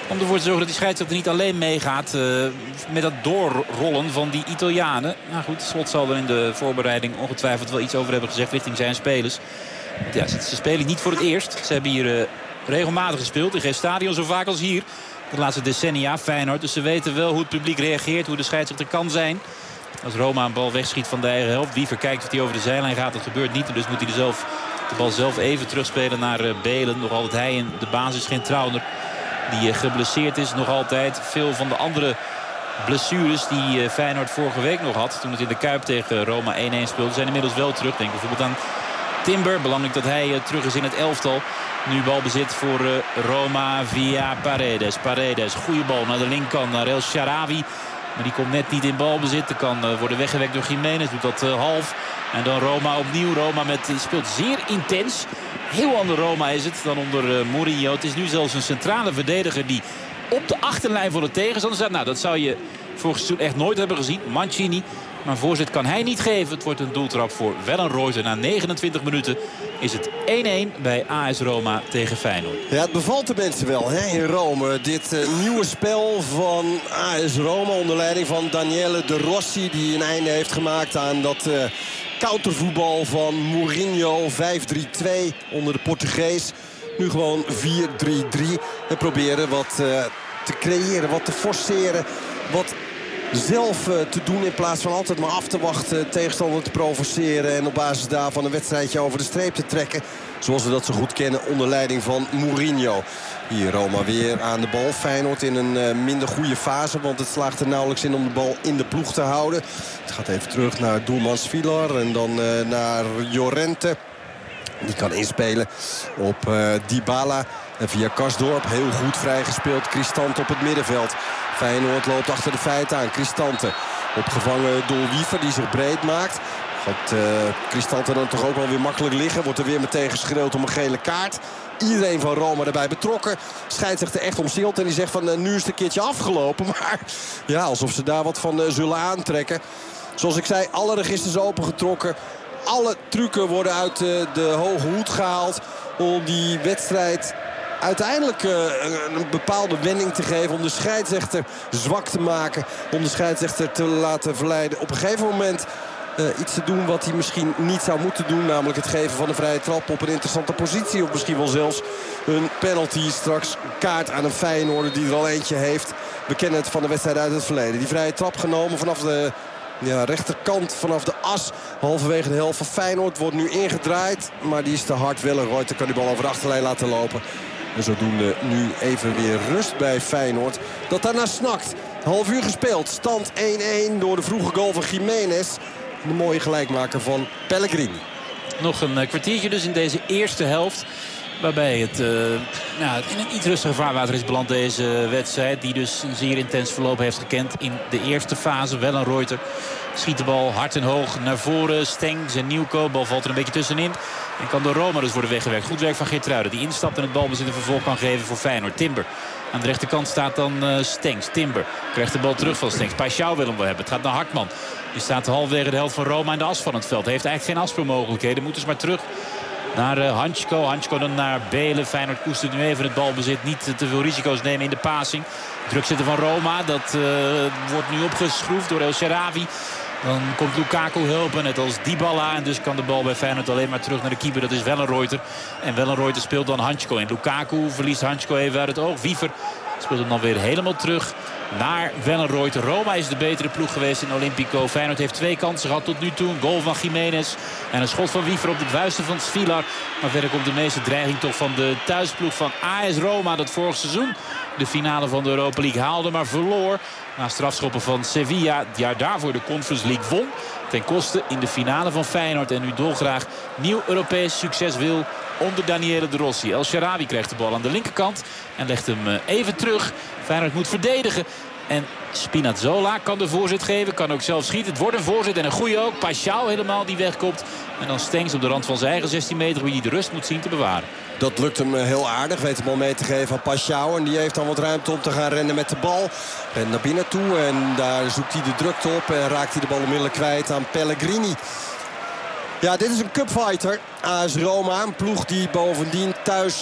Om ervoor te zorgen dat die scheidsrechter niet alleen meegaat uh, met dat doorrollen van die Italianen. Nou goed, Slot zal er in de voorbereiding ongetwijfeld wel iets over hebben gezegd richting zijn spelers. Want ja, ze, ze spelen niet voor het eerst. Ze hebben hier uh, regelmatig gespeeld in geen stadion zo vaak als hier. De laatste decennia, Feyenoord. Dus ze weten wel hoe het publiek reageert, hoe de scheidsrechter kan zijn. Als Roma een bal wegschiet van de eigen helft. Wiever kijkt of hij over de zijlijn gaat. Dat gebeurt niet. En dus moet hij er zelf, de bal zelf even terugspelen naar uh, Belen. Nog altijd hij in de basis, geen Trauner. Die uh, geblesseerd is nog altijd. Veel van de andere blessures die uh, Feyenoord vorige week nog had. Toen het in de Kuip tegen Roma één-één speelde. Zijn inmiddels wel terug. Denk bijvoorbeeld aan Timber. Belangrijk dat hij uh, terug is in het elftal. Nu balbezit voor uh, Roma via Paredes. Paredes, goede bal naar de linkerkant, naar El Shaarawy. Maar die komt net niet in balbezit. Er kan uh, worden weggewekt door Gimenez. Doet dat uh, half. En dan Roma opnieuw. Roma met, speelt zeer intens. Heel ander Roma is het dan onder uh, Mourinho. Het is nu zelfs een centrale verdediger die op de achterlijn voor de tegenstander staat. Nou, dat zou je vorig seizoen echt nooit hebben gezien. Mancini. Maar voorzet kan hij niet geven. Het wordt een doeltrap voor Wellenreuter. Na negenentwintig minuten is het één-één bij A S Roma tegen Feyenoord. Ja, het bevalt de mensen wel hè, in Rome. Dit uh, nieuwe spel van A S Roma onder leiding van Daniele De Rossi. Die een einde heeft gemaakt aan dat uh, countervoetbal van Mourinho. vijf drie twee onder de Portugees. Nu gewoon vier drie drie. En proberen wat uh, te creëren, wat te forceren. Wat zelf uh, te doen in plaats van altijd maar af te wachten, tegenstander te provoceren en op basis daarvan een wedstrijdje over de streep te trekken. Zoals we dat zo goed kennen onder leiding van Mourinho. Hier Roma weer aan de bal. Feyenoord in een uh, minder goede fase, want het slaagt er nauwelijks in om de bal in de ploeg te houden. Het gaat even terug naar doelman Svilar en dan uh, naar Llorente. Die kan inspelen op uh, Dybala. En via Karsdorp heel goed vrijgespeeld. Cristante op het middenveld. Feyenoord loopt achter de feiten aan. Cristante opgevangen door Wiever die zich breed maakt. Gaat uh, Cristante dan toch ook wel weer makkelijk liggen. Wordt er weer meteen geschreeuwd om een gele kaart. Iedereen van Roma erbij betrokken. Scheidsrechter echt omsingeld en die zegt van uh, nu is het een keertje afgelopen. Maar ja, alsof ze daar wat van uh, zullen aantrekken. Zoals ik zei, alle registers opengetrokken. Alle trucken worden uit uh, de hoge hoed gehaald om die wedstrijd uiteindelijk uh, een bepaalde wending te geven. Om de scheidsrechter zwak te maken. Om de scheidsrechter te laten verleiden. Op een gegeven moment uh, iets te doen wat hij misschien niet zou moeten doen. Namelijk het geven van een vrije trap op een interessante positie. Of misschien wel zelfs een penalty. Straks kaart aan een Feyenoorder die er al eentje heeft. We kennen het van de wedstrijd uit het verleden. Die vrije trap genomen vanaf de ja, rechterkant, vanaf de as. Halverwege de helft van Feyenoord wordt nu ingedraaid. Maar die is te hard. Wellenreuter kan die bal over de achterlijn laten lopen. En zodoende nu even weer rust bij Feyenoord. Dat daarna snakt. Half uur gespeeld. Stand één-één door de vroege goal van Gimenez. De mooie gelijkmaker van Pellegrini. Nog een kwartiertje dus in deze eerste helft. Waarbij het uh, nou, in een iets rustiger vaarwater is beland deze wedstrijd. Die dus een zeer intens verloop heeft gekend in de eerste fase. Wellenreuter schiet de bal hard en hoog naar voren. Stengs en Nieuwkoop. Bal valt er een beetje tussenin. En kan door Roma dus worden weggewerkt. Goed werk van Geertruiden. Die instapt en het balbezit een vervolg kan geven voor Feyenoord. Timber. Aan de rechterkant staat dan uh, Stengs. Timber krijgt de bal terug van Stengs. Paixão wil hem wel hebben. Het gaat naar Hartman. Die staat halverwege de helft van Roma in de as van het veld. Heeft eigenlijk geen afspeelmogelijkheden. Moet dus maar terug naar uh, Hansko. Hansko dan naar Belen. Feyenoord koestert nu even het balbezit. Niet te veel risico's nemen in de passing. Druk zitten van Roma. Dat uh, wordt nu opgeschroefd door El Shaarawy. Dan komt Lukaku helpen, net als Dybala. En dus kan de bal bij Feyenoord alleen maar terug naar de keeper. Dat is Wellenreuter. En Wellenreuter speelt dan Hansko in. Lukaku verliest Hansko even uit het oog. Wiever speelt hem dan weer helemaal terug naar Wellenreuter. Roma is de betere ploeg geweest in Olympico. Feyenoord heeft twee kansen gehad tot nu toe. Een goal van Gimenez en een schot van Wiever op de vuisten van Svilar. Maar verder komt de meeste dreiging toch van de thuisploeg van A S Roma. Dat vorig seizoen de finale van de Europa League haalde, maar verloor na strafschoppen van Sevilla. Het jaar daarvoor de Conference League won. Ten koste in de finale van Feyenoord. En nu dolgraag nieuw Europees succes wil onder Daniele De Rossi. El Shaarawy krijgt de bal aan de linkerkant en legt hem even terug. Feyenoord moet verdedigen. En Spinazzola kan de voorzet geven. Kan ook zelf schieten. Het wordt een voorzet en een goede ook. Paixão helemaal die wegkomt. En dan Stengs op de rand van zijn eigen zestien meter. Wie hij de rust moet zien te bewaren. Dat lukt hem heel aardig. Weet hem al mee te geven aan Paixão. En die heeft dan wat ruimte om te gaan rennen met de bal. Rent naar binnen toe. En daar zoekt hij de drukte op. En raakt hij de bal onmiddellijk kwijt aan Pellegrini. Ja, dit is een cupfighter. A S Roma. Een ploeg die bovendien thuis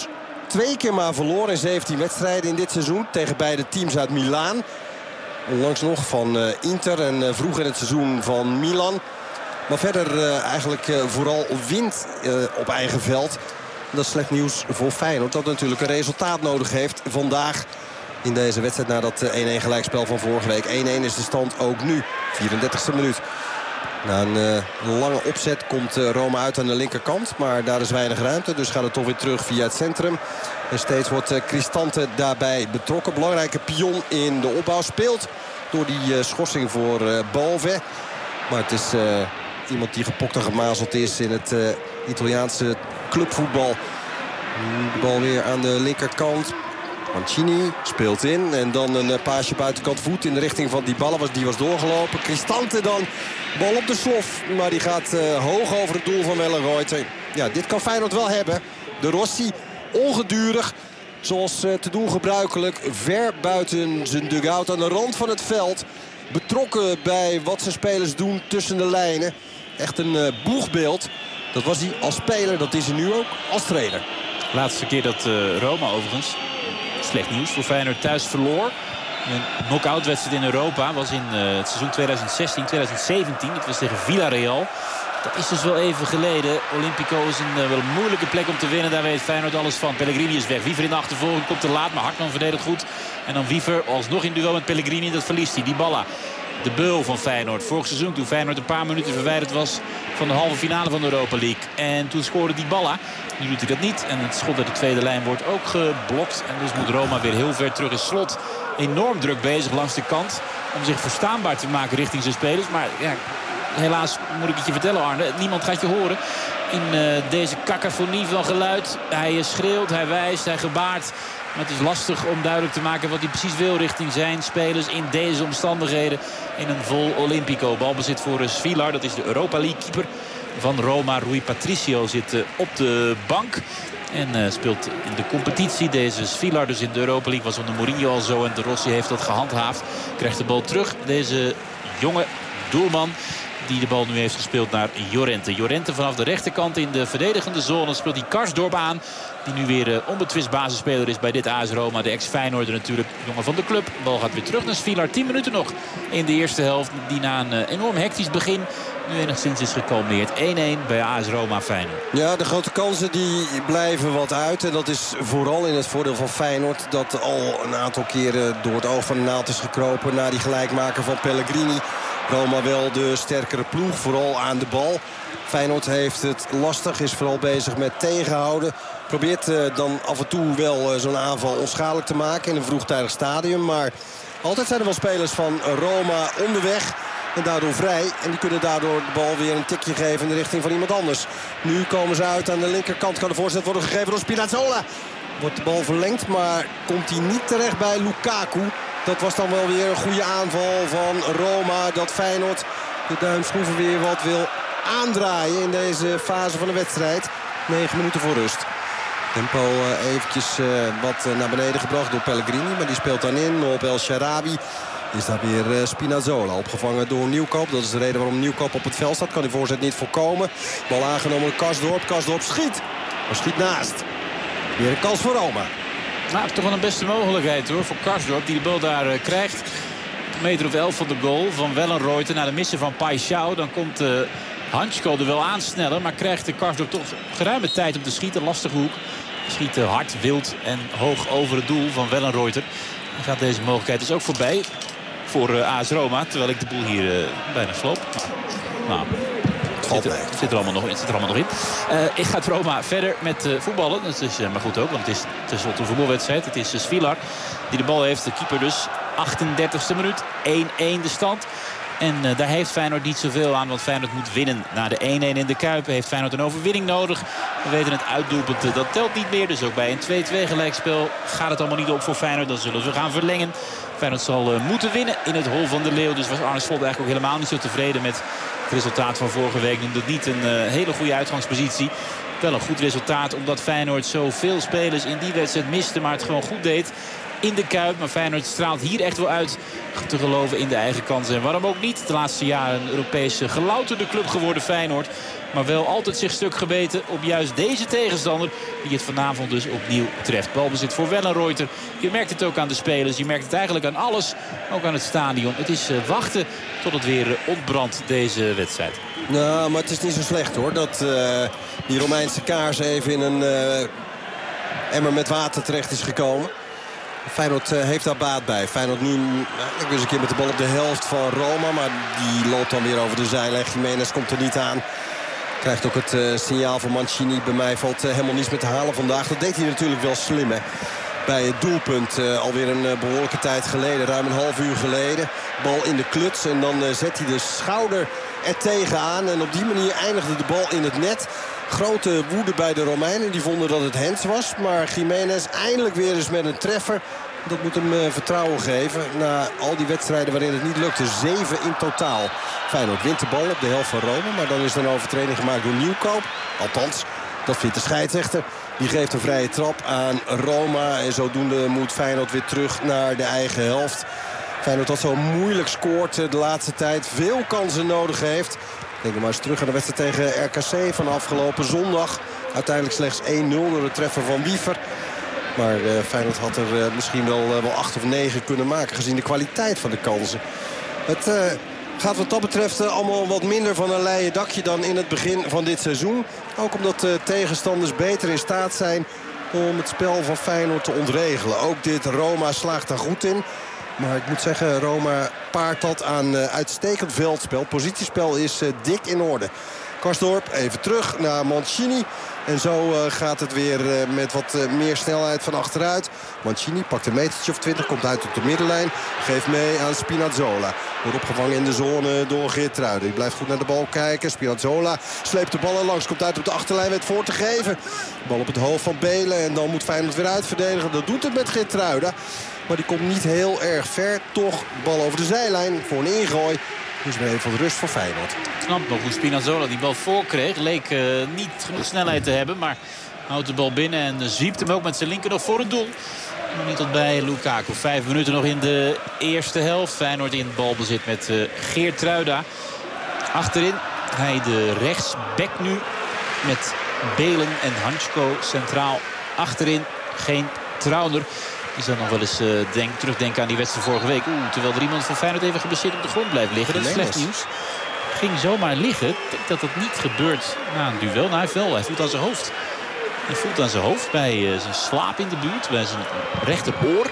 twee keer maar verloren in zeventien wedstrijden in dit seizoen. Tegen beide teams uit Milaan. Onlangs nog van uh, Inter en uh, vroeg in het seizoen van Milan. Maar verder uh, eigenlijk uh, vooral wint uh, op eigen veld. Dat is slecht nieuws voor Feyenoord. Dat natuurlijk een resultaat nodig heeft vandaag in deze wedstrijd. Na dat één-één gelijkspel van vorige week. één-één is de stand ook nu. vierendertigste minuut. Na een uh, lange opzet komt uh, Roma uit aan de linkerkant. Maar daar is weinig ruimte. Dus gaat het toch weer terug via het centrum. En steeds wordt uh, Cristante daarbij betrokken. Belangrijke pion in de opbouw. Speelt door die uh, schorsing voor uh, Bove. Maar het is uh, iemand die gepokt en gemazeld is in het uh, Italiaanse clubvoetbal. De bal weer aan de linkerkant. Mancini speelt in. En dan een paasje buitenkant voet in de richting van Dybala. Die was doorgelopen. Cristante dan. Bal op de slof. Maar die gaat uh, hoog over het doel van Wellenreuter. Ja, dit kan Feyenoord wel hebben. De Rossi ongedurig. Zoals uh, te doen gebruikelijk. Ver buiten zijn dugout aan de rand van het veld. Betrokken bij wat zijn spelers doen tussen de lijnen. Echt een uh, boegbeeld. Dat was hij als speler. Dat is hij nu ook als trainer. Laatste keer dat uh, Roma overigens... Slecht nieuws voor Feyenoord thuis verloor. Een knock-out wedstrijd in Europa was in uh, het seizoen twintig zestien twintig zeventien. Dat was tegen Villarreal. Dat is dus wel even geleden. Olympico is een uh, wel een moeilijke plek om te winnen. Daar weet Feyenoord alles van. Pellegrini is weg. Wiever in de achtervolging komt te laat. Maar Hartman verdedigt goed. En dan Wiever alsnog in duel met Pellegrini. Dat verliest hij. Dybala. De beul van Feyenoord. Vorig seizoen toen Feyenoord een paar minuten verwijderd was van de halve finale van de Europa League. En toen scoorde Dybala. Nu doet hij dat niet. En het schot uit de tweede lijn wordt ook geblokt. En dus moet Roma weer heel ver terug in Slot. Enorm druk bezig langs de kant. Om zich verstaanbaar te maken richting zijn spelers. Maar ja, helaas moet ik het je vertellen, Arne. Niemand gaat je horen in uh, deze cacophonie van geluid. Hij schreeuwt, hij wijst, hij gebaart. Maar het is lastig om duidelijk te maken wat hij precies wil richting zijn spelers in deze omstandigheden. In een vol Olympico. Balbezit voor Svilar, dat is de Europa League keeper van Roma. Rui Patricio zit uh, op de bank. En uh, speelt in de competitie. Deze Svilar dus in de Europa League was onder Mourinho al zo. En de Rossi heeft dat gehandhaafd. Krijgt de bal terug. Deze jonge doelman die de bal nu heeft gespeeld naar Llorente. Llorente vanaf de rechterkant in de verdedigende zone. Speelt die Karsdorp aan. Die nu weer uh, onbetwist basisspeler is bij dit A S Roma. De ex-Feyenoorder natuurlijk, jongen van de club. De bal gaat weer terug naar Svilar. tien minuten nog in de eerste helft. Die na een uh, enorm hectisch begin nu enigszins is gekalmeerd. één-één bij A S Roma Feyenoord. Ja, de grote kansen die blijven wat uit. En dat is vooral in het voordeel van Feyenoord. Dat al een aantal keren door het oog van de naald is gekropen. Na die gelijkmaker van Pellegrini. Roma wel de sterkere ploeg, vooral aan de bal. Feyenoord heeft het lastig, is vooral bezig met tegenhouden. Probeert uh, dan af en toe wel uh, zo'n aanval onschadelijk te maken in een vroegtijdig stadium. Maar altijd zijn er wel spelers van Roma onderweg en daardoor vrij. En die kunnen daardoor de bal weer een tikje geven in de richting van iemand anders. Nu komen ze uit aan de linkerkant. Kan de voorzet worden gegeven door Spinazzola. Wordt de bal verlengd, maar komt hij niet terecht bij Lukaku. Dat was dan wel weer een goede aanval van Roma. Dat Feyenoord de duimschroeven weer wat wil aandraaien in deze fase van de wedstrijd. negen minuten voor rust. Tempo uh, eventjes uh, wat uh, naar beneden gebracht door Pellegrini. Maar die speelt dan in op El Shaarawy. Is daar weer uh, Spinazzola opgevangen door Nieuwkoop. Dat is de reden waarom Nieuwkoop op het veld staat. Kan die voorzet niet voorkomen. Bal aangenomen door Karsdorp. Karsdorp schiet. Maar schiet naast. Weer een kans voor Roma. Nou, toch wel een beste mogelijkheid hoor voor Karsdorp. Die de bal daar uh, krijgt. Een meter of elf van de goal van Wellenreuter. Na de missen van Paixão. Dan komt uh, Hansko er wel aansnellen. Maar krijgt de Karsdorp toch geruime tijd om te schieten. Lastige hoek. Schiet uh, hard, wild en hoog over het doel van Wellenreuter. Dan gaat deze mogelijkheid dus ook voorbij voor uh, A S Roma. Terwijl ik de boel hier uh, bijna sloop. Nou, het zit, er, het zit er allemaal nog in. Het zit er allemaal nog in. Uh, ik ga Roma verder met uh, voetballen. Dat is uh, maar goed ook, want het is tenslotte een voetbalwedstrijd. Het is uh, Svilar die de bal heeft. De keeper dus. achtendertigste minuut. één-één de stand. En uh, daar heeft Feyenoord niet zoveel aan. Want Feyenoord moet winnen. Na de één-één in de Kuip heeft Feyenoord een overwinning nodig. We weten het uitdoelpunt. Uh, dat telt niet meer. Dus ook bij een twee-twee gelijkspel gaat het allemaal niet op voor Feyenoord. Dan zullen ze gaan verlengen. Feyenoord zal uh, moeten winnen in het Hol van de Leeuw. Dus was Arne Slot eigenlijk ook helemaal niet zo tevreden met het resultaat van vorige week. Noemde het niet een uh, hele goede uitgangspositie. Wel een goed resultaat omdat Feyenoord zoveel spelers in die wedstrijd miste. Maar het gewoon goed deed in de Kuip. Maar Feyenoord straalt hier echt wel uit te geloven in de eigen kansen. En waarom ook niet? De laatste jaren een Europese gelouterde club geworden Feyenoord. Maar wel altijd zich stuk gebeten op juist deze tegenstander. Die het vanavond dus opnieuw treft. Balbezit voor Wellenreuter. Je merkt het ook aan de spelers. Je merkt het eigenlijk aan alles. Ook aan het stadion. Het is uh, wachten tot het weer uh, ontbrandt deze wedstrijd. Nou, maar het is niet zo slecht hoor. Dat uh, die Romeinse kaars even in een uh, emmer met water terecht is gekomen. Feyenoord uh, heeft daar baat bij. Feyenoord nu uh, ik eens een keer met de bal op de helft van Roma. Maar die loopt dan weer over de zijlijn. Jiménez komt er niet aan. Krijgt ook het uh, signaal van Mancini. Bij mij valt uh, helemaal niets meer te halen vandaag. Dat deed hij natuurlijk wel slim hè. Bij het doelpunt uh, alweer een uh, behoorlijke tijd geleden. Ruim een half uur geleden. Bal in de kluts. En dan uh, zet hij de schouder er tegenaan. En op die manier eindigde de bal in het net. Grote woede bij de Romeinen. Die vonden dat het hands was. Maar Jiménez eindelijk weer eens met een treffer. Dat moet hem uh, vertrouwen geven. Na al die wedstrijden waarin het niet lukte. Zeven in totaal. Feyenoord wint de bal op de helft van Rome. Maar dan is er een overtreding gemaakt door Nieuwkoop. Althans, dat vindt de scheidsrechter. Die geeft een vrije trap aan Roma. En zodoende moet Feyenoord weer terug naar de eigen helft. Feyenoord dat zo moeilijk scoort de laatste tijd. Veel kansen nodig heeft. Denk maar eens terug aan de wedstrijd tegen R K C van afgelopen zondag. Uiteindelijk slechts één nul door de treffer van Wiever. Maar uh, Feyenoord had er uh, misschien wel, uh, wel acht of negen kunnen maken. Gezien de kwaliteit van de kansen. Het uh, gaat wat dat betreft uh, allemaal wat minder van een leien dakje dan in het begin van dit seizoen. Ook omdat uh, tegenstanders beter in staat zijn om het spel van Feyenoord te ontregelen. Ook dit Roma slaagt daar goed in. Maar ik moet zeggen, Roma paart dat aan uh, uitstekend veldspel. Positiespel is uh, dik in orde. Karsdorp even terug naar Mancini. En zo uh, gaat het weer uh, met wat uh, meer snelheid van achteruit. Mancini pakt een metertje of twintig, komt uit op de middenlijn. Geeft mee aan Spinazzola. Wordt opgevangen in de zone door Geertruiden. Die blijft goed naar de bal kijken. Spinazzola sleept de ballen langs. Komt uit op de achterlijn met voor te geven. Bal op het hoofd van Belen. En dan moet Feyenoord weer uitverdedigen. Dat doet het met Geertruiden. Maar die komt niet heel erg ver. Toch bal over de zijlijn voor een ingooi. Dus weer even wat rust voor Feyenoord. Knap nog hoe Spinazzola die bal voorkreeg. Leek uh, niet genoeg snelheid te hebben. Maar houdt de bal binnen en uh, zwiept hem ook met zijn linker nog voor het doel. Maar niet tot bij Lukaku. Vijf minuten nog in de eerste helft. Feyenoord in balbezit met uh, Geertruida. Achterin hij de rechtsback nu. Met Belen en Hansko centraal. Achterin geen Trauner. Die zal nog wel eens uh, denk, terugdenken aan die wedstrijd vorige week. Oeh, terwijl er iemand van Feyenoord even geblesseerd op de grond blijft liggen. Dat is slecht nieuws. Ging zomaar liggen. Ik denk dat dat niet gebeurt na een duel. Nou, hij heeft wel. Hij voelt aan zijn hoofd. Hij voelt aan zijn hoofd bij uh, zijn slaap in de buurt. Bij zijn rechteroor.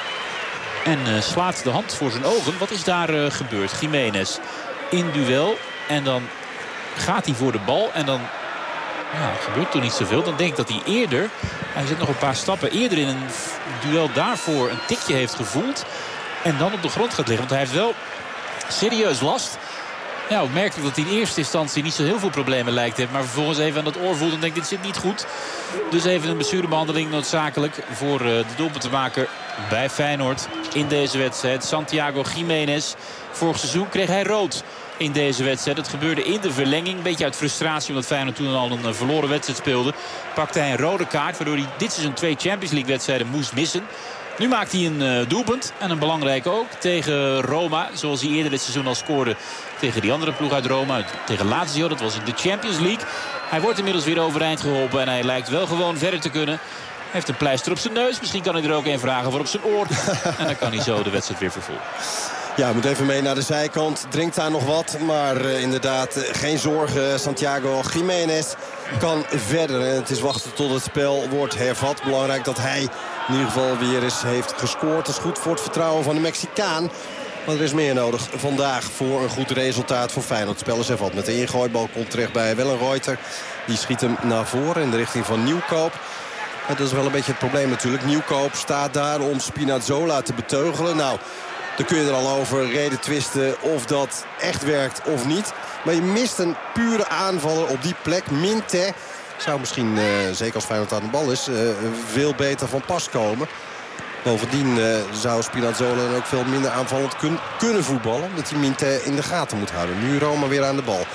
En uh, slaat de hand voor zijn ogen. Wat is daar uh, gebeurd? Jiménez in duel. En dan gaat hij voor de bal. En dan ja, gebeurt toch niet zoveel. Dan denk ik dat hij eerder... Hij zet nog een paar stappen eerder in een duel daarvoor een tikje heeft gevoeld. En dan op de grond gaat liggen. Want hij heeft wel serieus last. Ja, opmerkelijk dat hij in eerste instantie niet zo heel veel problemen lijkt te hebben. Maar vervolgens even aan dat oor voelt en denkt dit zit niet goed. Dus even een blessurebehandeling noodzakelijk voor uh, de doelpuntenmaker bij Feyenoord in deze wedstrijd. Santiago Jiménez. Vorig seizoen kreeg hij rood in deze wedstrijd. Het gebeurde in de verlenging. Een beetje uit frustratie omdat Feyenoord toen al een verloren wedstrijd speelde. Pakte hij een rode kaart waardoor hij dit seizoen twee Champions League wedstrijden moest missen. Nu maakt hij een uh, doelpunt. En een belangrijke ook tegen Roma. Zoals hij eerder dit seizoen al scoorde tegen die andere ploeg uit Roma. Tegen Lazio, dat was in de Champions League. Hij wordt inmiddels weer overeind geholpen. En hij lijkt wel gewoon verder te kunnen. Hij heeft een pleister op zijn neus. Misschien kan hij er ook een vragen voor op zijn oor. En dan kan hij zo de wedstrijd weer vervolgen. Ja, moet even mee naar de zijkant. Drinkt daar nog wat. Maar uh, inderdaad, uh, geen zorgen. Santiago Jiménez kan verder. En het is wachten tot het spel wordt hervat. Belangrijk dat hij in ieder geval weer eens heeft gescoord. Dat is goed voor het vertrouwen van de Mexicaan. Maar er is meer nodig vandaag voor een goed resultaat voor Feyenoord. Het spel is hervat met de ingooibal. Komt terecht bij Wellenreuter. Die schiet hem naar voren in de richting van Nieuwkoop. Maar dat is wel een beetje het probleem natuurlijk. Nieuwkoop staat daar om Spinazzola te beteugelen. Nou... Dan kun je er al over reden twisten of dat echt werkt of niet. Maar je mist een pure aanvaller op die plek. Minte zou misschien, uh, zeker als Feyenoord aan de bal is, uh, veel beter van pas komen. Bovendien uh, zou Spinazzola dan ook veel minder aanvallend kun kunnen voetballen. Omdat hij Minte in de gaten moet houden. Nu Roma weer aan de bal.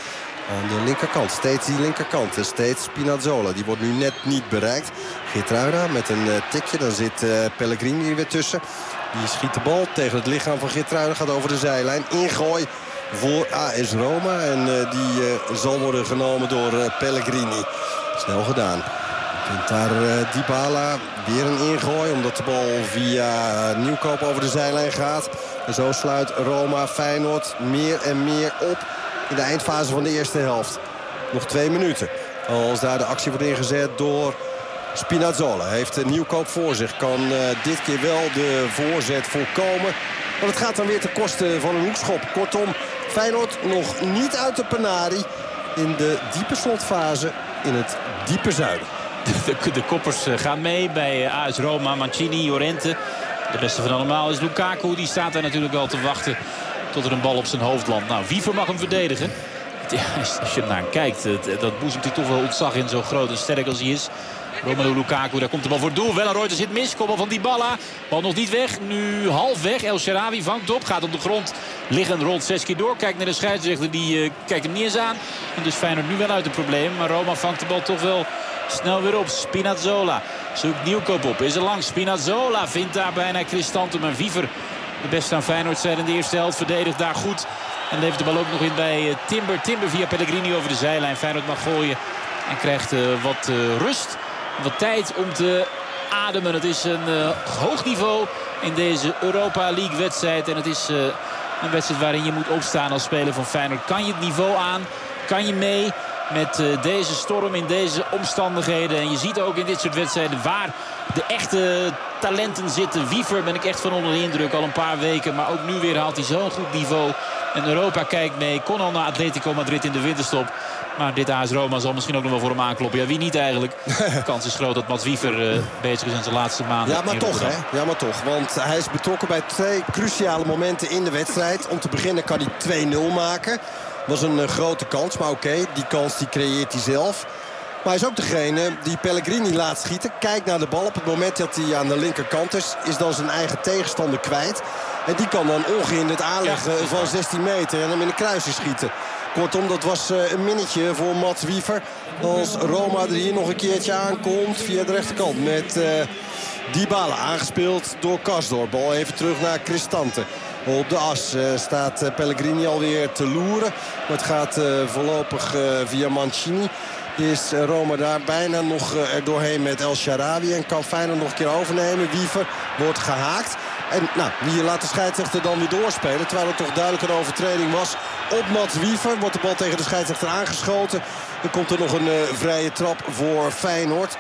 Aan de linkerkant, steeds die linkerkant. Steeds Spinazzola, die wordt nu net niet bereikt. Geertruida met een uh, tikje, dan zit uh, Pellegrini er weer tussen. Die schiet de bal tegen het lichaam van Geertruida, gaat over de zijlijn. Ingooi voor A S Roma en uh, die uh, zal worden genomen door uh, Pellegrini. Snel gedaan. Vindt daar uh, Dybala weer een ingooi, omdat de bal via uh, Nieuwkoop over de zijlijn gaat. En zo sluit Roma Feyenoord meer en meer op in de eindfase van de eerste helft. Nog twee minuten. Als daar de actie wordt ingezet door Spinazzola. Heeft Nieuwkoop voor zich. Kan uh, dit keer wel de voorzet voorkomen. Maar het gaat dan weer ten koste van een hoekschop. Kortom, Feyenoord nog niet uit de penarie in de diepe slotfase in het diepe zuiden. De, de koppers gaan mee bij A S Roma, Mancini, Llorente. De beste van allemaal is Lukaku. Die staat daar natuurlijk al te wachten tot er een bal op zijn hoofd landt. Nou, Wiever mag hem verdedigen. Ja, als je naar hem kijkt, dat boezemt hij toch wel ontzag in, zo groot en sterk als hij is. Romelu Lukaku, daar komt de bal voor het doel. Wellenreuter zit mis, kopbal van Dybala. Bal nog niet weg, nu half weg. El Shaarawy vangt op, gaat op de grond liggen, rolt zes keer door. Kijkt naar de scheidsrechter, die uh, kijkt hem niet eens aan. En dus Feyenoord nu wel uit de problemen. Maar Roma vangt de bal toch wel snel weer op. Spinazzola zoekt Nieuwkoop op, is er langs. Spinazzola vindt daar bijna Cristante. Maar Wiever, de beste aan Feyenoord, zijn in de eerste helft, verdedigt daar goed. En levert de bal ook nog in bij uh, Timber. Timber via Pellegrini over de zijlijn. Feyenoord mag gooien en krijgt uh, wat uh, rust. Wat tijd om te ademen. Het is een uh, hoog niveau in deze Europa League wedstrijd. En het is uh, een wedstrijd waarin je moet opstaan als speler van Feyenoord. Kan je het niveau aan? Kan je mee met uh, deze storm in deze omstandigheden? En je ziet ook in dit soort wedstrijden waar de echte talenten zitten. Wiever ben ik echt van onder de indruk al een paar weken. Maar ook nu weer haalt hij zo'n goed niveau. En Europa kijkt mee. Kon al naar Atletico Madrid in de winterstop. Maar dit A S Roma zal misschien ook nog wel voor hem aankloppen. Ja, wie niet eigenlijk? De kans is groot dat Mats Wiever uh, bezig is in zijn laatste maanden. Ja, maar toch, hè? Ja, maar toch. Want hij is betrokken bij twee cruciale momenten in de wedstrijd. Om te beginnen kan hij twee nul maken. Was een uh, grote kans, maar oké, okay, die kans die creëert hij zelf. Maar hij is ook degene die Pellegrini laat schieten. Kijkt naar de bal. Op het moment dat hij aan de linkerkant is, is dan zijn eigen tegenstander kwijt. En die kan dan ongehinderd aanleggen ja, van zestien meter en hem in de kruising schieten. Kortom, dat was uh, een minnetje voor Mats Wiever. Als Roma er hier nog een keertje aankomt via de rechterkant met uh, Dybala. Aangespeeld door Karsdorp. Bal even terug naar Cristante. Op de as uh, staat uh, Pellegrini alweer te loeren. Maar het gaat uh, voorlopig uh, via Mancini. Is uh, Roma daar bijna nog uh, er doorheen met El Shaarawy. En kan Feyenoord nog een keer overnemen. Wiever wordt gehaakt. En nou, hier laat de scheidsrechter dan weer doorspelen. Terwijl het toch duidelijk een overtreding was op Mats Wiever. Wordt de bal tegen de scheidsrechter aangeschoten. Dan komt er nog een uh, vrije trap voor Feyenoord.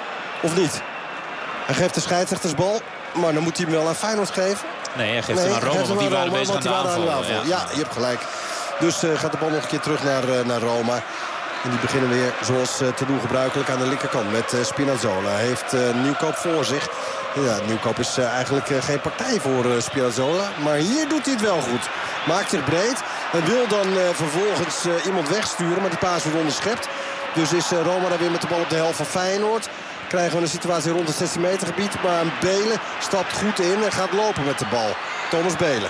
Of niet? Hij geeft de scheidsrechtersbal. Maar dan moet hij hem wel aan Feyenoord geven. Nee, hij geeft nee, hem aan Roma, want die waren Roma, bezig aan de aanval. Ja. ja, je hebt gelijk. Dus uh, gaat de bal nog een keer terug naar, uh, naar Roma. En die beginnen weer zoals uh, te doen gebruikelijk aan de linkerkant met uh, Spinazzola. Hij heeft uh, Nieuwkoop voor zich. Ja, Nieuwkoop is uh, eigenlijk uh, geen partij voor uh, Spinazzola. Maar hier doet hij het wel goed. Maakt zich breed en wil dan uh, vervolgens uh, iemand wegsturen. Maar die paas wordt onderschept. Dus is uh, Roma daar weer met de bal op de helft van Feyenoord. Krijgen we een situatie rond het zestien meter gebied. Maar Belen stapt goed in en gaat lopen met de bal. Thomas Belen.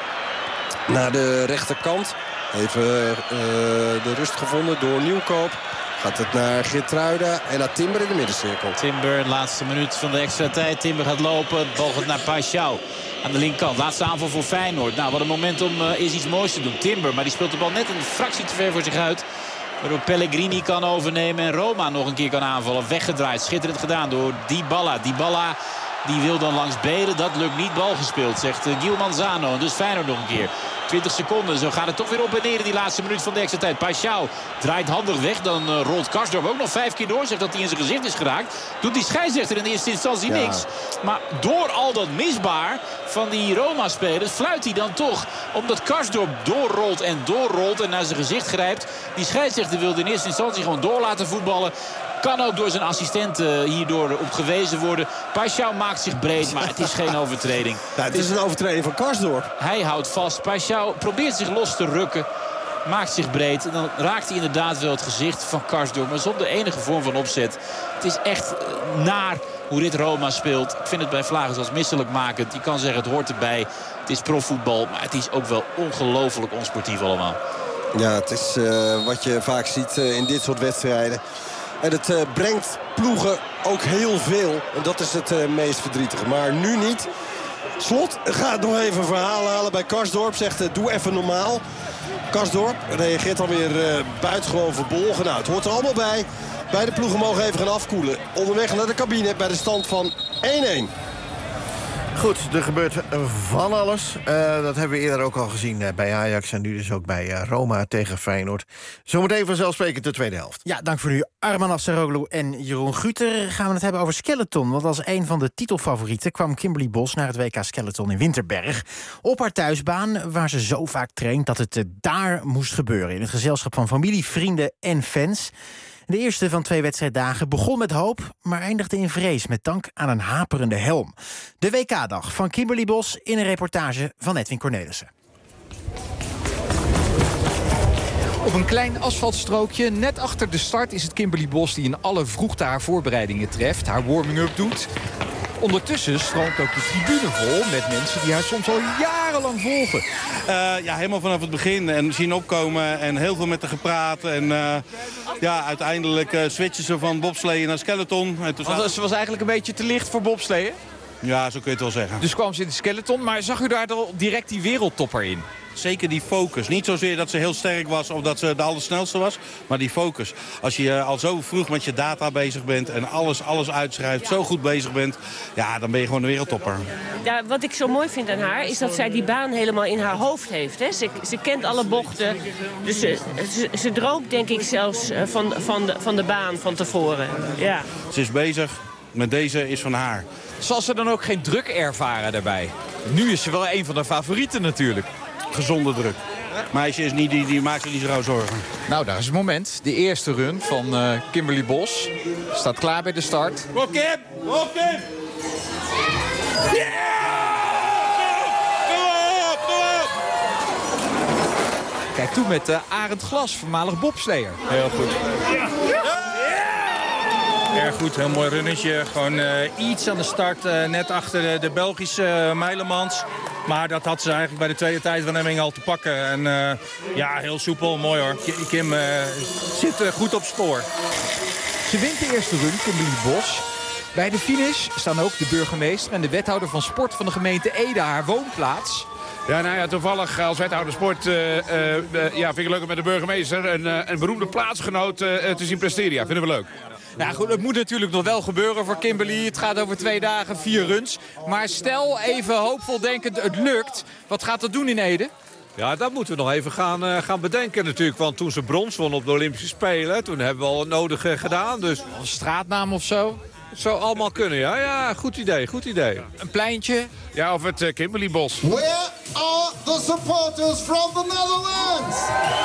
Naar de rechterkant. Even uh, de rust gevonden door Nieuwkoop. Gaat het naar Geertruida en naar Timber in de middencirkel. Timber, laatste minuut van de extra tijd. Timber gaat lopen. Het bal gaat naar Paixão aan de linkerkant. Laatste aanval voor Feyenoord. Nou, wat een moment om uh, is iets moois te doen. Timber, maar die speelt de bal net een fractie te ver voor zich uit. Waardoor Pellegrini kan overnemen en Roma nog een keer kan aanvallen. Weggedraaid, schitterend gedaan door Dybala. Dybala die wil dan langs Belen. Dat lukt niet, bal gespeeld, zegt uh, Gil Manzano. En dus Feyenoord nog een keer. twintig seconden, zo gaat het toch weer op en neer in die laatste minuut van de extra tijd. Paixão draait handig weg, dan uh, rolt Karsdorp ook nog vijf keer door. Zegt dat hij in zijn gezicht is geraakt. Doet die scheidsrechter in eerste instantie ja. niks. Maar door al dat misbaar van die Roma-spelers fluit hij dan toch. Omdat Karsdorp doorrolt en doorrolt en naar zijn gezicht grijpt. Die scheidsrechter wilde in eerste instantie gewoon door laten voetballen. Kan ook door zijn assistent uh, hierdoor op gewezen worden. Paixão maakt zich breed, maar het is geen overtreding. Ja, het is een overtreding van Karsdorp. Hij houdt vast. Paixão probeert zich los te rukken. Maakt zich breed. En dan raakt hij inderdaad wel het gezicht van Karsdorp. Maar zonder enige vorm van opzet. Het is echt uh, naar hoe dit Roma speelt. Ik vind het bij Vlagen zelfs misselijkmakend. Je kan zeggen het hoort erbij. Het is profvoetbal. Maar het is ook wel ongelooflijk onsportief allemaal. Ja, het is uh, wat je vaak ziet uh, in dit soort wedstrijden. En het uh, brengt ploegen ook heel veel. En dat is het uh, meest verdrietige. Maar nu niet. Slot gaat nog even een verhaal halen bij Karsdorp. Zegt, uh, doe even normaal. Karsdorp reageert dan weer uh, buitengewoon verbolgen. Nou, het hoort er allemaal bij. Beide ploegen mogen even gaan afkoelen. Onderweg naar de cabine bij de stand van één-één. Goed, er gebeurt van alles. Uh, dat hebben we eerder ook al gezien uh, bij Ajax en nu dus ook bij uh, Roma tegen Feyenoord. Zometeen vanzelfsprekend de tweede helft. Ja, dank voor nu. Arman Afsaroglu en Jeroen Guter gaan we het hebben over skeleton. Want als een van de titelfavorieten kwam Kimberly Bos naar het W K Skeleton in Winterberg. Op haar thuisbaan, waar ze zo vaak traint dat het uh, daar moest gebeuren. In het gezelschap van familie, vrienden en fans. De eerste van twee wedstrijddagen begon met hoop, maar eindigde in vrees met dank aan een haperende helm. De W K-dag van Kimberly Bos in een reportage van Edwin Cornelissen. Op een klein asfaltstrookje, net achter de start, is het Kimberly Bos die in alle vroegte haar voorbereidingen treft, haar warming-up doet. Ondertussen stroomt ook de tribune vol met mensen die haar soms al jarenlang volgen. Uh, ja, helemaal vanaf het begin en zien opkomen en heel veel met haar gepraat. En uh, ja, uiteindelijk uh, switchen ze van bobsleeën naar skeleton. En toen Want ze was eigenlijk een beetje te licht voor bobsleeën? Ja, zo kun je het wel zeggen. Dus kwam ze in de skeleton, maar zag u daar al direct die wereldtopper in? Zeker die focus. Niet zozeer dat ze heel sterk was of dat ze de allersnelste was, maar die focus. Als je al zo vroeg met je data bezig bent en alles, alles uitschrijft, zo goed bezig bent, ja, dan ben je gewoon de wereldtopper. Ja, wat ik zo mooi vind aan haar is dat zij die baan helemaal in haar hoofd heeft. Hè. Ze, ze kent alle bochten, dus ze, ze, ze droomt denk ik zelfs van, van, de, van de baan van tevoren. Ja. Ze is bezig, met deze is van haar. Zal ze dan ook geen druk ervaren daarbij? Nu is ze wel een van de favorieten natuurlijk. Gezonde druk. Meisje is niet, die, die maakt zich niet zo gauw zorgen. Nou, daar is het moment. De eerste run van uh, Kimberly Bos. Staat klaar bij de start. Kom Kim! Kom Kim! Yeah! Kom op! Kom op! Kijk toe met uh, Arend Glas, voormalig bobsleer. Heel goed. Ja. Erg goed, heel mooi runnetje. Gewoon uh, iets aan de start, uh, net achter de, de Belgische uh, Mijlemans. Maar dat had ze eigenlijk bij de tweede tijdwaarneming al te pakken. En uh, ja, heel soepel, mooi hoor. Kim uh, zit uh, goed op spoor. Ze wint de eerste run, Kimberly Bos. Bij de finish staan ook de burgemeester en de wethouder van sport van de gemeente Ede, haar woonplaats. Ja, nou ja, toevallig als wethouder sport uh, uh, uh, ja, vind ik het leuk om met de burgemeester een, uh, een beroemde plaatsgenoot uh, te zien presteren. Ja, vinden we leuk. Nou goed, het moet natuurlijk nog wel gebeuren voor Kimberly. Het gaat over twee dagen, vier runs. Maar stel, even hoopvol denkend, het lukt. Wat gaat dat doen in Ede? Ja, dat moeten we nog even gaan, uh, gaan bedenken natuurlijk. Want toen ze brons won op de Olympische Spelen, toen hebben we al het nodige gedaan. Dus... Een straatnaam of zo? Het zou allemaal kunnen, ja. Ja, goed idee, goed idee. Een pleintje? Ja, of het uh, Kimberly Bos. Where are the supporters from the Netherlands?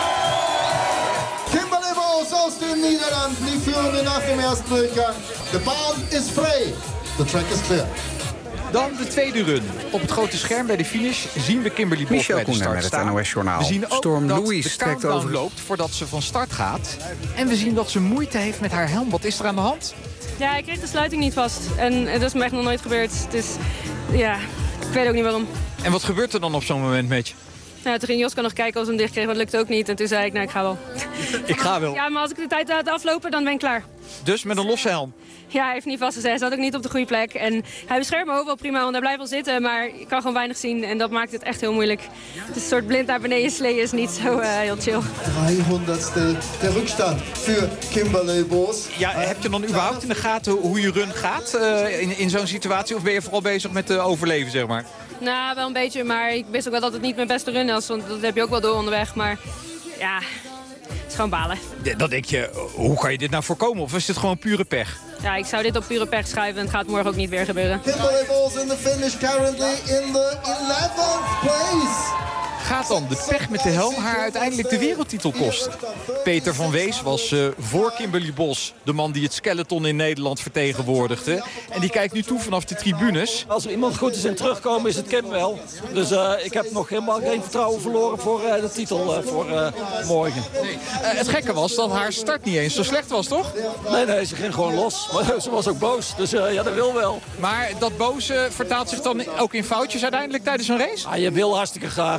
Kimberly Bos aus den Niederlanden, die führen nach dem ersten Durchgang. De baan is vrij. The track is clear. Dan de tweede run. Op het grote scherm bij de finish zien we Kimberly Bos bij de start staan. Met het N O S-journaal. We zien ook Storm dat Louise de countdown over... loopt voordat ze van start gaat. En we zien dat ze moeite heeft met haar helm. Wat is er aan de hand? Ja, ik kreeg de sluiting niet vast. En dat is me echt nog nooit gebeurd. Dus ja, ik weet ook niet waarom. En wat gebeurt er dan op zo'n moment met je? Nou, toen ging Joska nog kijken of ze hem dicht kreeg, maar dat lukte ook niet. En toen zei ik, nou, ik ga wel. Ik ga wel. Ja, maar als ik de tijd laat aflopen, dan ben ik klaar. Dus met een losse helm? Ja, hij heeft niet vastgezet. Hij zat ook niet op de goede plek. En hij beschermt me ook wel prima, want hij blijft wel zitten. Maar ik kan gewoon weinig zien en dat maakt het echt heel moeilijk. Het is een soort blind naar beneden sleeën is niet zo uh, heel chill. driehonderdste de rückstand voor Kimberly Bos. Ja, heb je dan überhaupt in de gaten hoe je run gaat uh, in, in zo'n situatie? Of ben je vooral bezig met uh, overleven, zeg maar? Nou, wel een beetje. Maar ik wist ook wel dat het niet mijn beste run was. Want dat heb je ook wel door onderweg. Maar ja, het is gewoon balen. Dan denk je, hoe kan je dit nou voorkomen? Of is dit gewoon pure pech? Ja, ik zou dit op pure pech schrijven en het gaat morgen ook niet weer gebeuren. Kimberly Bos in the finish currently in the eleventh place. Gaat dan de pech met de helm haar uiteindelijk de wereldtitel kosten? Peter van Wees was uh, voor Kimberly Bos de man die het skeleton in Nederland vertegenwoordigde. En die kijkt nu toe vanaf de tribunes. Als er iemand goed is in terugkomen is het Kim wel. Dus uh, ik heb nog helemaal geen vertrouwen verloren voor uh, de titel uh, voor uh, morgen. Nee. Uh, het gekke was dat haar start niet eens zo slecht was, toch? Nee, nee, ze ging gewoon los. Maar ze was ook boos, dus uh, ja, dat wil wel. Maar dat boze vertaalt zich dan ook in foutjes uiteindelijk tijdens een race? Ah, je wil hartstikke graag. En dit is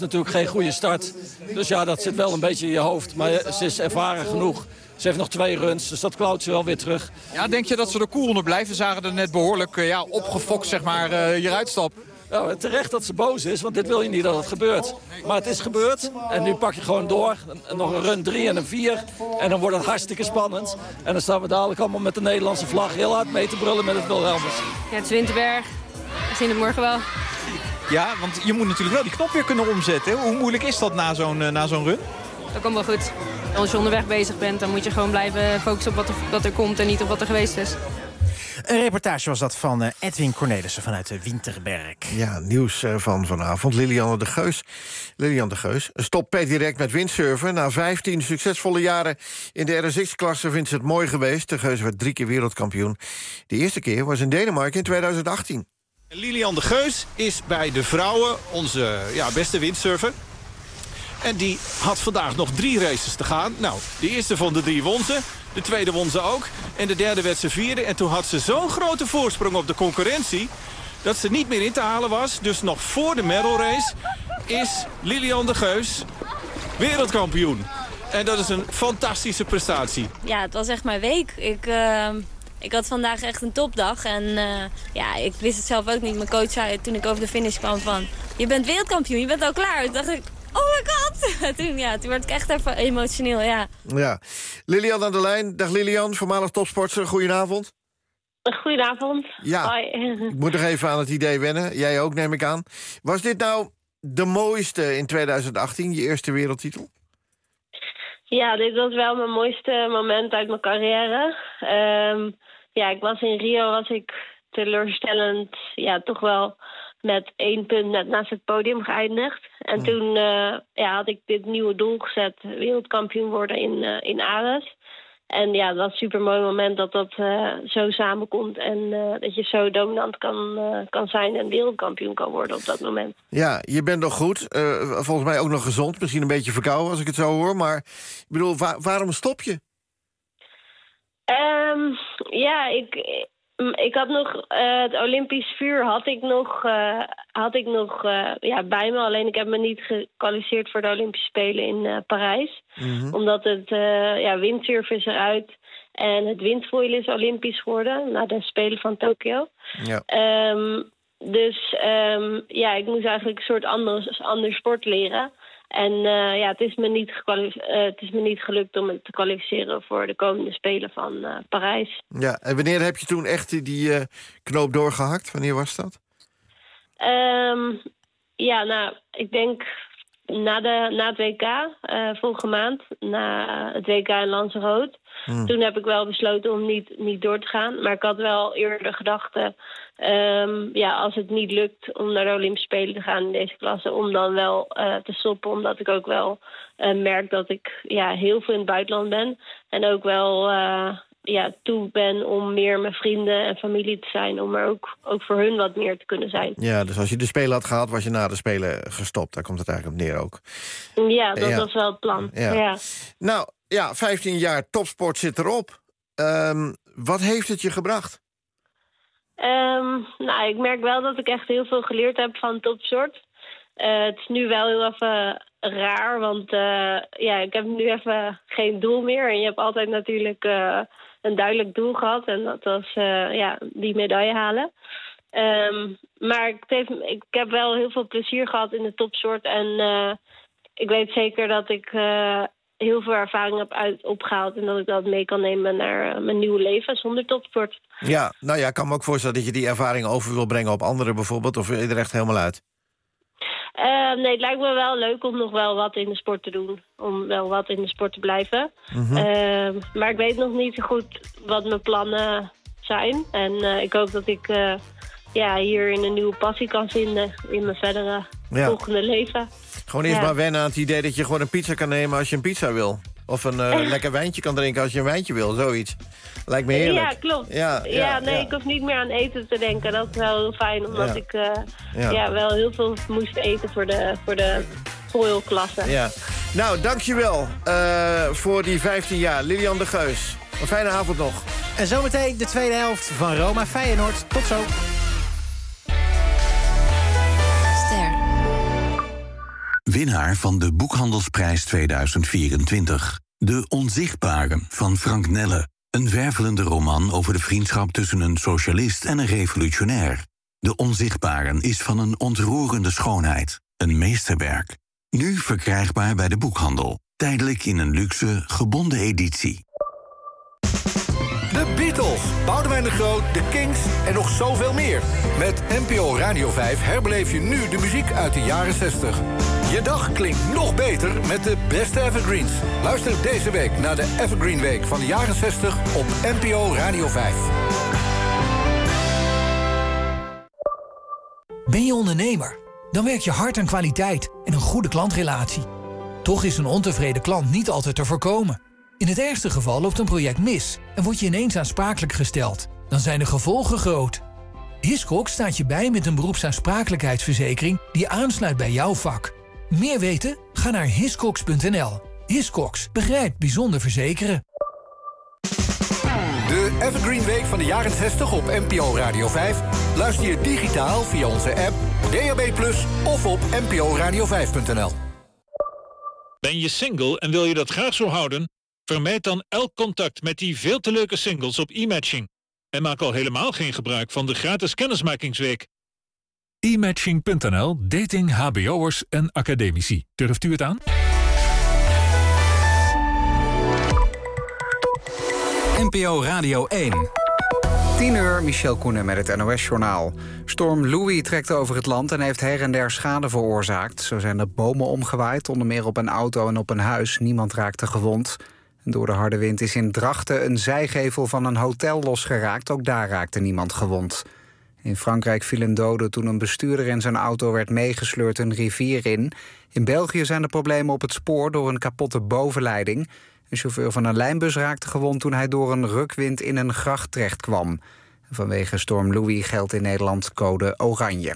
natuurlijk geen goede start. Dus ja, dat zit wel een beetje in je hoofd. Maar ze is ervaren genoeg. Ze heeft nog twee runs, dus dat klauwt ze wel weer terug. Ja, denk je dat ze er cool onder blijven? We zagen er net behoorlijk uh, ja, opgefokt, zeg maar, uh, hieruit stappen. Nou, terecht dat ze boos is, want dit wil je niet dat het gebeurt. Maar het is gebeurd en nu pak je gewoon door. Nog een run drie en een vier. En dan wordt het hartstikke spannend. En dan staan we dadelijk allemaal met de Nederlandse vlag heel hard mee te brullen met het Wilhelmus. Ja, het is Winterberg. We zien het morgen wel. Ja, want je moet natuurlijk wel die knop weer kunnen omzetten. Hoe moeilijk is dat na zo'n uh, na zo'n run? Dat komt wel goed. Als je onderweg bezig bent, dan moet je gewoon blijven focussen op wat er, wat er komt en niet op wat er geweest is. Een reportage was dat van uh, Edwin Cornelissen vanuit de Winterberg. Ja, nieuws uh, van vanavond. Lilianne de Geus. Lilian de Geus stopt per direct met windsurfen. Na vijftien succesvolle jaren in de R S X-klasse vindt ze het mooi geweest. De Geus werd drie keer wereldkampioen. De eerste keer was in Denemarken in tweeduizend achttien. Lilian de Geus is bij de vrouwen onze ja, beste windsurfer. En die had vandaag nog drie races te gaan. Nou, de eerste van de drie won ze. De tweede won ze ook. En de derde werd ze vierde. En toen had ze zo'n grote voorsprong op de concurrentie dat ze niet meer in te halen was. Dus nog voor de medal race is Lilian de Geus wereldkampioen. En dat is een fantastische prestatie. Ja, het was echt mijn week. Ik, uh, ik had vandaag echt een topdag. En uh, ja, ik wist het zelf ook niet. Mijn coach zei toen ik over de finish kwam van... je bent wereldkampioen, je bent al klaar. Toen dacht ik... oh my god! Toen, ja, toen werd ik echt even emotioneel, ja. Ja. Lilian aan de lijn. Dag Lilian, voormalig topsporter. Goedenavond. Goedenavond. Ja, Hoi. Ik moet nog even aan het idee wennen. Jij ook, neem ik aan. Was dit nou de mooiste in tweeduizend achttien, je eerste wereldtitel? Ja, dit was wel mijn mooiste moment uit mijn carrière. Um, ja, ik was in Rio, was ik teleurstellend, ja, toch wel... met één punt net naast het podium geëindigd. En toen uh, ja, had ik dit nieuwe doel gezet. Wereldkampioen worden in, uh, in Ares. En ja, dat was een super mooi moment dat dat uh, zo samenkomt. En uh, dat je zo dominant kan, uh, kan zijn en wereldkampioen kan worden op dat moment. Ja, je bent nog goed. Uh, volgens mij ook nog gezond. Misschien een beetje verkouden als ik het zo hoor. Maar ik bedoel, wa- waarom stop je? Um, ja, ik... Ik had nog uh, het Olympisch vuur had ik nog, uh, had ik nog uh, ja, bij me. Alleen ik heb me niet gekwalificeerd voor de Olympische Spelen in uh, Parijs. Mm-hmm. Omdat het uh, ja, windsurfen is eruit. En het windfoilen is Olympisch geworden. Na de Spelen van Tokio. Ja. Um, dus um, ja, ik moest eigenlijk een soort ander, ander sport leren. En uh, ja, het is, me niet uh, het is me niet gelukt om me te kwalificeren voor de komende Spelen van uh, Parijs. Ja, en wanneer heb je toen echt die, die uh, knoop doorgehakt? Wanneer was dat? Um, ja, nou, ik denk na, de, na het W K, uh, volgende maand, na het W K in Lanzarote. Hmm. Toen heb ik wel besloten om niet, niet door te gaan. Maar ik had wel eerder de gedachte, um, ja, als het niet lukt om naar de Olympische Spelen te gaan in deze klasse, om dan wel uh, te stoppen. Omdat ik ook wel uh, merk dat ik ja, heel veel in het buitenland ben. En ook wel uh, ja, toe ben om meer mijn vrienden en familie te zijn. Om er ook, ook voor hun wat meer te kunnen zijn. Ja, dus als je de Spelen had gehad, was je na de Spelen gestopt. Daar komt het eigenlijk op neer ook. Ja, dat ja. was wel het plan. Ja. Ja. Nou, ja, vijftien jaar topsport zit erop. Um, wat heeft het je gebracht? Um, nou, ik merk wel dat ik echt heel veel geleerd heb van topsport. Uh, het is nu wel heel even raar, want uh, ja, ik heb nu even geen doel meer. En je hebt altijd natuurlijk uh, een duidelijk doel gehad. En dat was uh, ja, die medaille halen. Um, maar het heeft, ik heb wel heel veel plezier gehad in de topsport. En uh, ik weet zeker dat ik uh, heel veel ervaring heb uit, opgehaald. En dat ik dat mee kan nemen naar uh, mijn nieuwe leven zonder topsport. Ja, nou ja, ik kan me ook voorstellen dat je die ervaring over wil brengen op anderen bijvoorbeeld. Of wil je er echt helemaal uit? Uh, nee, het lijkt me wel leuk om nog wel wat in de sport te doen. Om wel wat in de sport te blijven. Mm-hmm. Uh, maar ik weet nog niet zo goed wat mijn plannen zijn. En uh, ik hoop dat ik uh, ja, hier een nieuwe passie kan vinden in mijn verdere ja. volgende leven. Gewoon eerst ja. maar wennen aan het idee dat je gewoon een pizza kan nemen als je een pizza wil. Of een uh, lekker wijntje kan drinken als je een wijntje wil, zoiets. Lijkt me heerlijk. Ja, klopt. Ja, ja, ja nee, ja. ik hoef niet meer aan eten te denken. Dat is wel heel fijn, omdat ja. ik uh, ja. Ja, wel heel veel moest eten voor de, voor de foilklasse. Ja. Nou, dankjewel uh, voor die vijftien jaar. Lilian de Geus. Een fijne avond nog. En zometeen de tweede helft van Roma Feyenoord. Tot zo. W winnaar van de Boekhandelsprijs tweeduizend vierentwintig. De Onzichtbaren van Frank Nelle. Een wervelende roman over de vriendschap tussen een socialist en een revolutionair. De Onzichtbaren is van een ontroerende schoonheid. Een meesterwerk. Nu verkrijgbaar bij de boekhandel. Tijdelijk in een luxe, gebonden editie. De Beatles, Boudewijn de Groot, de Kings en nog zoveel meer. Met N P O Radio vijf herbeleef je nu de muziek uit de jaren zestig. Je dag klinkt nog beter met de beste evergreens. Luister deze week naar de Evergreen Week van de jaren zestig op N P O Radio vijf. Ben je ondernemer? Dan werk je hard aan kwaliteit en een goede klantrelatie. Toch is een ontevreden klant niet altijd te voorkomen. In het ergste geval loopt een project mis en word je ineens aansprakelijk gesteld. Dan zijn de gevolgen groot. Hiscox staat je bij met een beroepsaansprakelijkheidsverzekering die aansluit bij jouw vak. Meer weten? Ga naar hiscox punt n l. Hiscox begrijpt bijzonder verzekeren. De Evergreen Week van de jaren zestig op N P O Radio vijf. Luister je digitaal via onze app, D A B plus, of op n p o radio vijf punt n l. Ben je single en wil je dat graag zo houden? Vermijd dan elk contact met die veel te leuke singles op e-matching. En maak al helemaal geen gebruik van de gratis kennismakingsweek. e matching punt n l, dating H B O'ers en academici. Durft u het aan? N P O Radio één. tien uur, Michel Koenen met het N O S-journaal. Storm Louis trekt over het land en heeft her en der schade veroorzaakt. Zo zijn er bomen omgewaaid, onder meer op een auto en op een huis. Niemand raakte gewond. En door de harde wind is in Drachten een zijgevel van een hotel losgeraakt. Ook daar raakte niemand gewond. In Frankrijk vielen doden toen een bestuurder in zijn auto werd meegesleurd een rivier in. In België zijn er problemen op het spoor door een kapotte bovenleiding. Een chauffeur van een lijnbus raakte gewond toen hij door een rukwind in een gracht terecht kwam. Vanwege storm Louis geldt in Nederland code oranje.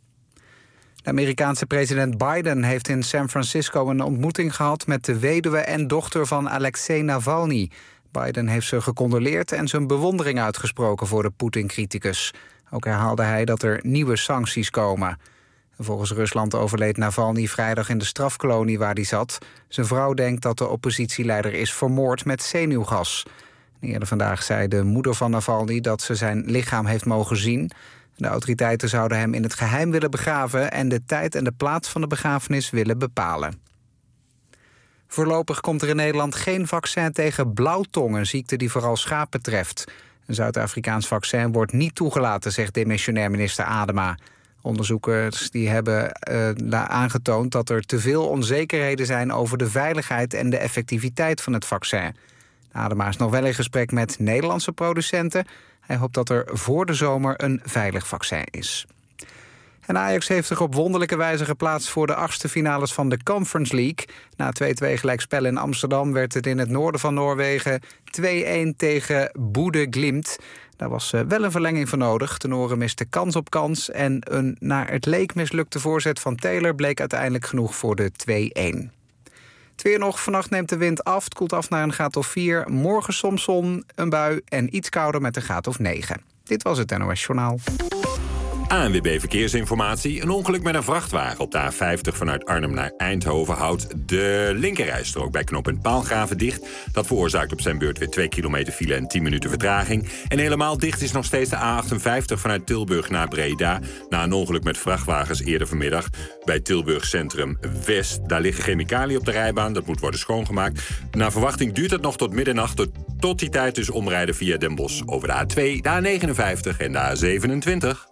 De Amerikaanse president Biden heeft in San Francisco een ontmoeting gehad met de weduwe en dochter van Alexei Navalny. Biden heeft ze gecondoleerd en zijn bewondering uitgesproken voor de Poetin-criticus. Ook herhaalde hij dat er nieuwe sancties komen. Volgens Rusland overleed Navalny vrijdag in de strafkolonie waar hij zat. Zijn vrouw denkt dat de oppositieleider is vermoord met zenuwgas. Eerder vandaag zei de moeder van Navalny dat ze zijn lichaam heeft mogen zien. De autoriteiten zouden hem in het geheim willen begraven en de tijd en de plaats van de begrafenis willen bepalen. Voorlopig komt er in Nederland geen vaccin tegen blauwtong, een ziekte die vooral schapen treft. Een Zuid-Afrikaans vaccin wordt niet toegelaten, zegt demissionair minister Adema. Onderzoekers die hebben uh, aangetoond dat er te veel onzekerheden zijn over de veiligheid en de effectiviteit van het vaccin. Adema is nog wel in gesprek met Nederlandse producenten. Hij hoopt dat er voor de zomer een veilig vaccin is. En Ajax heeft zich op wonderlijke wijze geplaatst voor de achtste finales van de Conference League. Na twee-twee gelijkspel in Amsterdam werd het in het noorden van Noorwegen twee-een tegen Bodø Glimt. Daar was wel een verlenging voor nodig. De Noren misten kans op kans en een naar het leek mislukte voorzet van Taylor bleek uiteindelijk genoeg voor de twee-een. Het weer nog, vannacht neemt de wind af. Het koelt af naar een graad of vier. Morgen soms zon, een bui en iets kouder met een graad of negen. Dit was het N O S Journaal. A N W B Verkeersinformatie. Een ongeluk met een vrachtwagen op de A vijftig vanuit Arnhem naar Eindhoven houdt de linkerrijstrook bij knooppunt Paalgraven dicht. Dat veroorzaakt op zijn beurt weer twee kilometer file en tien minuten vertraging. En helemaal dicht is nog steeds de A achtenvijftig vanuit Tilburg naar Breda. Na een ongeluk met vrachtwagens eerder vanmiddag bij Tilburg Centrum West. Daar liggen chemicaliën op de rijbaan, dat moet worden schoongemaakt. Naar verwachting duurt het nog tot middernacht. Tot die tijd dus omrijden via Den Bosch over de A twee, de A negenenvijftig en de A zevenentwintig.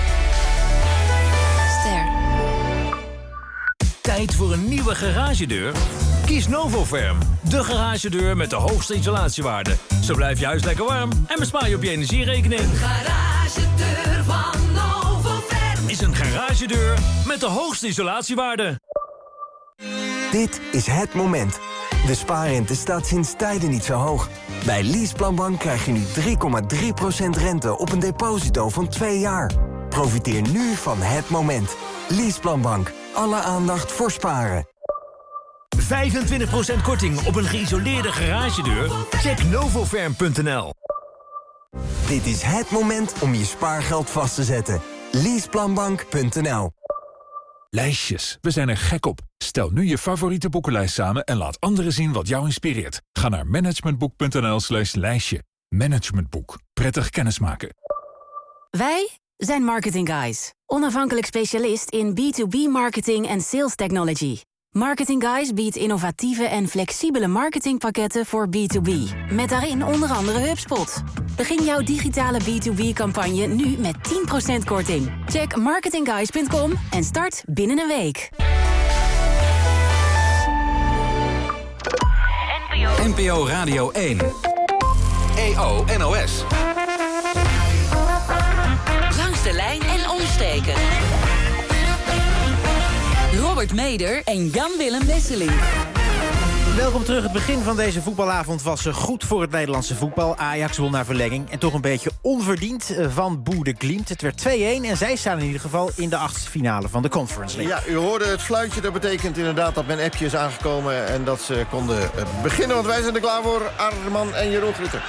Tijd voor een nieuwe garagedeur? Kies Novoferm, de garagedeur met de hoogste isolatiewaarde. Zo blijft je huis lekker warm en bespaar je op je energierekening. Een garagedeur van Novoferm is een garagedeur met de hoogste isolatiewaarde. Dit is het moment. De spaarrente staat sinds tijden niet zo hoog. Bij Leaseplanbank krijg je nu drie komma drie procent rente op een deposito van twee jaar. Profiteer nu van het moment. Leaseplanbank. Alle aandacht voor sparen. vijfentwintig procent korting op een geïsoleerde garagedeur? Check novoferm punt n l. Dit is het moment om je spaargeld vast te zetten. Leaseplanbank punt n l. Lijstjes. We zijn er gek op. Stel nu je favoriete boekenlijst samen en laat anderen zien wat jou inspireert. Ga naar managementboek.nl slash lijstje. Managementboek. Prettig kennismaken. Wij zijn Marketing Guys. Onafhankelijk specialist in B to B marketing en sales technology. Marketing Guys biedt innovatieve en flexibele marketingpakketten voor B to B. Met daarin onder andere HubSpot. Begin jouw digitale B to B-campagne nu met tien procent korting. Check marketingguys punt com en start binnen een week. N P O Radio één. E O N O S. Langs de lijn en omsteken. Robert Meder en Jan-Willem Wesseling. Welkom terug. Het begin van deze voetbalavond was goed voor het Nederlandse voetbal. Ajax won naar verlenging en toch een beetje onverdiend van Boede Glimt. Het werd twee-een en zij staan in ieder geval in de achtste finale van de Conference League. Ja, u hoorde het fluitje. Dat betekent inderdaad dat mijn appje is aangekomen en dat ze konden beginnen. Want wij zijn er klaar voor, Arman en Jeroen Grutter.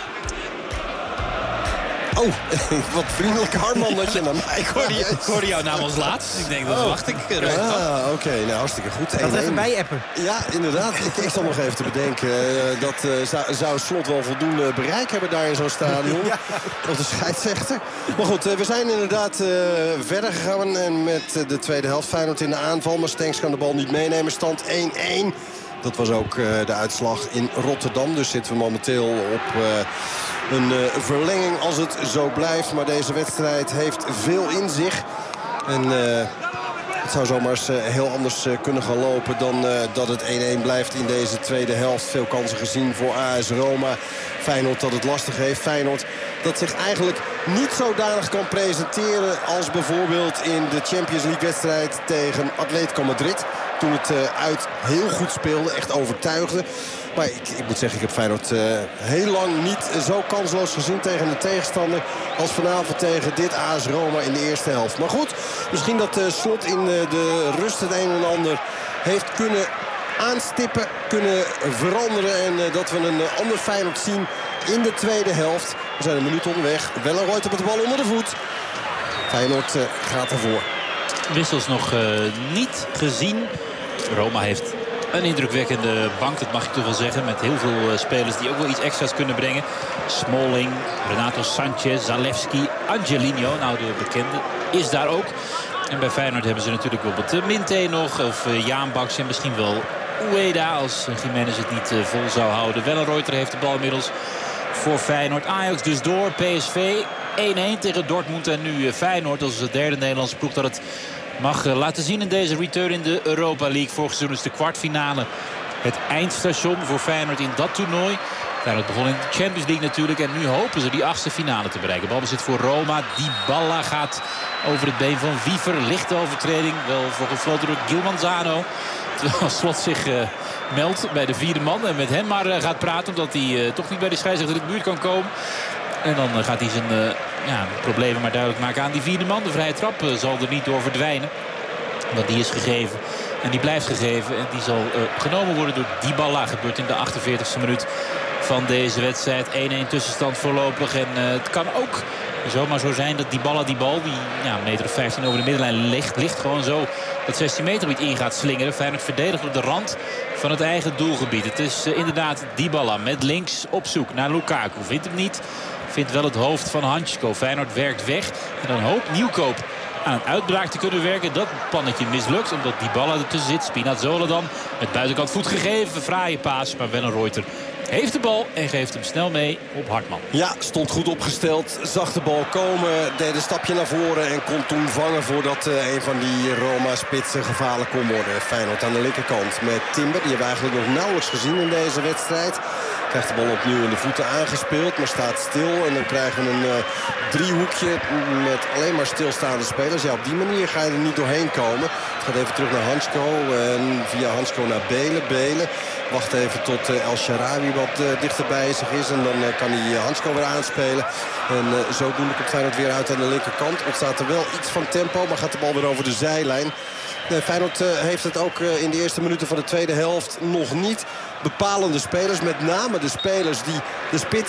Oh, wat vriendelijk Harman dat je naar mij... Ik hoorde, je, ik hoorde jouw naam als laatst. Ik denk, dat oh. wacht ik. Ah, oké. Okay. Nou, hartstikke goed. Dat even bij-appen. Ja, inderdaad. ik, ik zal nog even te bedenken. Uh, dat uh, zou, zou Slot wel voldoende bereik hebben daar in zo'n stadion. Ja. Of de scheidsrechter. Maar goed, uh, we zijn inderdaad uh, verder gegaan. En met uh, de tweede helft Feyenoord in de aanval. Maar Stenks kan de bal niet meenemen. Stand één-één. Dat was ook uh, de uitslag in Rotterdam. Dus zitten we momenteel op... Uh, Een uh, verlenging als het zo blijft. Maar deze wedstrijd heeft veel in zich. En uh, het zou zomaar eens uh, heel anders uh, kunnen gaan lopen... dan uh, dat het één-één blijft in deze tweede helft. Veel kansen gezien voor A S Roma. Feyenoord dat het lastig heeft. Feyenoord dat zich eigenlijk niet zodanig kan presenteren... als bijvoorbeeld in de Champions League-wedstrijd tegen Atletico Madrid. Toen het uh, uit heel goed speelde, echt overtuigde. Maar ik, ik moet zeggen, ik heb Feyenoord uh, heel lang niet zo kansloos gezien tegen de tegenstander... als vanavond tegen dit A S Roma in de eerste helft. Maar goed, misschien dat uh, Slot in uh, de rust het een en ander heeft kunnen aanstippen, kunnen veranderen... en uh, dat we een uh, ander Feyenoord zien in de tweede helft. We zijn een minuut onderweg. Wellenreuter met de bal onder de voet. Feyenoord uh, gaat ervoor. Wissels nog uh, niet gezien. Roma heeft een indrukwekkende bank, dat mag ik toch wel zeggen. Met heel veel uh, spelers die ook wel iets extra's kunnen brengen. Smalling, Renato Sanchez, Zalewski, Angelino. Nou, de bekende is daar ook. En bij Feyenoord hebben ze natuurlijk bijvoorbeeld Minte nog. Of uh, Jaan Baks en misschien wel Ueda. Als uh, Jiménez het niet uh, vol zou houden. Wellenreuter heeft de bal inmiddels voor Feyenoord. Ajax dus door. P S V één-één tegen Dortmund. En nu uh, Feyenoord als de derde Nederlandse ploeg dat het mag uh, laten zien in deze return in de Europa League. Vorig seizoen is de kwartfinale het eindstation voor Feyenoord in dat toernooi. Feyenoord begon in de Champions League natuurlijk. En nu hopen ze die achtste finale te bereiken. Balbezit voor Roma. Dybala gaat over het been van Wiever. Lichte overtreding. Wel voor gefloten door Gilmanzano. Terwijl Slot zich uh, meldt bij de vierde man. En met hem maar uh, gaat praten. Omdat hij uh, toch niet bij de scheidsrechter in de buurt kan komen. En dan uh, gaat hij zijn uh, ja, problemen maar duidelijk maken aan die vierde man. De vrije trap uh, zal er niet door verdwijnen. Want die is gegeven. En die blijft gegeven. En die zal uh, genomen worden door Dybala. Gebeurt in de achtenveertigste minuut van deze wedstrijd. één-één tussenstand voorlopig. En uh, het kan ook zomaar zo zijn dat Dybala die bal, die ja, een meter of vijftien over de middenlijn ligt, ligt gewoon zo dat zestien meter niet in gaat slingeren. Feyenoord verdedigt op de rand van het eigen doelgebied. Het is uh, inderdaad Dybala met links op zoek naar Lukaku. Vindt hem niet. Vindt wel het hoofd van Hansko. Feyenoord werkt weg. En dan hoopt Nieuwkoop aan een uitbraak te kunnen werken. Dat plannetje mislukt omdat Dybala ertussen zit. Spinazzola dan met buitenkant voet gegeven. Fraaie paas, maar Wellenreuter heeft de bal en geeft hem snel mee op Hartman. Ja, stond goed opgesteld. Zag de bal komen. Deed een stapje naar voren en kon toen vangen voordat uh, een van die Roma-spitsen gevaarlijk kon worden. Feyenoord aan de linkerkant met Timber. Die hebben we eigenlijk nog nauwelijks gezien in deze wedstrijd. Krijgt de bal opnieuw in de voeten aangespeeld, maar staat stil. En dan krijgen we een uh, driehoekje met alleen maar stilstaande spelers. Ja, op die manier ga je er niet doorheen komen. Het gaat even terug naar Hansko en via Hansko naar Belen. Belen wacht even tot uh, El Shaarawy wat uh, dichter bij zich is. En dan uh, kan hij uh, Hansko weer aanspelen. En uh, zodoende komt Feyenoord weer uit aan de linkerkant. Ontstaat er wel iets van tempo, maar gaat de bal weer over de zijlijn. Nee, Feyenoord uh, heeft het ook uh, in de eerste minuten van de tweede helft nog niet. Bepalende spelers, met name de spelers die de spitsen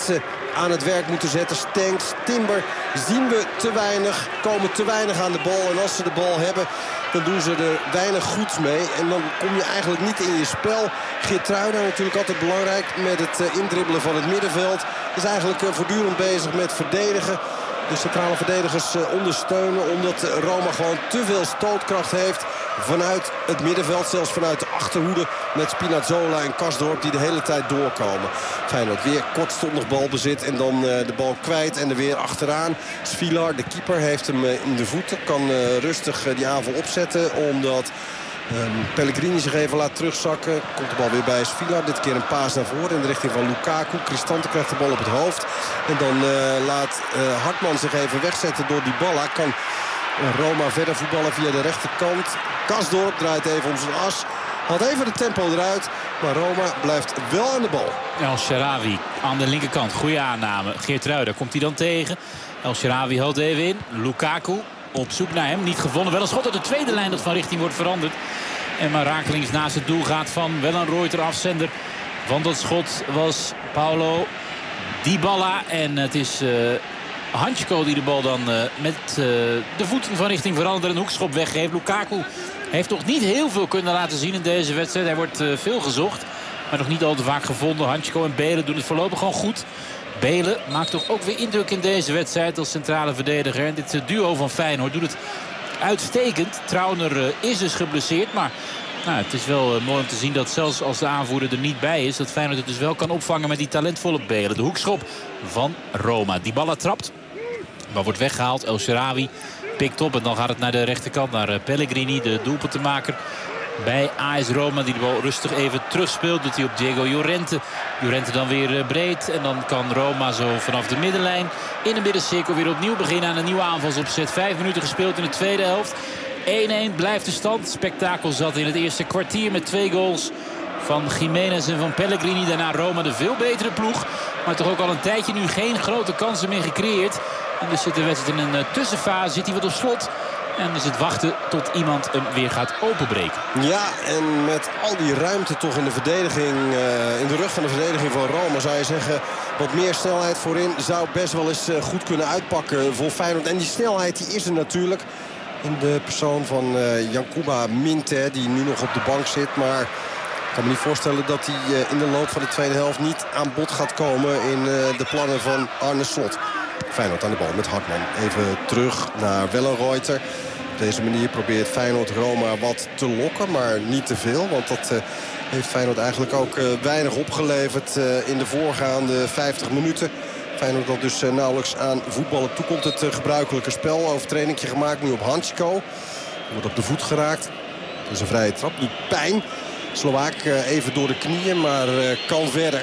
aan het werk moeten zetten. Stenks, Timber zien we te weinig, komen te weinig aan de bal. En als ze de bal hebben, dan doen ze er weinig goeds mee. En dan kom je eigenlijk niet in je spel. Geertruida natuurlijk altijd belangrijk met het uh, indribbelen van het middenveld. Is eigenlijk uh, voortdurend bezig met verdedigen. De centrale verdedigers uh, ondersteunen. Omdat uh, Roma gewoon te veel stootkracht heeft vanuit het middenveld. Zelfs vanuit de achterhoede met Spinazzola en Karsdorp die de hele tijd doorkomen. Feyenoord weer kortstondig balbezit en dan uh, de bal kwijt en er weer achteraan. Svilar, de keeper, heeft hem uh, in de voeten. Kan uh, rustig uh, die aanval opzetten omdat Um, Pellegrini zich even laat terugzakken. Komt de bal weer bij Svilar. Dit keer een paas naar voren in de richting van Lukaku. Cristante krijgt de bal op het hoofd. En dan uh, laat uh, Hartman zich even wegzetten door Dybala. Kan uh, Roma verder voetballen via de rechterkant. Karsdorp draait even om zijn as. Had even de tempo eruit. Maar Roma blijft wel aan de bal. El Shaarawy aan de linkerkant. Goede aanname. Geertruida komt hij dan tegen. El Shaarawy houdt even in. Lukaku op zoek naar hem. Niet gevonden. Wel een schot uit de tweede lijn dat van richting wordt veranderd. En maar rakelings naast het doel gaat van Wellenreuter, afzender van dat schot was Paulo Dybala. En het is uh, Hanchko die de bal dan uh, met uh, de voeten van richting verandert. Een hoekschop weggeeft. Lukaku heeft toch niet heel veel kunnen laten zien in deze wedstrijd. Hij wordt uh, veel gezocht, maar nog niet al te vaak gevonden. Hanchko en Belen doen het voorlopig gewoon goed. Belen maakt toch ook weer indruk in deze wedstrijd als centrale verdediger. En dit duo van Feyenoord doet het uitstekend. Trauner uh, is dus geblesseerd, maar nou, het is wel uh, mooi om te zien dat zelfs als de aanvoerder er niet bij is, dat Feyenoord het dus wel kan opvangen met die talentvolle Belen. De hoekschop van Roma. Die bal trapt, maar wordt weggehaald. El Shaarawy pikt op en dan gaat het naar de rechterkant, naar uh, Pellegrini, de doelpuntenmaker bij A S Roma, die de bal rustig even terugspeelt. Doet hij op Diego Llorente. Llorente dan weer breed. En dan kan Roma zo vanaf de middenlijn in de middencirkel weer opnieuw beginnen aan een nieuwe aanvalsopzet. Vijf minuten gespeeld in de tweede helft. één-één blijft de stand. Spektakel zat in het eerste kwartier met twee goals van Jiménez en van Pellegrini. Daarna Roma de veel betere ploeg. Maar toch ook al een tijdje nu geen grote kansen meer gecreëerd. En dus zit de wedstrijd in een tussenfase. Zit hij wat op slot. En is het wachten tot iemand hem weer gaat openbreken. Ja, en met al die ruimte toch in de verdediging, uh, in de rug van de verdediging van Roma, zou je zeggen, wat meer snelheid voorin zou best wel eens uh, goed kunnen uitpakken voor Feyenoord. En die snelheid die is er natuurlijk in de persoon van uh, Yankuba Minte, die nu nog op de bank zit. Maar ik kan me niet voorstellen dat hij uh, in de loop van de tweede helft niet aan bod gaat komen in uh, de plannen van Arne Slot. Feyenoord aan de bal met Hartman. Even terug naar Wellenreuter. Op deze manier probeert Feyenoord Roma wat te lokken, maar niet te veel. Want dat uh, heeft Feyenoord eigenlijk ook uh, weinig opgeleverd uh, in de voorgaande vijftig minuten. Feyenoord dat dus uh, nauwelijks aan voetballen toekomt. Het uh, gebruikelijke spel. Overtredingje gemaakt nu op Hanchko. Wordt op de voet geraakt. Dat is een vrije trap. Doet pijn. Slovaak uh, even door de knieën, maar uh, kan verder.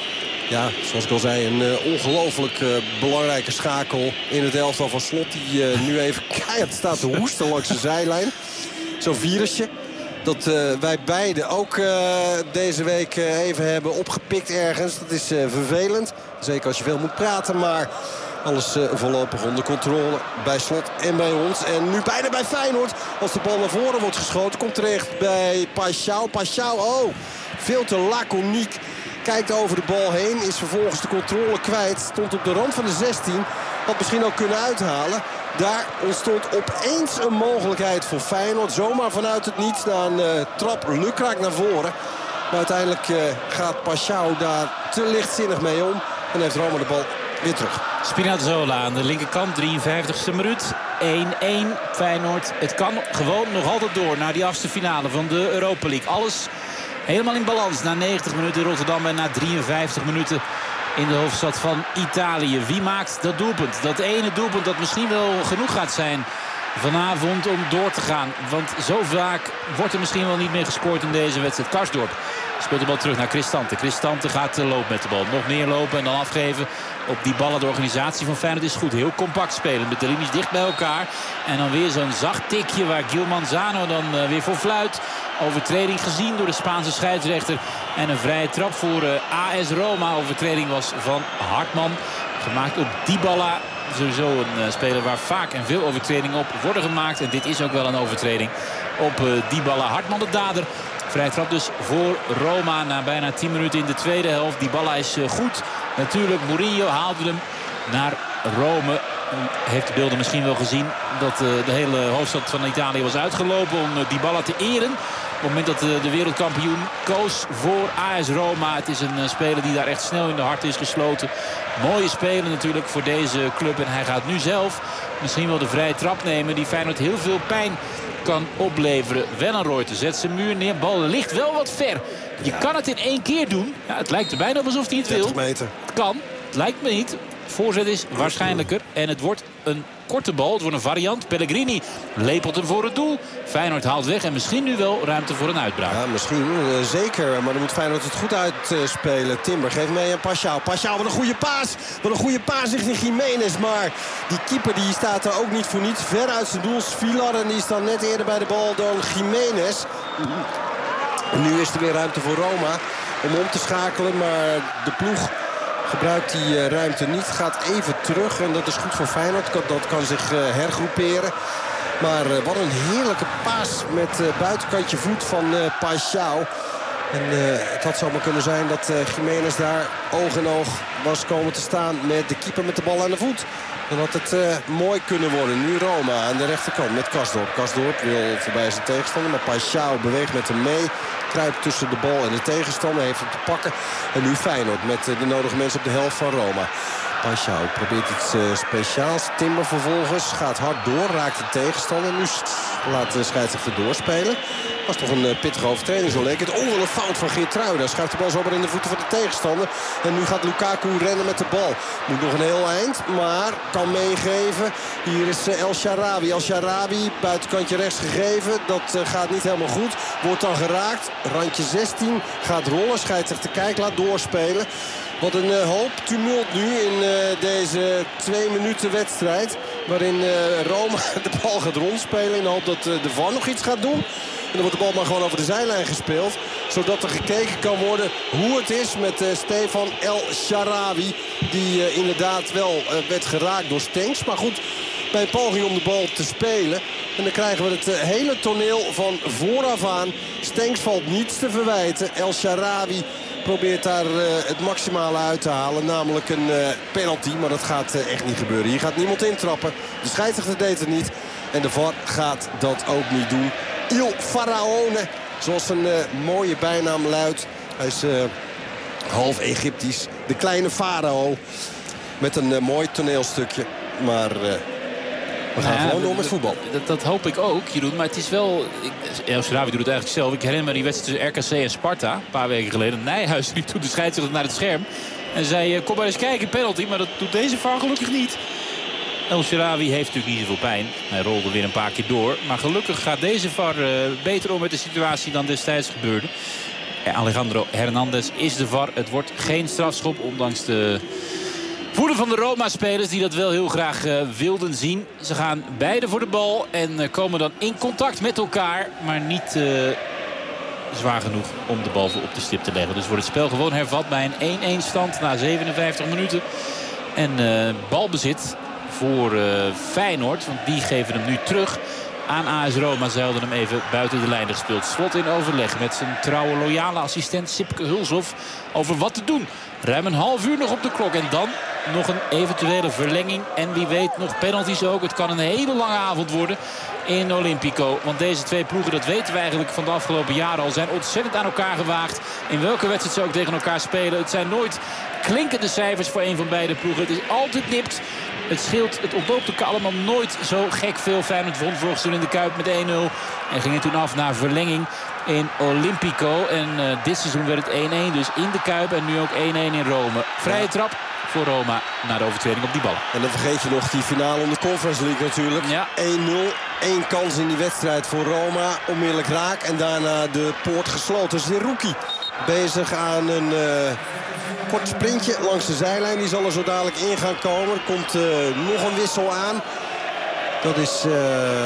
Ja, zoals ik al zei, een uh, ongelooflijk uh, belangrijke schakel in het elftal van Slot. Die uh, nu even keihard staat te hoesten langs de zijlijn. Zo'n virusje dat uh, wij beiden ook uh, deze week uh, even hebben opgepikt ergens. Dat is uh, vervelend. Zeker als je veel moet praten, maar alles uh, voorlopig onder controle bij Slot en bij ons. En nu bijna bij Feyenoord. Als de bal naar voren wordt geschoten, komt terecht bij Paixão. Paixão, oh, veel te laconiek. Kijkt over de bal heen, is vervolgens de controle kwijt. Stond op de rand van de zestien. Had misschien ook kunnen uithalen. Daar ontstond opeens een mogelijkheid voor Feyenoord. Zomaar vanuit het niets na een uh, trap lukraak naar voren. Maar uiteindelijk uh, gaat Paixão daar te lichtzinnig mee om. En heeft Roma de bal weer terug. Spinazzola aan de linkerkant, drieënvijftigste minuut. één-één Feyenoord. Het kan gewoon nog altijd door naar die achtste finale van de Europa League. Alles helemaal in balans na negentig minuten in Rotterdam en na drieënvijftig minuten in de hoofdstad van Italië. Wie maakt dat doelpunt? Dat ene doelpunt dat misschien wel genoeg gaat zijn vanavond om door te gaan. Want zo vaak wordt er misschien wel niet meer gescoord in deze wedstrijd. Karsdorp speelt de bal terug naar Cristante. Cristante gaat lopen met de bal. Nog meer lopen en dan afgeven op die ballen. De organisatie van Feyenoord is goed. Heel compact spelen met de linies dicht bij elkaar. En dan weer zo'n zacht tikje waar Gil Manzano dan uh, weer voor fluit. Overtreding gezien door de Spaanse scheidsrechter. En een vrije trap voor uh, A S Roma. Overtreding was van Hartman. Gemaakt op Dybala. Sowieso een uh, speler waar vaak en veel overtredingen op worden gemaakt. En dit is ook wel een overtreding op uh, Dybala. Hartman de dader. Vrije trap dus voor Roma na bijna tien minuten in de tweede helft. Dybala is uh, goed Natuurlijk, Mourinho haalde hem naar Rome. U heeft de beelden misschien wel gezien dat uh, de hele hoofdstad van Italië was uitgelopen om uh, Dybala te eren. Op het moment dat uh, de wereldkampioen koos voor A S Roma. Het is een uh, speler die daar echt snel in de hart is gesloten. Mooie speler natuurlijk voor deze club. En hij gaat nu zelf misschien wel de vrije trap nemen die Feyenoord heel veel pijn kan opleveren. Wellenreuter zet zijn muur neer. Bal ligt wel wat ver. Je ja. kan het in één keer doen. Ja, het lijkt er bijna op alsof hij het wil. dertig meter. Het kan. Het lijkt me niet. Voorzet is waarschijnlijker. En het wordt een korte bal. Het wordt een variant. Pellegrini lepelt hem voor het doel. Feyenoord haalt weg. En misschien nu wel ruimte voor een uitbraak. Ja, misschien. Uh, zeker. Maar dan moet Feyenoord het goed uitspelen. Timber geeft mee aan Paschal. Paschal, wat een goede paas. Wat een goede paas richting Gimenez. Maar die keeper die staat er ook niet voor niets. Ver uit zijn doel. Svilar. En die is dan net eerder bij de bal dan Gimenez. En nu is er weer ruimte voor Roma om om te schakelen. Maar de ploeg gebruikt die uh, ruimte niet. Gaat even terug. En dat is goed voor Feyenoord. Dat kan zich uh, hergroeperen. Maar uh, wat een heerlijke paas met uh, buitenkantje voet van uh, Paixão. En uh, het had zomaar kunnen zijn dat uh, Gimenez daar oog in oog was komen te staan met de keeper met de bal aan de voet. Dan had het uh, mooi kunnen worden. Nu Roma aan de rechterkant met Karsdorp. Karsdorp wil voorbij zijn tegenstander. Maar Paixão beweegt met hem mee. Kruipt tussen de bal en de tegenstander. Heeft hem te pakken. En nu Feyenoord met uh, de nodige mensen op de helft van Roma. Paixão probeert iets uh, speciaals. Timber vervolgens gaat hard door. Raakt de tegenstander. Nu laat de scheidsrechter doorspelen. Was toch een uh, pittige overtreding, zo leek het. Oh, wel een fout van Geertruida. Schuift de bal zomaar in de voeten van de tegenstander. En nu gaat Lukaku rennen met de bal. Moet nog een heel eind, maar kan meegeven. Hier is uh, El Shaarawy. El Shaarawy, buitenkantje rechts gegeven. Dat uh, gaat niet helemaal goed. Wordt dan geraakt. Randje zestien. Gaat rollen. Scheidsrechter Kijk laat doorspelen. Wat een uh, hoop tumult nu in uh, deze twee minuten wedstrijd. Waarin uh, Roma de bal gaat rondspelen in de hoop dat uh, de V A R nog iets gaat doen. En dan wordt de bal maar gewoon over de zijlijn gespeeld. Zodat er gekeken kan worden hoe het is met uh, Stefan El Shaarawy. Die uh, inderdaad wel uh, werd geraakt door Stenks. Maar goed, bij een poging om de bal te spelen. En dan krijgen we het uh, hele toneel van vooraf aan. Stenks valt niets te verwijten. El Shaarawy probeert daar uh, het maximale uit te halen. Namelijk een uh, penalty. Maar dat gaat uh, echt niet gebeuren. Hier gaat niemand intrappen. De scheidsrechter deed het niet. En de V A R gaat dat ook niet doen. Il Faraone, zoals een uh, mooie bijnaam luidt. Hij is uh, half Egyptisch. De kleine farao. Met een uh, mooi toneelstukje. Maar uh, we gaan nou, gewoon door met voetbal. Dat, dat hoop ik ook, Jeroen. Maar het is wel... El Shaarawy doet het eigenlijk zelf. Ik herinner me die wedstrijd tussen R K C en Sparta. Een paar weken geleden. Nijhuis liep toen de scheidsrechter naar het scherm. En zei, kom maar eens kijken, penalty. Maar dat doet deze V A R gelukkig niet. El Shaarawy heeft natuurlijk niet zoveel pijn. Hij rolde weer een paar keer door. Maar gelukkig gaat deze V A R uh, beter om met de situatie dan destijds gebeurde. Ja, Alejandro Hernandez is de V A R. Het wordt geen strafschop, ondanks de woede van de Roma-spelers die dat wel heel graag uh, wilden zien. Ze gaan beide voor de bal en uh, komen dan in contact met elkaar. Maar niet uh, zwaar genoeg om de bal voor op de stip te leggen. Dus wordt het spel gewoon hervat bij een één-één stand na zevenenvijftig minuten. En uh, balbezit voor uh, Feyenoord, want die geven hem nu terug aan A S Roma. Ze hadden hem even buiten de lijn gespeeld. Slot in overleg met zijn trouwe loyale assistent Sipke Hulshoff over wat te doen. Ruim een half uur nog op de klok en dan nog een eventuele verlenging. En wie weet nog penalties ook. Het kan een hele lange avond worden in Olympico. Want deze twee ploegen, dat weten we eigenlijk van de afgelopen jaren al, zijn ontzettend aan elkaar gewaagd. In welke wedstrijd ze ook tegen elkaar spelen. Het zijn nooit klinkende cijfers voor een van beide ploegen. Het is altijd nipt. Het scheelt, het ontloopt elkaar allemaal nooit zo gek veel. Feyenoord won vorig seizoen in de Kuip met één nul. En ging het toen af naar verlenging in Olympico. En uh, dit seizoen werd het één-één dus in de Kuip. En nu ook één-één in Rome. Vrije trap voor Roma na de overtreding op die bal. En dan vergeet je nog die finale om de Conference League natuurlijk. Ja. één nul. Eén kans in die wedstrijd voor Roma. Onmiddellijk raak. En daarna de poort gesloten. Zerouki bezig aan een uh, kort sprintje langs de zijlijn. Die zal er zo dadelijk in gaan komen. Er komt uh, nog een wissel aan. Dat is uh,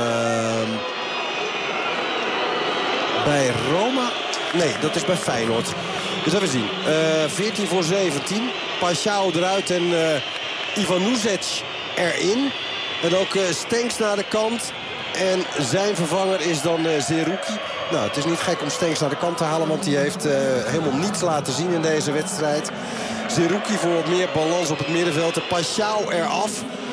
bij Roma. Nee, dat is bij Feyenoord. Dus even zien. Uh, veertien voor zeventien. Paixão eruit en uh, Ivanovic erin. En ook uh, Stenks naar de kant. En zijn vervanger is dan uh, Zerouki. Nou, het is niet gek om Stenks naar de kant te halen, want die heeft uh, helemaal niets laten zien in deze wedstrijd. Zerouki voor wat meer balans op het middenveld. De Paschal eraf.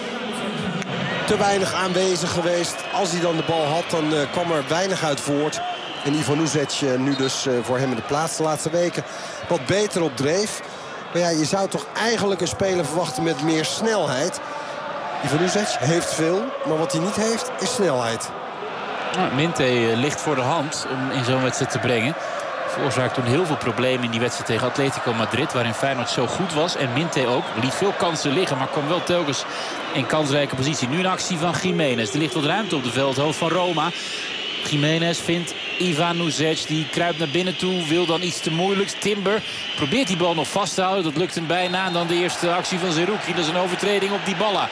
Te weinig aanwezig geweest. Als hij dan de bal had, dan uh, kwam er weinig uit voort. En Ivanovic uh, nu dus uh, voor hem in de plaats de laatste weken wat beter op dreef. Maar ja, je zou toch eigenlijk een speler verwachten met meer snelheid. Ivanovic heeft veel, maar wat hij niet heeft is snelheid. Nou, Minte uh, ligt voor de hand om in zo'n wedstrijd te brengen. Veroorzaakt toen heel veel problemen in die wedstrijd tegen Atletico Madrid, waarin Feyenoord zo goed was. En Minte ook. Liet veel kansen liggen, maar kwam wel telkens in kansrijke positie. Nu een actie van Giménez. Er ligt wat ruimte op de veldhoofd van Roma. Giménez vindt Ivanovic, die kruipt naar binnen toe, wil dan iets te moeilijks. Timber probeert die bal nog vast te houden, dat lukt hem bijna. En dan de eerste actie van Zerouki, dat is een overtreding op Dybala.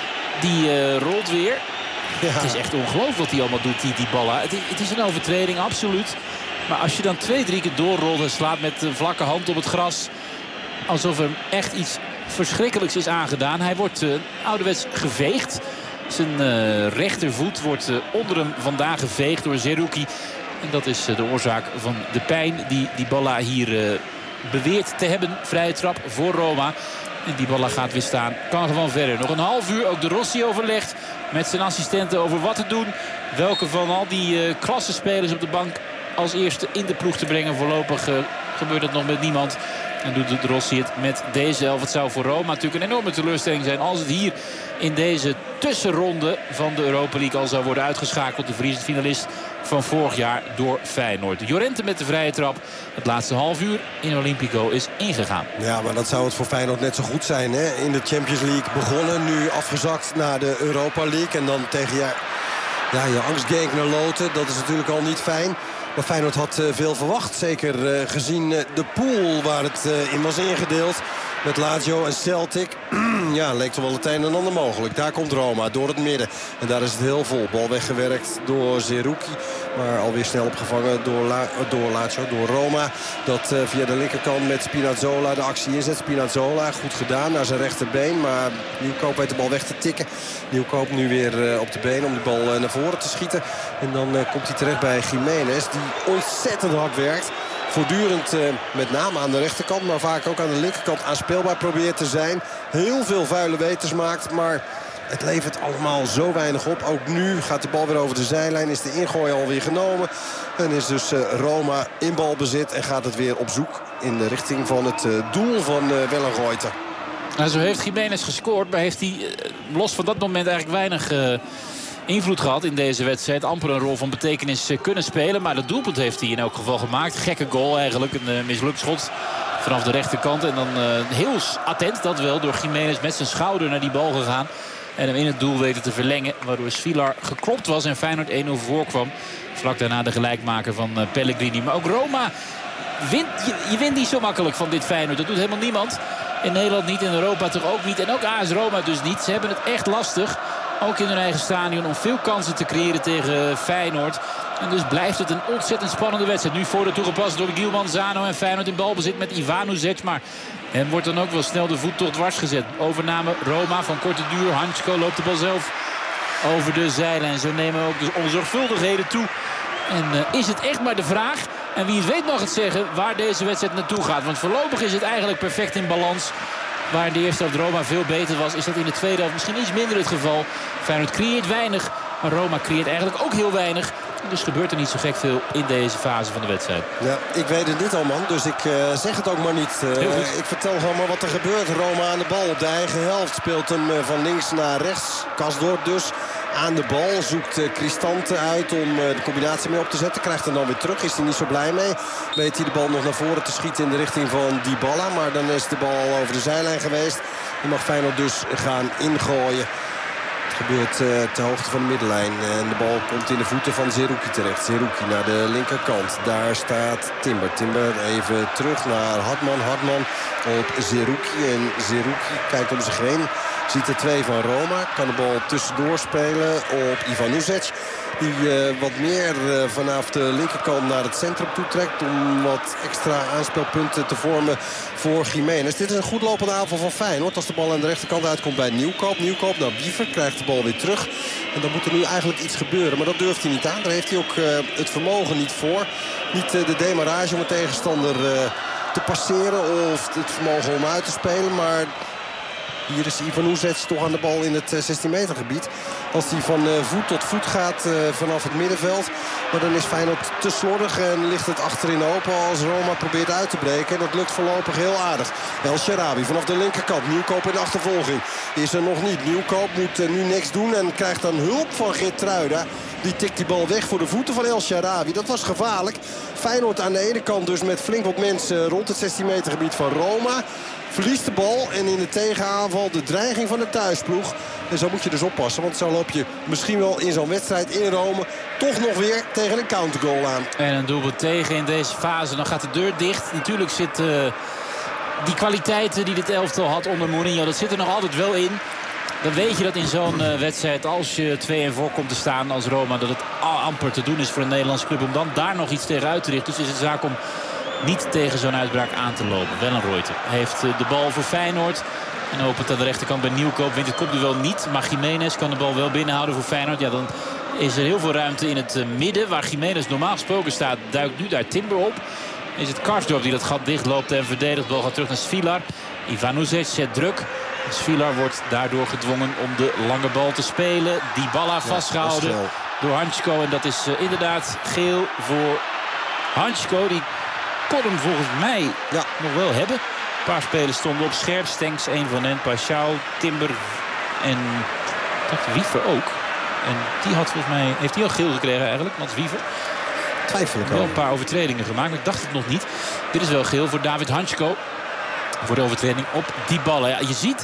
Die uh, rolt weer. Ja. Het is echt ongelooflijk wat hij allemaal doet, die Dybala. Het, het is een overtreding, absoluut. Maar als je dan twee, drie keer doorrolt en slaat met een vlakke hand op het gras, alsof er echt iets verschrikkelijks is aangedaan. Hij wordt uh, ouderwets geveegd. Zijn uh, rechtervoet wordt uh, onder hem vandaan geveegd door Zerouki. En dat is uh, de oorzaak van de pijn die Dybala hier uh, beweert te hebben. Vrije trap voor Roma. En Dybala gaat weer staan. Kan gewoon verder. Nog een half uur. Ook de Rossi overlegt met zijn assistenten over wat te doen. Welke van al die uh, klassenspelers op de bank als eerste in de ploeg te brengen. Voorlopig uh, gebeurt het nog met niemand. En doet de Rossi het met deze elf. Het zou voor Roma natuurlijk een enorme teleurstelling zijn als het hier in deze tussenronde van de Europa League al zou worden uitgeschakeld. De verliezend finalist van vorig jaar door Feyenoord. Llorente met de vrije trap. Het laatste half uur in Olympico is ingegaan. Ja, maar dat zou het voor Feyenoord net zo goed zijn. Hè? In de Champions League begonnen. Nu afgezakt naar de Europa League. En dan tegen je, ja, je angstgegner loten. Dat is natuurlijk al niet fijn. Maar Feyenoord had uh, veel verwacht. Zeker uh, gezien uh, de pool waar het uh, in was ingedeeld. Met Lazio en Celtic. Ja, leek toch wel het een en ander mogelijk. Daar komt Roma door het midden. En daar is het heel vol. Bal weggewerkt door Zerouki. Maar alweer snel opgevangen door, La door Lazio, door Roma. Dat uh, via de linkerkant met Spinazzola de actie inzet. Spinazzola, goed gedaan naar zijn rechterbeen. Maar Nieuwkoop weet de bal weg te tikken. Nieuwkoop nu weer uh, op de been om de bal uh, naar voren te schieten. En dan uh, komt hij terecht bij Giménez. Die ontzettend hard werkt. Voortdurend uh, met name aan de rechterkant, maar vaak ook aan de linkerkant aanspeelbaar probeert te zijn. Heel veel vuile weters maakt, maar het levert allemaal zo weinig op. Ook nu gaat de bal weer over de zijlijn, is de ingooi alweer genomen. En is dus uh, Roma in balbezit en gaat het weer op zoek in de richting van het uh, doel van uh, Wellenreuter. Nou, zo heeft Giménez gescoord, maar heeft hij uh, los van dat moment eigenlijk weinig Uh... invloed gehad in deze wedstrijd. Amper een rol van betekenis kunnen spelen. Maar dat doelpunt heeft hij in elk geval gemaakt. Gekke goal eigenlijk. Een uh, mislukt schot vanaf de rechterkant. En dan uh, heel attent dat wel door Giménez met zijn schouder naar die bal gegaan. En hem in het doel weten te verlengen. Waardoor Svilar geklopt was en Feyenoord één nul voorkwam. Vlak daarna de gelijkmaker van uh, Pellegrini. Maar ook Roma wint. Je, je wint niet zo makkelijk van dit Feyenoord. Dat doet helemaal niemand. In Nederland niet, in Europa toch ook niet. En ook A S Roma dus niet. Ze hebben het echt lastig. Ook in hun eigen stadion om veel kansen te creëren tegen Feyenoord. En dus blijft het een ontzettend spannende wedstrijd. Nu voor de toegepast door Gilman Zano en Feyenoord in balbezit met Ivanovic. Maar hem wordt dan ook wel snel de voet tot dwars gezet. Overname Roma van korte duur. Hansko loopt de bal zelf over de zijlijn. En zo nemen ook de onzorgvuldigheden toe. En uh, is het echt maar de vraag, en wie het weet mag het zeggen, waar deze wedstrijd naartoe gaat. Want voorlopig is het eigenlijk perfect in balans. Waar in de eerste helft Roma veel beter was, is dat in de tweede helft misschien iets minder het geval. Feyenoord creëert weinig, maar Roma creëert eigenlijk ook heel weinig. Dus gebeurt er niet zo gek veel in deze fase van de wedstrijd. Ja, ik weet het niet al, man. Dus ik uh, zeg het ook maar niet. Uh, ik vertel gewoon maar wat er gebeurt. Roma aan de bal op de eigen helft. Speelt hem uh, van links naar rechts. Kasdorp dus aan de bal. Zoekt uh, Cristante uit om uh, de combinatie mee op te zetten. Krijgt hem dan weer terug. Is hij niet zo blij mee. Weet hij de bal nog naar voren te schieten in de richting van Dybala. Maar dan is de bal al over de zijlijn geweest. Dan mag Feyenoord dus gaan ingooien. Het gebeurt uh, ter hoogte van de middenlijn. En de bal komt in de voeten van Zerouki terecht. Zerouki naar de linkerkant. Daar staat Timber. Timber even terug naar Hartman. Hartman op Zerouki. En Zerouki kijkt om zich heen. Ziet er twee van Roma. Kan de bal tussendoor spelen op Ivanovic. Die uh, wat meer uh, vanaf de linkerkant naar het centrum toetrekt. Om wat extra aanspeelpunten te vormen voor Gimenez. Dit is een goed lopende aanval van Feyenoord. Als de bal aan de rechterkant uitkomt bij Nieuwkoop. Nieuwkoop naar Wiever. Krijgt de bal weer terug. En dan moet er nu eigenlijk iets gebeuren. Maar dat durft hij niet aan. Daar heeft hij ook uh, het vermogen niet voor. Niet uh, de demarrage om een tegenstander uh, te passeren. Of het vermogen om uit te spelen. Maar... hier is Ivanovic toch aan de bal in het zestien meter gebied. Als hij van uh, voet tot voet gaat uh, vanaf het middenveld. Maar dan is Feyenoord te slordig en ligt het achterin open als Roma probeert uit te breken. En dat lukt voorlopig heel aardig. El Shaarawy vanaf de linkerkant. Nieuwkoop in de achtervolging. Is er nog niet. Nieuwkoop moet uh, nu niks doen en krijgt dan hulp van Geertruida. Die tikt die bal weg voor de voeten van El Shaarawy. Dat was gevaarlijk. Feyenoord aan de ene kant dus met flink wat mensen rond het zestien meter gebied van Roma. Verliest de bal en in de tegenaanval de dreiging van de thuisploeg. En zo moet je dus oppassen, want zo loop je misschien wel in zo'n wedstrijd in Rome toch nog weer tegen een countergoal aan. En een doelpunt tegen in deze fase. Dan gaat de deur dicht. Natuurlijk zit uh, die kwaliteiten die dit elftal had onder Mourinho, dat zit er nog altijd wel in. Dan weet je dat in zo'n uh, wedstrijd, als je twee-een voor komt te staan als Roma, dat het amper te doen is voor een Nederlandse club om dan daar nog iets tegen uit te richten. Dus is het zaak om niet tegen zo'n uitbraak aan te lopen. Wellenreuter heeft uh, de bal voor Feyenoord. En opent aan de rechterkant bij Nieuwkoop. Wint het kopduel niet. Maar Gimenez kan de bal wel binnenhouden voor Feyenoord. Ja, dan is er heel veel ruimte in het uh, midden. Waar Gimenez normaal gesproken staat, duikt nu daar Timber op. Is het Karsdorp die dat gat dichtloopt en verdedigt. De bal gaat terug naar Svilar. Ivanovic zet druk. Svilar wordt daardoor gedwongen om de lange bal te spelen. Dybala vastgehouden ja, door Hansko. En dat is uh, inderdaad geel voor Hansko. Die kon hem volgens mij ja. nog wel hebben. Een paar spelers stonden op scherp. Stenks, een van hen. Paschal, Timber en ik dacht Wiever ook. En die had volgens mij, heeft hij al geel gekregen eigenlijk, Mats Wiever. Twijfel ik wel een paar overtredingen gemaakt, maar ik dacht het nog niet. Dit is wel geel voor David Hansko. Voor de overtreding op Dybala. Ja, je ziet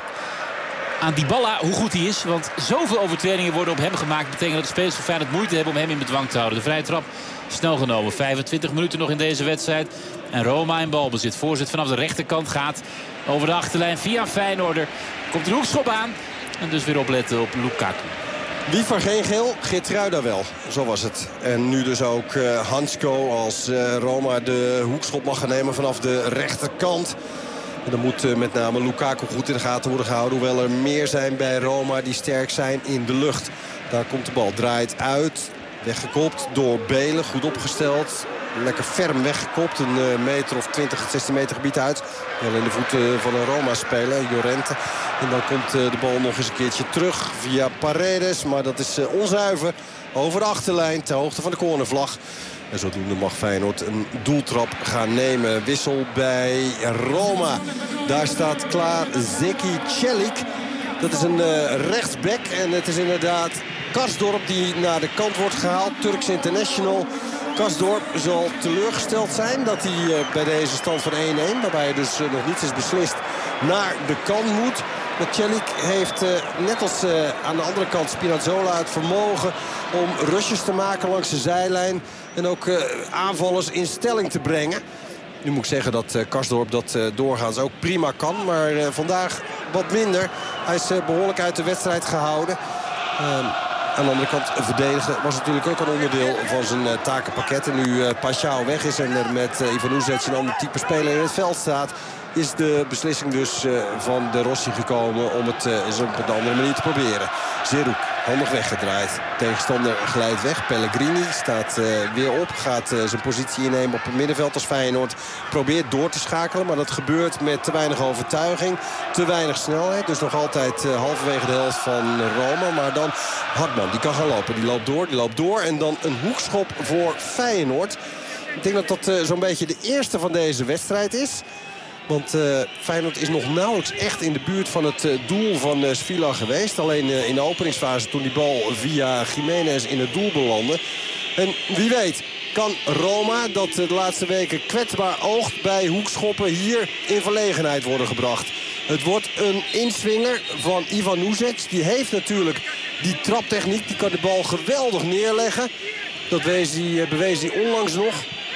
aan Dybala hoe goed hij is. Want zoveel overtredingen worden op hem gemaakt. Betekent dat de spelers van Feyenoord moeite hebben om hem in bedwang te houden. De vrije trap snel genomen. vijfentwintig minuten nog in deze wedstrijd. En Roma in balbezit. Voorzet vanaf de rechterkant gaat over de achterlijn via Feyenoorder. Komt er een hoekschop aan. En dus weer opletten op Lukaku. Wiever geen geel, Geertruida wel. Zo was het. En nu dus ook uh, Hansko als uh, Roma de hoekschop mag gaan nemen vanaf de rechterkant. En dan moet uh, met name Lukaku goed in de gaten worden gehouden. Hoewel er meer zijn bij Roma die sterk zijn in de lucht. Daar komt de bal, draait uit. Weggekopt door Belen, goed opgesteld. Lekker ferm weggekopt, een uh, meter of twintig, zestien meter gebied uit. Wel in de voeten van een Roma-speler, Llorente. En dan komt uh, de bal nog eens een keertje terug via Paredes. Maar dat is uh, onzuiver over de achterlijn, ter hoogte van de cornervlag. En zodoende mag Feyenoord een doeltrap gaan nemen. Wissel bij Roma. Daar staat klaar Zeki Čelik. Dat is een uh, rechtsback. En het is inderdaad Karsdorp die naar de kant wordt gehaald. Turks International. Karsdorp zal teleurgesteld zijn dat hij uh, bij deze stand van één-één... waarbij dus uh, nog niets is beslist, naar de kant moet. Maar Čelik heeft uh, net als uh, aan de andere kant Spinazzola het vermogen om rushes te maken langs de zijlijn. En ook uh, aanvallers in stelling te brengen. Nu moet ik zeggen dat uh, Karsdorp dat uh, doorgaans ook prima kan. Maar uh, vandaag wat minder. Hij is uh, behoorlijk uit de wedstrijd gehouden. Uh, aan de andere kant verdedigen was natuurlijk ook een onderdeel van zijn uh, takenpakket. En nu uh, Paschal weg is en er met uh, Ivanovic een ander type speler in het veld staat, is de beslissing dus uh, van de Rossi gekomen om het uh, eens op een andere manier te proberen. Zerouk, handig weggedraaid. Tegenstander glijdt weg. Pellegrini staat uh, weer op. Gaat uh, zijn positie innemen op het middenveld als Feyenoord. Probeert door te schakelen, maar dat gebeurt met te weinig overtuiging. Te weinig snelheid. Dus nog altijd uh, halverwege de helft van Roma. Maar dan Hartman, die kan gaan lopen. Die loopt door, die loopt door. En dan een hoekschop voor Feyenoord. Ik denk dat dat uh, zo'n beetje de eerste van deze wedstrijd is. Want uh, Feyenoord is nog nauwelijks echt in de buurt van het uh, doel van uh, Svilar geweest. Alleen uh, in de openingsfase toen die bal via Gimenez in het doel belandde. En wie weet kan Roma, dat uh, de laatste weken kwetsbaar oogt bij hoekschoppen, hier in verlegenheid worden gebracht. Het wordt een inswinger van Ivanovic. Die heeft natuurlijk die traptechniek. Die kan de bal geweldig neerleggen. Dat bewees hij, uh, bewees hij onlangs nog.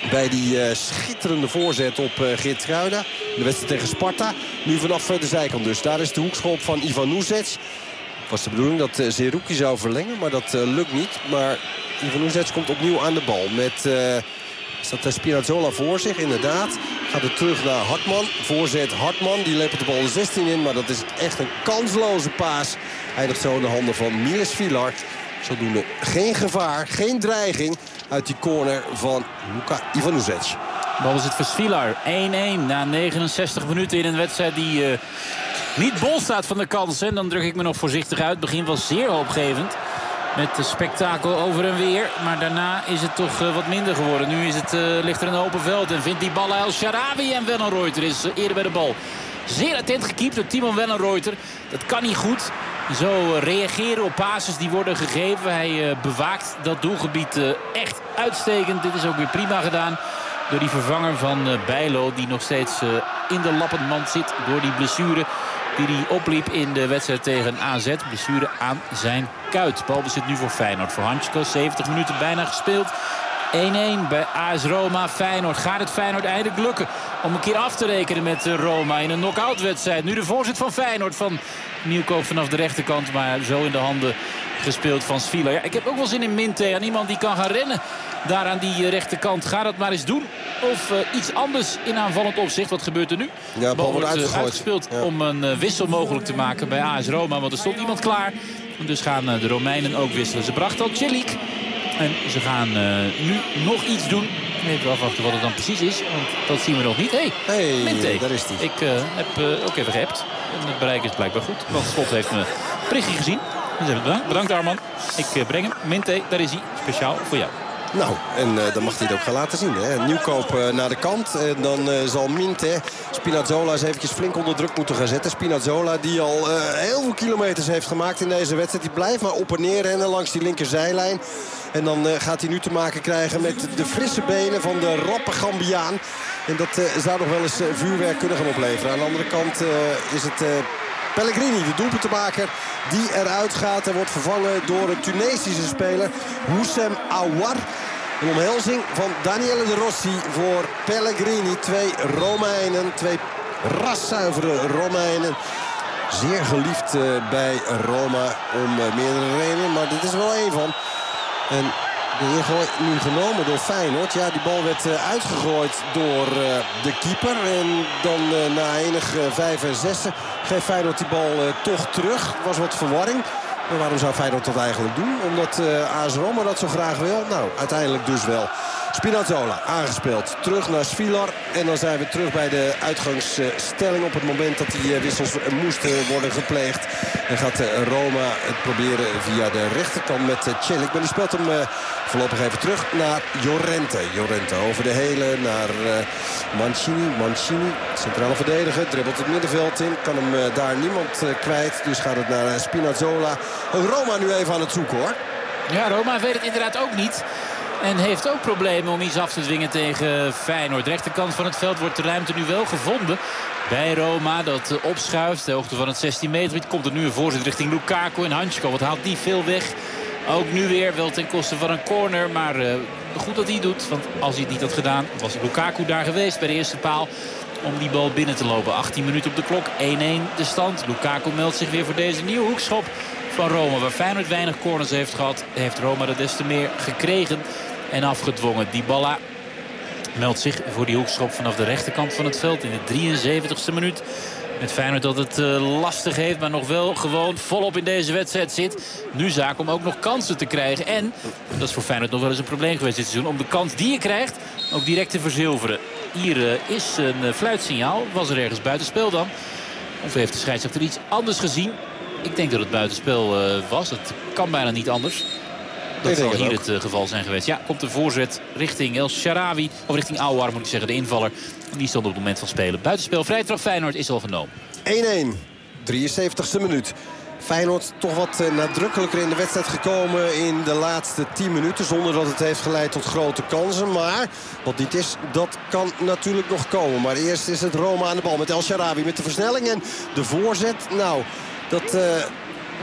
bij die uh, schitterende voorzet op uh, Geertruida. De wedstrijd tegen Sparta. Nu vanaf uh, de zijkant dus. Daar is de hoekschop van Ivanovic. Het was de bedoeling dat uh, Zerouki zou verlengen, maar dat uh, lukt niet. Maar Ivanovic komt opnieuw aan de bal. Met uh, staat uh, Spinazzola voor zich, inderdaad. Gaat het terug naar Hartman. Voorzet Hartman, die lepelt de bal de zestien in. Maar dat is echt een kansloze paas. Eindigt zo in de handen van Miles Vilar. Zodoende geen gevaar, geen dreiging uit die corner van Luka Ivanovic. Bal is het voor Svilar. één-één na negenenzestig minuten in een wedstrijd die uh, niet bol staat van de kansen. En dan druk ik me nog voorzichtig uit. Het begin was zeer hoopgevend. Met de spektakel over en weer. Maar daarna is het toch uh, wat minder geworden. Nu is het, uh, ligt er een open veld. En vindt die bal El Shaarawy. En Wellenreuter is uh, eerder bij de bal. Zeer attent gekiept door Timon Wellenreuter. Dat kan niet goed. Zo reageren op passes die worden gegeven. Hij uh, bewaakt dat doelgebied uh, echt uitstekend. Dit is ook weer prima gedaan door die vervanger van uh, Bijlo. Die nog steeds uh, in de lappend mand zit door die blessure die hij opliep in de wedstrijd tegen A Z. Blessure aan zijn kuit. Balbezit nu voor Feyenoord. Voor Hansko. zeventig minuten bijna gespeeld. één-één bij A S Roma. Feyenoord. Gaat het Feyenoord eindelijk lukken om een keer af te rekenen met Roma in een knock-out wedstrijd. Nu de voorzet van Feyenoord van Nieuwkoop vanaf de rechterkant. Maar zo in de handen gespeeld van Svilar. Ja, ik heb ook wel zin in Minte. Aan iemand die kan gaan rennen daar aan die rechterkant. Ga dat maar eens doen. Of uh, iets anders in aanvallend opzicht. Wat gebeurt er nu? Ja, de bal wordt uh, uitgespeeld ja. om een uh, wissel mogelijk te maken bij A S Roma. Want er stond iemand klaar. En dus gaan uh, de Romeinen ook wisselen. Ze brachten al Celik. En ze gaan uh, nu nog iets doen. Even afwachten wat het dan precies is. Want dat zien we nog niet. Hé, hey, hey, Minte. Daar is hij. Ik uh, heb uh, ook even geappt. En het bereik is blijkbaar goed. Want Slot heeft me berichtje gezien. Dus even bedankt. Bedankt Arman. Ik uh, breng hem. Minte, daar is hij. Speciaal voor jou. Nou, en uh, dan mag hij het ook gaan laten zien. Hè. Nieuwkoop uh, naar de kant. En dan uh, zal Minte Spinazzola eens eventjes flink onder druk moeten gaan zetten. Spinazzola die al uh, heel veel kilometers heeft gemaakt in deze wedstrijd. Die blijft maar op en neer rennen langs die linkerzijlijn. En dan uh, gaat hij nu te maken krijgen met de frisse benen van de rappe Gambiaan. En dat uh, zou nog wel eens uh, vuurwerk kunnen gaan opleveren. Aan de andere kant uh, is het... Uh, Pellegrini, de doelpuntenmaker, die eruit gaat en wordt vervangen door een Tunesische speler, Houssem Aouar. Een omhelzing van Daniele De Rossi voor Pellegrini. Twee Romeinen, twee raszuivere Romeinen. Zeer geliefd uh, bij Roma om uh, meerdere redenen, maar dit is er wel één van. En de ingooi nu genomen door Feyenoord. Ja, die bal werd uh, uitgegooid door uh, de keeper. En dan uh, na enig uh, vijf en zessen geeft Feyenoord die bal uh, toch terug. Er was wat verwarring. Maar waarom zou Feyenoord dat eigenlijk doen? Omdat uh, A S Roma dat zo graag wil? Nou, uiteindelijk dus wel. Spinazzola aangespeeld. Terug naar Svilar. En dan zijn we terug bij de uitgangsstelling op het moment dat die wissels moesten worden gepleegd. En gaat Roma het proberen via de rechterkant met Celik. Maar die speelt hem voorlopig even terug naar Llorente. Llorente over de hele naar Mancini. Mancini, centrale verdediger, dribbelt het middenveld in. Kan hem daar niemand kwijt. Dus gaat het naar Spinazzola. Roma nu even aan het zoeken hoor. Ja, Roma weet het inderdaad ook niet. En heeft ook problemen om iets af te dwingen tegen Feyenoord. De rechterkant van het veld wordt de ruimte nu wel gevonden bij Roma. Dat opschuift, de hoogte van het zestien meter. Komt er nu een voorzet richting Lukaku en Hansko. Wat haalt die veel weg? Ook nu weer, wel ten koste van een corner. Maar uh, goed dat hij het doet. Want als hij het niet had gedaan, was Lukaku daar geweest bij de eerste paal. Om die bal binnen te lopen. achttien minuten op de klok, één-één de stand. Lukaku meldt zich weer voor deze nieuwe hoekschop van Roma. Waar Feyenoord weinig corners heeft gehad, heeft Roma er des te meer gekregen en afgedwongen. Dybala meldt zich voor die hoekschop vanaf de rechterkant van het veld in de drieënzeventigste minuut. Met Feyenoord dat het uh, lastig heeft, maar nog wel gewoon volop in deze wedstrijd zit. Nu zaak om ook nog kansen te krijgen. En, dat is voor Feyenoord nog wel eens een probleem geweest dit seizoen, om de kans die je krijgt ook direct te verzilveren. Hier uh, is een uh, fluitsignaal. Was er ergens buitenspel dan? Of heeft de scheidsrechter iets anders gezien? Ik denk dat het buitenspel uh, was. Het kan bijna niet anders. Dat zal hier het uh, geval zijn geweest. Ja, komt de voorzet richting El Shaarawy. Of richting Aouar moet ik zeggen, de invaller. En die stond op het moment van spelen. Buitenspel, vrije trap Feyenoord is al genomen. één-één, drieënzeventigste minuut. Feyenoord toch wat uh, nadrukkelijker in de wedstrijd gekomen in de laatste tien minuten. Zonder dat het heeft geleid tot grote kansen. Maar wat niet is, dat kan natuurlijk nog komen. Maar eerst is het Roma aan de bal met El Shaarawy met de versnelling. En de voorzet, nou, dat... Uh,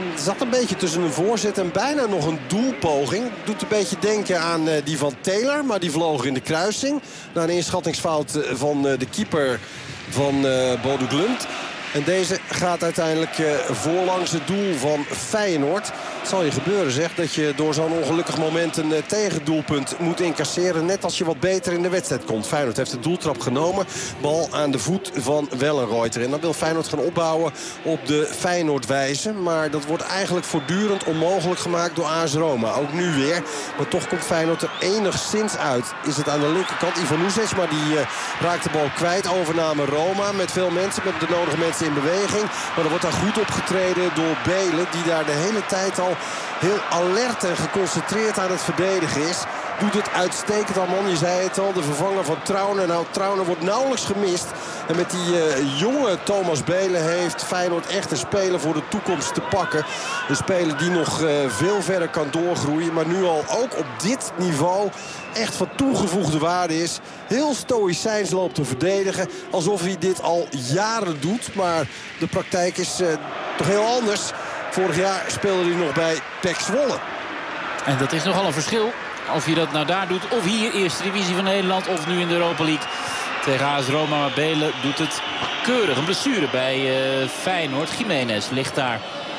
zat een beetje tussen een voorzet en bijna nog een doelpoging. Doet een beetje denken aan uh, die van Taylor, maar die vloog in de kruising. Na een inschattingsfout van uh, de keeper van uh, Bodo Glimt. En deze gaat uiteindelijk uh, voorlangs het doel van Feyenoord. Het zal je gebeuren, zeg, dat je door zo'n ongelukkig moment een uh, tegendoelpunt moet incasseren. Net als je wat beter in de wedstrijd komt. Feyenoord heeft de doeltrap genomen. Bal aan de voet van Wellenreuter. En dan wil Feyenoord gaan opbouwen op de Feyenoord-wijze. Maar dat wordt eigenlijk voortdurend onmogelijk gemaakt door A S Roma. Ook nu weer. Maar toch komt Feyenoord er enigszins uit. Is het aan de linkerkant Ivanovic, maar die uh, raakt de bal kwijt. Overname Roma met veel mensen, met de nodige mensen in beweging. Maar er wordt daar goed opgetreden door Belen, die daar de hele tijd al heel alert en geconcentreerd aan het verdedigen is. Doet het uitstekend, Arman. Je zei het al, de vervanger van Trauner. Nou, Trauner wordt nauwelijks gemist. En met die uh, jonge Thomas Belen heeft Feyenoord echt een speler voor de toekomst te pakken. Een speler die nog uh, veel verder kan doorgroeien. Maar nu al ook op dit niveau echt van toegevoegde waarde is. Heel stoïcijns loopt te verdedigen. Alsof hij dit al jaren doet. Maar de praktijk is uh, toch heel anders. Vorig jaar speelde hij nog bij P E C Zwolle. En dat is nogal een verschil. Of je dat nou daar doet, of hier, eerste divisie van Nederland, of nu in de Europa League tegen A S Roma. Maar Belen doet het keurig. Een blessure bij uh, Feyenoord. Jiménez ligt daar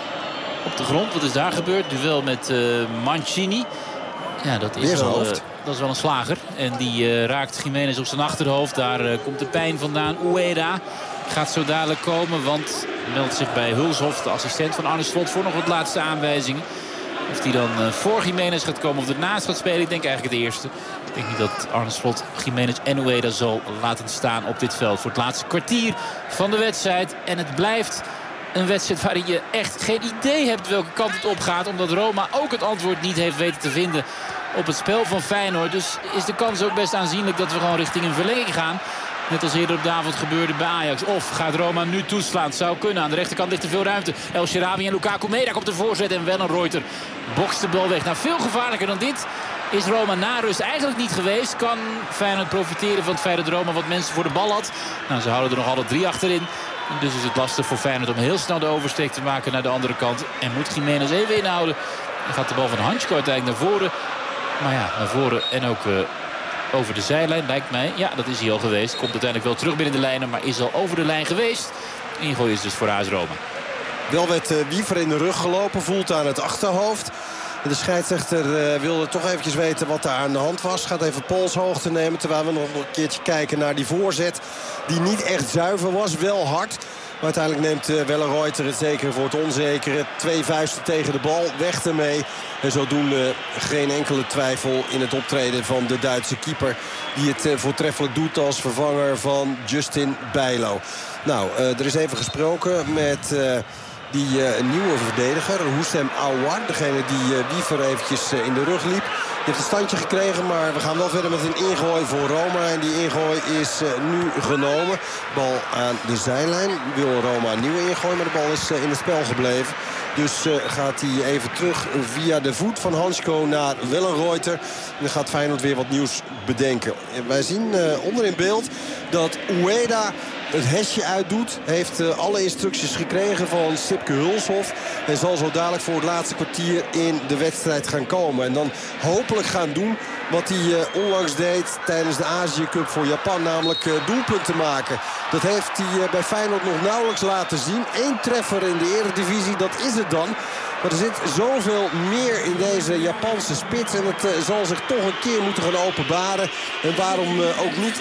op de grond. Wat is daar gebeurd? Duel met uh, Mancini. Ja, dat is, wel, uh, dat is wel een slager. En die uh, raakt Jiménez op zijn achterhoofd. Daar uh, komt de pijn vandaan. Ueda gaat zo dadelijk komen, want meldt zich bij Hulshoff, de assistent van Arne Slot, voor nog wat laatste aanwijzingen. Of die dan uh, voor Jiménez gaat komen of ernaast gaat spelen. Ik denk eigenlijk het eerste. Ik denk niet dat Arne Slot Jiménez en Ueda zal laten staan op dit veld. Voor het laatste kwartier van de wedstrijd. En het blijft een wedstrijd waarin je echt geen idee hebt welke kant het op gaat. Omdat Roma ook het antwoord niet heeft weten te vinden op het spel van Feyenoord. Dus is de kans ook best aanzienlijk dat we gewoon richting een verlenging gaan. Net als eerder op de avond gebeurde bij Ajax. Of gaat Roma nu toeslaan? Het zou kunnen. Aan de rechterkant ligt er veel ruimte. El Shaarawy en Lukaku mee. Daar komt de voorzet. En Wellenreuter bokst de bal weg. Nou, veel gevaarlijker dan dit is Roma na rust eigenlijk niet geweest. Kan Feyenoord profiteren van het feit dat Roma wat mensen voor de bal had. Nou, ze houden er nog alle drie achterin. Dus is het lastig voor Feyenoord om heel snel de oversteek te maken naar de andere kant. En moet Jiménez even inhouden. Dan gaat de bal van Hansko uiteindelijk naar voren. Maar ja, naar voren en ook Uh, over de zijlijn, lijkt mij. Ja, dat is hij al geweest. Komt uiteindelijk wel terug binnen de lijnen, maar is al over de lijn geweest. Ingooi is dus voor A S Roma. Wel werd uh, Wiever in de rug gelopen, voelt aan het achterhoofd. De scheidsrechter uh, wilde toch eventjes weten wat daar aan de hand was. Gaat even polshoogte nemen, terwijl we nog een keertje kijken naar die voorzet. Die niet echt zuiver was, wel hard. Maar uiteindelijk neemt uh, Wellenreuter het zekere voor het onzekere. Twee vuisten tegen de bal, weg ermee. En zodoende geen enkele twijfel in het optreden van de Duitse keeper. Die het uh, voortreffelijk doet als vervanger van Justin Bijlo. Nou, uh, er is even gesproken met Uh, Die uh, nieuwe verdediger, Houssem Aouar. Degene die uh, Wiever eventjes uh, in de rug liep. Die heeft een standje gekregen, maar we gaan wel verder met een ingooi voor Roma. En die ingooi is uh, nu genomen. Bal aan de zijlijn. Wil Roma een nieuwe ingooi, maar de bal is uh, in het spel gebleven. Dus uh, gaat hij even terug via de voet van Hansko naar Wellenreuter. En dan gaat Feyenoord weer wat nieuws bedenken. Wij zien uh, onder in beeld dat Ueda het hesje uitdoet. Heeft uh, alle instructies gekregen van Sipke Hulshoff. En zal zo dadelijk voor het laatste kwartier in de wedstrijd gaan komen. En dan hopelijk gaan doen wat hij uh, onlangs deed tijdens de Azië Cup voor Japan. Namelijk uh, doelpunten maken. Dat heeft hij uh, bij Feyenoord nog nauwelijks laten zien. Eén treffer in de Eredivisie, dat is het dan. Maar er zit zoveel meer in deze Japanse spits. En het uh, zal zich toch een keer moeten gaan openbaren. En waarom uh, ook niet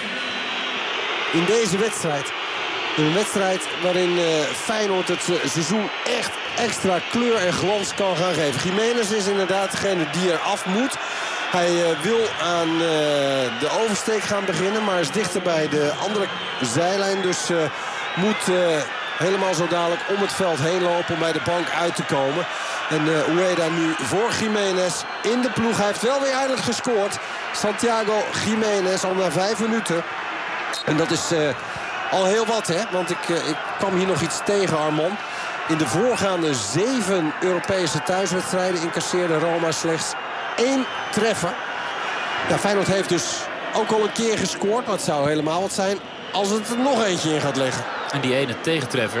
in deze wedstrijd. In een wedstrijd waarin uh, Feyenoord het uh, seizoen echt extra kleur en glans kan gaan geven. Jiménez is inderdaad degene die er af moet. Hij uh, wil aan uh, de oversteek gaan beginnen, maar is dichter bij de andere zijlijn. Dus uh, moet uh, helemaal zo dadelijk om het veld heen lopen om bij de bank uit te komen. En uh, Ueda nu voor Jiménez in de ploeg. Hij heeft wel weer eindelijk gescoord. Santiago Jiménez al na vijf minuten. En dat is Uh, al heel wat, hè? Want ik, uh, ik kwam hier nog iets tegen, Arman. In de voorgaande zeven Europese thuiswedstrijden incasseerde Roma slechts één treffer. Ja, Feyenoord heeft dus ook al een keer gescoord. Maar het zou helemaal wat zijn als het er nog eentje in gaat leggen. En die ene tegentreffer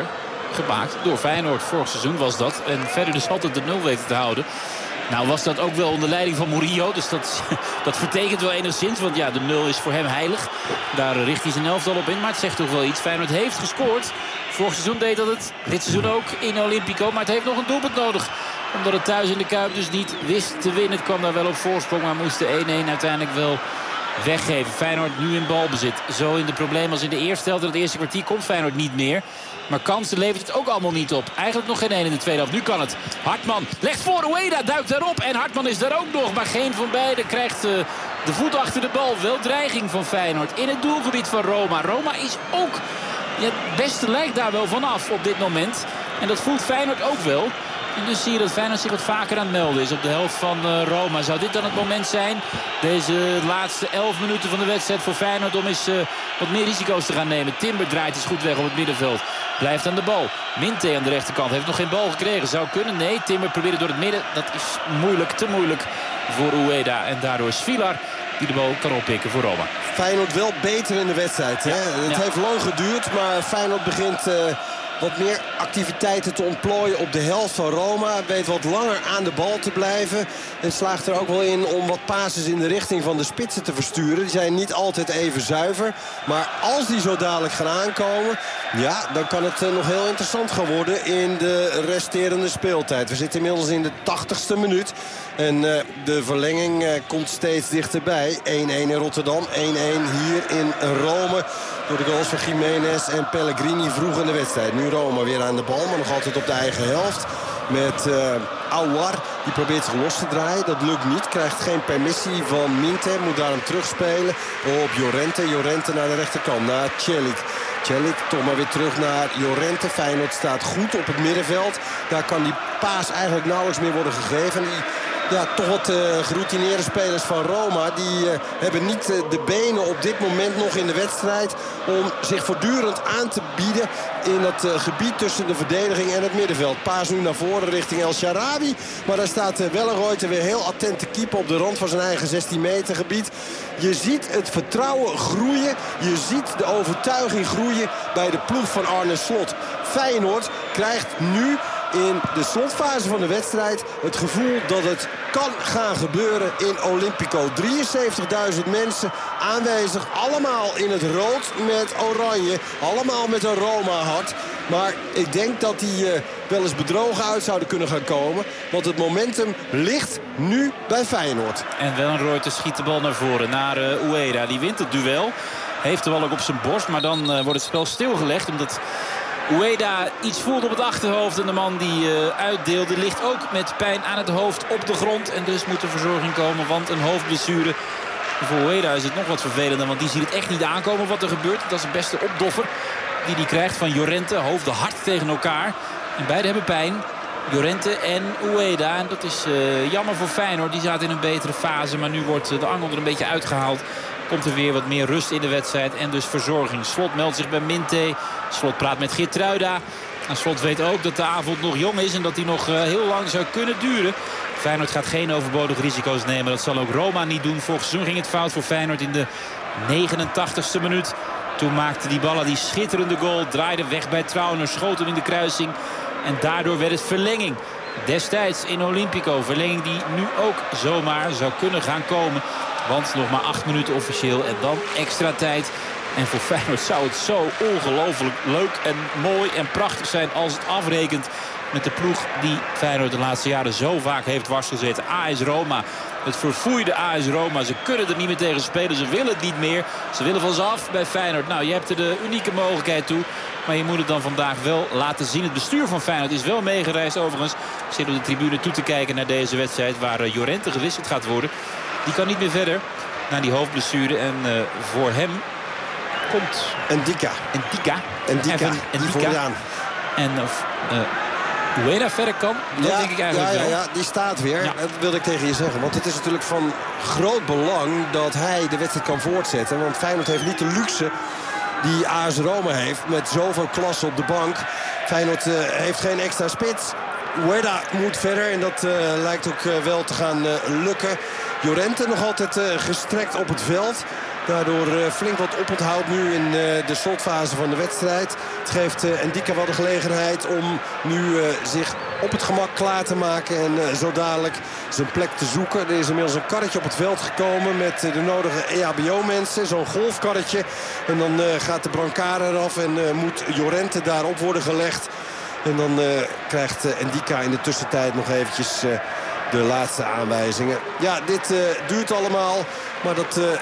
gemaakt door Feyenoord. Vorig seizoen was dat. En verder dus altijd de nul weten te houden. Nou was dat ook wel onder leiding van Mourinho. Dus dat, dat vertekent wel enigszins. Want ja, de nul is voor hem heilig. Daar richt hij zijn elftal op in. Maar het zegt toch wel iets. Feyenoord heeft gescoord. Vorig seizoen deed dat het. Dit seizoen ook in Olympico. Maar het heeft nog een doelpunt nodig. Omdat het thuis in de Kuip dus niet wist te winnen. Het kwam daar wel op voorsprong. Maar moest de één-één uiteindelijk wel weggeven. Feyenoord nu in balbezit. Zo in de problemen als in de eerste helft. In het eerste kwartier komt Feyenoord niet meer. Maar kansen levert het ook allemaal niet op. Eigenlijk nog geen één in de tweede helft. Nu kan het. Hartman legt voor. Ueda duikt daarop. En Hartman is daar ook nog. Maar geen van beiden krijgt uh, de voet achter de bal. Wel dreiging van Feyenoord in het doelgebied van Roma. Roma is ook... Ja, het beste lijkt daar wel vanaf op dit moment. En dat voelt Feyenoord ook wel. En dus zie je dat Feyenoord zich wat vaker aan het melden is op de helft van uh, Roma. Zou dit dan het moment zijn, deze laatste elf minuten van de wedstrijd voor Feyenoord, om eens uh, wat meer risico's te gaan nemen? Timber draait eens goed weg op het middenveld. Blijft aan de bal. Minte aan de rechterkant heeft nog geen bal gekregen. Zou kunnen, nee. Timber probeert door het midden. Dat is moeilijk, te moeilijk voor Ueda. En daardoor is Villar die de bal kan oppikken voor Roma. Feyenoord wel beter in de wedstrijd. Hè? Ja. Het Ja. heeft lang geduurd, maar Feyenoord begint... Uh... wat meer activiteiten te ontplooien op de helft van Roma. Weet wat langer aan de bal te blijven. En slaagt er ook wel in om wat passes in de richting van de spitsen te versturen. Die zijn niet altijd even zuiver. Maar als die zo dadelijk gaan aankomen... ja, dan kan het nog heel interessant gaan worden in de resterende speeltijd. We zitten inmiddels in de tachtigste minuut. En uh, de verlenging uh, komt steeds dichterbij. één-één in Rotterdam, één-één hier in Rome. Door de goals van Jiménez en Pellegrini vroeg in de wedstrijd. Nu Roma weer aan de bal, maar nog altijd op de eigen helft. Met uh, Aouar, die probeert zich los te draaien. Dat lukt niet, krijgt geen permissie van Minte. Moet daarom terugspelen op Llorente. Llorente naar de rechterkant, naar Celik. Celik toch maar weer terug naar Llorente. Feyenoord staat goed op het middenveld. Daar kan die paas eigenlijk nauwelijks meer worden gegeven. En die... Ja, toch wat uh, geroutineerde spelers van Roma. Die uh, hebben niet uh, de benen op dit moment nog in de wedstrijd om zich voortdurend aan te bieden in dat uh, gebied tussen de verdediging en het middenveld. Paas nu naar voren richting El Shaarawy. Maar daar staat uh, Wellenreuter weer heel attent te keeper op de rand van zijn eigen zestien meter gebied. Je ziet het vertrouwen groeien. Je ziet de overtuiging groeien bij de ploeg van Arne Slot. Feyenoord krijgt nu in de slotfase van de wedstrijd het gevoel dat het kan gaan gebeuren in Olympico. drieënzeventigduizend mensen aanwezig. Allemaal in het rood met oranje. Allemaal met een Roma-hart. Maar ik denk dat die uh, wel eens bedrogen uit zouden kunnen gaan komen. Want het momentum ligt nu bij Feyenoord. En Wellenreuter schiet de bal naar voren. Naar uh, Ueda. Die wint het duel. Heeft de bal ook op zijn borst. Maar dan uh, wordt het spel stilgelegd. Omdat Ueda iets voelt op het achterhoofd. En de man die uh, uitdeelde ligt ook met pijn aan het hoofd op de grond. En dus moet er verzorging komen, want een hoofdblessure. Voor Ueda is het nog wat vervelender, want die ziet het echt niet aankomen wat er gebeurt. Dat is de beste opdoffer die hij krijgt van Llorente. Hoofden hard tegen elkaar. En beide hebben pijn. Llorente en Ueda. En dat is uh, jammer voor Feyenoord. Die zaten in een betere fase. Maar nu wordt de angel er een beetje uitgehaald. Komt er weer wat meer rust in de wedstrijd. En dus verzorging. Slot meldt zich bij Minte. Slot praat met Geertruida. En Slot weet ook dat de avond nog jong is. En dat die nog uh, heel lang zou kunnen duren. Feyenoord gaat geen overbodige risico's nemen. Dat zal ook Roma niet doen. Vorig seizoen ging het fout voor Feyenoord in de negenentachtigste minuut. Toen maakte die ballen die schitterende goal. Draaide weg bij Trauner. Schoot hem in de kruising. En daardoor werd het verlenging. Destijds in Olympico. Verlenging die nu ook zomaar zou kunnen gaan komen. Want nog maar acht minuten officieel. En dan extra tijd. En voor Feyenoord zou het zo ongelooflijk leuk en mooi en prachtig zijn als het afrekent met de ploeg die Feyenoord de laatste jaren zo vaak heeft dwarsgezeten. A S Roma. Het verfoeide A S Roma. Ze kunnen er niet meer tegen spelen. Ze willen het niet meer. Ze willen van ze af bij Feyenoord. Nou, je hebt er de unieke mogelijkheid toe. Maar je moet het dan vandaag wel laten zien. Het bestuur van Feyenoord is wel meegereisd overigens. Zit op de tribune toe te kijken naar deze wedstrijd waar Llorente gewisseld gaat worden. Die kan niet meer verder naar die hoofdblessure. En uh, voor hem komt Ndika. Ndika. Ndika. Ndika. En of uh, Ueda verder kan, dat ja, denk ik eigenlijk ja, ja, wel. ja, die staat weer. Ja. Dat wilde ik tegen je zeggen. Want het is natuurlijk van groot belang dat hij de wedstrijd kan voortzetten. Want Feyenoord heeft niet de luxe die A S Roma heeft met zoveel klasse op de bank. Feyenoord uh, heeft geen extra spits. Ueda moet verder en dat uh, lijkt ook uh, wel te gaan uh, lukken. Llorente nog altijd uh, gestrekt op het veld. Daardoor uh, flink wat oponthoud nu in uh, de slotfase van de wedstrijd. Het geeft uh, Ndika wel de gelegenheid om nu uh, zich op het gemak klaar te maken. En uh, zo dadelijk zijn plek te zoeken. Er is inmiddels een karretje op het veld gekomen met uh, de nodige E H B O-mensen. Zo'n golfkarretje. En dan uh, gaat de brancard eraf en uh, moet Llorente daarop worden gelegd. En dan uh, krijgt uh, Ndika in de tussentijd nog eventjes uh, de laatste aanwijzingen. Ja, dit uh, duurt allemaal. Maar dat uh,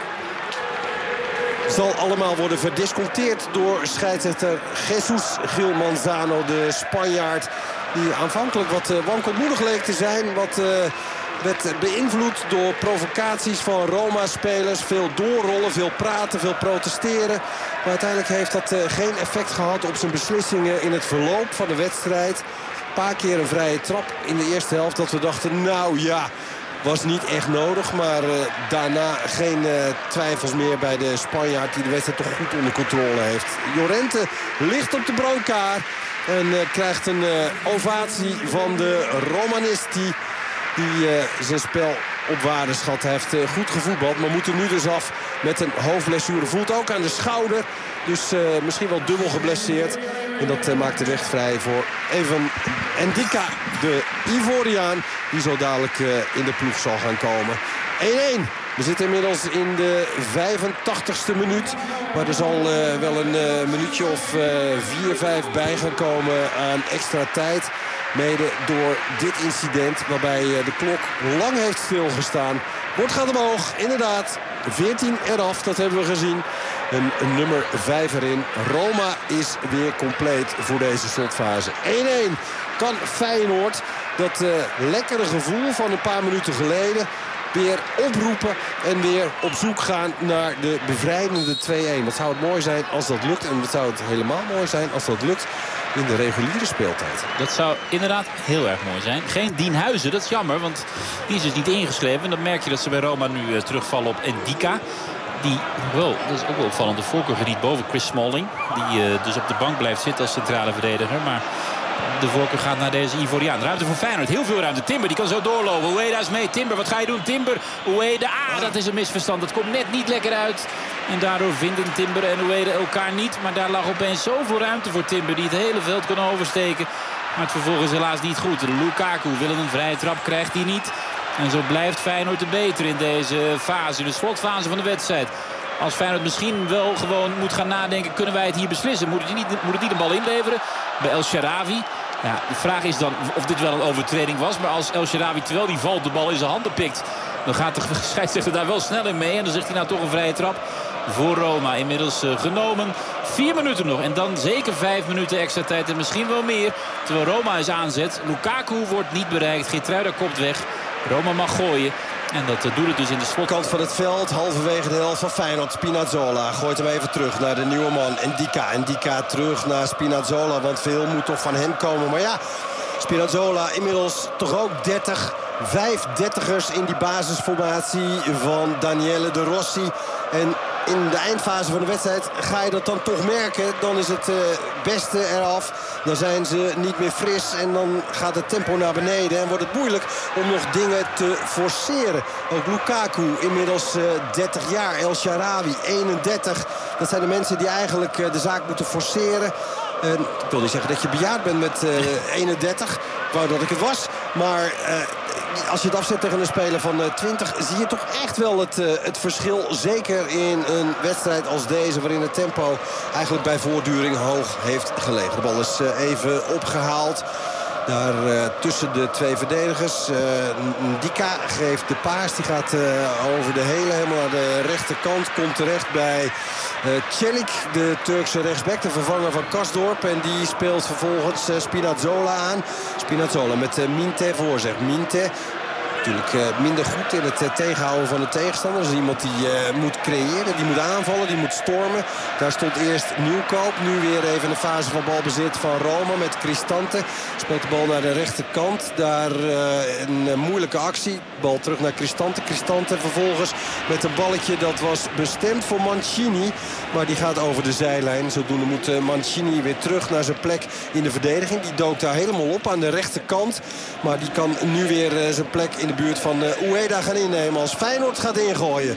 zal allemaal worden verdisconteerd door scheidsrechter Jesus Gil Manzano, de Spanjaard. Die aanvankelijk wat uh, wankelmoedig leek te zijn. Wat uh, werd beïnvloed door provocaties van Roma-spelers. Veel doorrollen, veel praten, veel protesteren. Maar uiteindelijk heeft dat uh, geen effect gehad op zijn beslissingen in het verloop van de wedstrijd. Een paar keer een vrije trap in de eerste helft dat we dachten, nou ja, was niet echt nodig. Maar uh, daarna geen uh, twijfels meer bij de Spanjaard die de wedstrijd toch goed onder controle heeft. Llorente ligt op de brancard en uh, krijgt een uh, ovatie van de Romanisti. Die uh, zijn spel op waarde schat. Hij heeft uh, goed gevoetbald, maar moet er nu dus af met een hoofdblessure. Voelt ook aan de schouder, dus uh, misschien wel dubbel geblesseerd. En dat uh, maakt de weg vrij voor Evan Ndika, de Ivoriaan, die zo dadelijk uh, in de ploeg zal gaan komen. één-één. We zitten inmiddels in de vijfentachtigste minuut. Maar er zal uh, wel een uh, minuutje of uh, vier, vijf bij gaan komen aan extra tijd. Mede door dit incident waarbij uh, de klok lang heeft stilgestaan. Bord gaat omhoog, inderdaad. veertien eraf, dat hebben we gezien. Een, een nummer vijf erin. Roma is weer compleet voor deze slotfase. één-één kan Feyenoord dat uh, lekkere gevoel van een paar minuten geleden weer oproepen en weer op zoek gaan naar de bevrijdende twee-één. Wat zou het mooi zijn als dat lukt. En wat zou het helemaal mooi zijn als dat lukt in de reguliere speeltijd. Dat zou inderdaad heel erg mooi zijn. Geen Dien Huizen, dat is jammer, want die is dus niet ingeschreven. En dan merk je dat ze bij Roma nu uh, terugvallen op Ndika. Die, wow, dat is ook wel opvallend, de voorkeur geniet boven Chris Smalling. Die uh, dus op de bank blijft zitten als centrale verdediger. Maar de voorkeur gaat naar deze Ivoriaan. Ruimte voor Feyenoord, heel veel ruimte. Timber, die kan zo doorlopen. Ueda is mee. Timber, wat ga je doen? Timber, Ueda. Ah, dat is een misverstand. Dat komt net niet lekker uit. En daardoor vinden Timber en Ueda elkaar niet. Maar daar lag opeens zoveel ruimte voor Timber, die het hele veld kon oversteken. Maar het vervolgens helaas niet goed. Lukaku wil een vrije trap, krijgt hij niet. En zo blijft Feyenoord te beter in deze fase. De slotfase van de wedstrijd. Als Feyenoord misschien wel gewoon moet gaan nadenken, kunnen wij het hier beslissen? Moet het niet, moet het niet een bal inleveren bij El Shaarawy? Ja, de vraag is dan of dit wel een overtreding was. Maar als El Shaarawy terwijl die valt de bal in zijn handen pikt, dan gaat de scheidsrechter daar wel snel in mee. En dan zegt hij nou toch een vrije trap voor Roma. Inmiddels uh, genomen. Vier minuten nog. En dan zeker vijf minuten extra tijd. En misschien wel meer. Terwijl Roma is aanzet. Lukaku wordt niet bereikt. Geertruida komt weg. Roma mag gooien. En dat uh, doet het dus in de slotkant van het veld. Halverwege de helft van Feyenoord. Spinazzola gooit hem even terug naar de nieuwe man. Ndika. Ndika terug naar Spinazzola. Want veel moet toch van hem komen. Maar ja, Spinazzola inmiddels toch ook dertig. Vijf dertigers in die basisformatie van Daniele De Rossi. En in de eindfase van de wedstrijd ga je dat dan toch merken. Dan is het uh, beste eraf. Dan zijn ze niet meer fris. En dan gaat het tempo naar beneden. En wordt het moeilijk om nog dingen te forceren. Ook Lukaku inmiddels uh, dertig jaar. El Shaarawy eenendertig. Dat zijn de mensen die eigenlijk uh, de zaak moeten forceren. Uh, ik wil niet zeggen dat je bejaard bent met uh, eenendertig. Ik wou dat ik het was. Maar Uh, als je het afzet tegen een speler van twintig... zie je toch echt wel het, uh, het verschil. Zeker in een wedstrijd als deze, waarin het tempo eigenlijk bij voortduring hoog heeft gelegen. De bal is uh, even opgehaald. Daar uh, tussen de twee verdedigers. Uh, Ndika geeft de paas. Die gaat uh, over de hele, helemaal naar de rechterkant. Komt terecht bij uh, Çelik, de Turkse rechtsback. De vervanger van Kasdorp. En die speelt vervolgens uh, Spinazzola aan. Spinazzola met uh, Minte voor zich. Minte natuurlijk uh, minder goed in het uh, tegenhouden van de tegenstander. Dus iemand die uh, moet creëren, die moet aanvallen, die moet stormen. Daar stond eerst Nieuwkoop. Nu weer even een fase van balbezit van Roma met Cristante. Speelt de bal naar de rechterkant. Daar uh, een uh, moeilijke actie. Bal terug naar Cristante. Cristante vervolgens met een balletje dat was bestemd voor Mancini. Maar die gaat over de zijlijn. Zodoende moet uh, Mancini weer terug naar zijn plek in de verdediging. Die dook daar helemaal op aan de rechterkant. Maar die kan nu weer uh, zijn plek in de buurt van uh, Ueda gaan innemen als Feyenoord gaat ingooien.